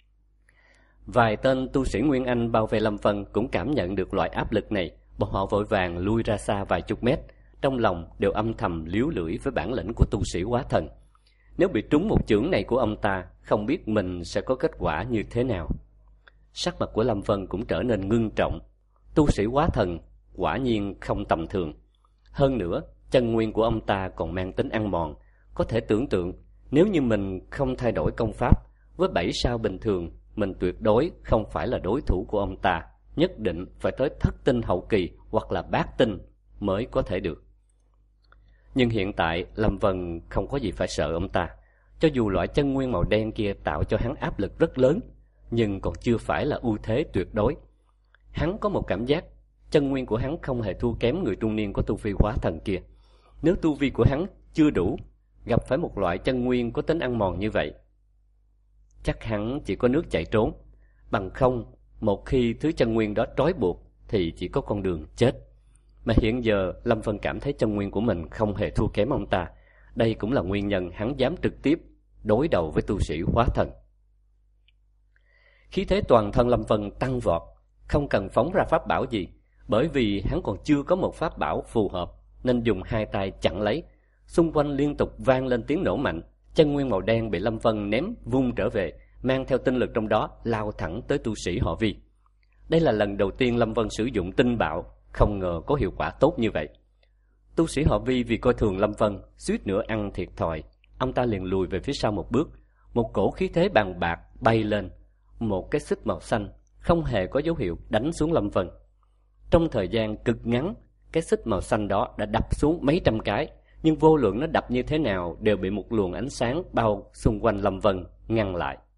Vài tên tu sĩ Nguyên Anh bao vây Lâm Vân cũng cảm nhận được loại áp lực này, bọn họ vội vàng lui ra xa vài chục mét, trong lòng đều âm thầm líu lưỡi với bản lĩnh của tu sĩ hóa thần. Nếu bị trúng một chưởng này của ông ta, không biết mình sẽ có kết quả như thế nào. Sắc mặt của Lâm Vân cũng trở nên ngưng trọng. Tu sĩ hóa thần quả nhiên không tầm thường. Hơn nữa, chân nguyên của ông ta còn mang tính ăn mòn. Có thể tưởng tượng, nếu như mình không thay đổi công pháp, với bảy sao bình thường, mình tuyệt đối không phải là đối thủ của ông ta. Nhất định phải tới thất tinh hậu kỳ hoặc là bát tinh mới có thể được. Nhưng hiện tại Lâm Vân không có gì phải sợ ông ta. Cho dù loại chân nguyên màu đen kia tạo cho hắn áp lực rất lớn, nhưng còn chưa phải là ưu thế tuyệt đối. Hắn có một cảm giác chân nguyên của hắn không hề thua kém người trung niên có tu vi hóa thần kia. Nếu tu vi của hắn chưa đủ, gặp phải một loại chân nguyên có tính ăn mòn như vậy, chắc hắn chỉ có nước chạy trốn. Bằng không, một khi thứ chân nguyên đó trói buộc thì chỉ có con đường chết. Mà hiện giờ Lâm Vân cảm thấy chân nguyên của mình không hề thua kém ông ta. Đây cũng là nguyên nhân hắn dám trực tiếp đối đầu với tu sĩ hóa thần. Khí thế toàn thân Lâm Vân tăng vọt, không cần phóng ra pháp bảo gì, bởi vì hắn còn chưa có một pháp bảo phù hợp, nên dùng hai tay chặn lấy. Xung quanh liên tục vang lên tiếng nổ mạnh, chân nguyên màu đen bị Lâm Vân ném vung trở về, mang theo tinh lực trong đó lao thẳng tới tu sĩ họ Vi. Đây là lần đầu tiên Lâm Vân sử dụng tinh bạo, không ngờ có hiệu quả tốt như vậy. Tu sĩ họ Vi vì coi thường Lâm Vân, suýt nữa ăn thiệt thòi. Ông ta liền lùi về phía sau một bước. Một cổ khí thế bằng bạc bay lên, một cái xích màu xanh không hề có dấu hiệu đánh xuống Lâm Vân. Trong thời gian cực ngắn, cái xích màu xanh đó đã đập xuống mấy trăm cái, nhưng vô luận nó đập như thế nào đều bị một luồng ánh sáng bao xung quanh Lâm Vân ngăn lại.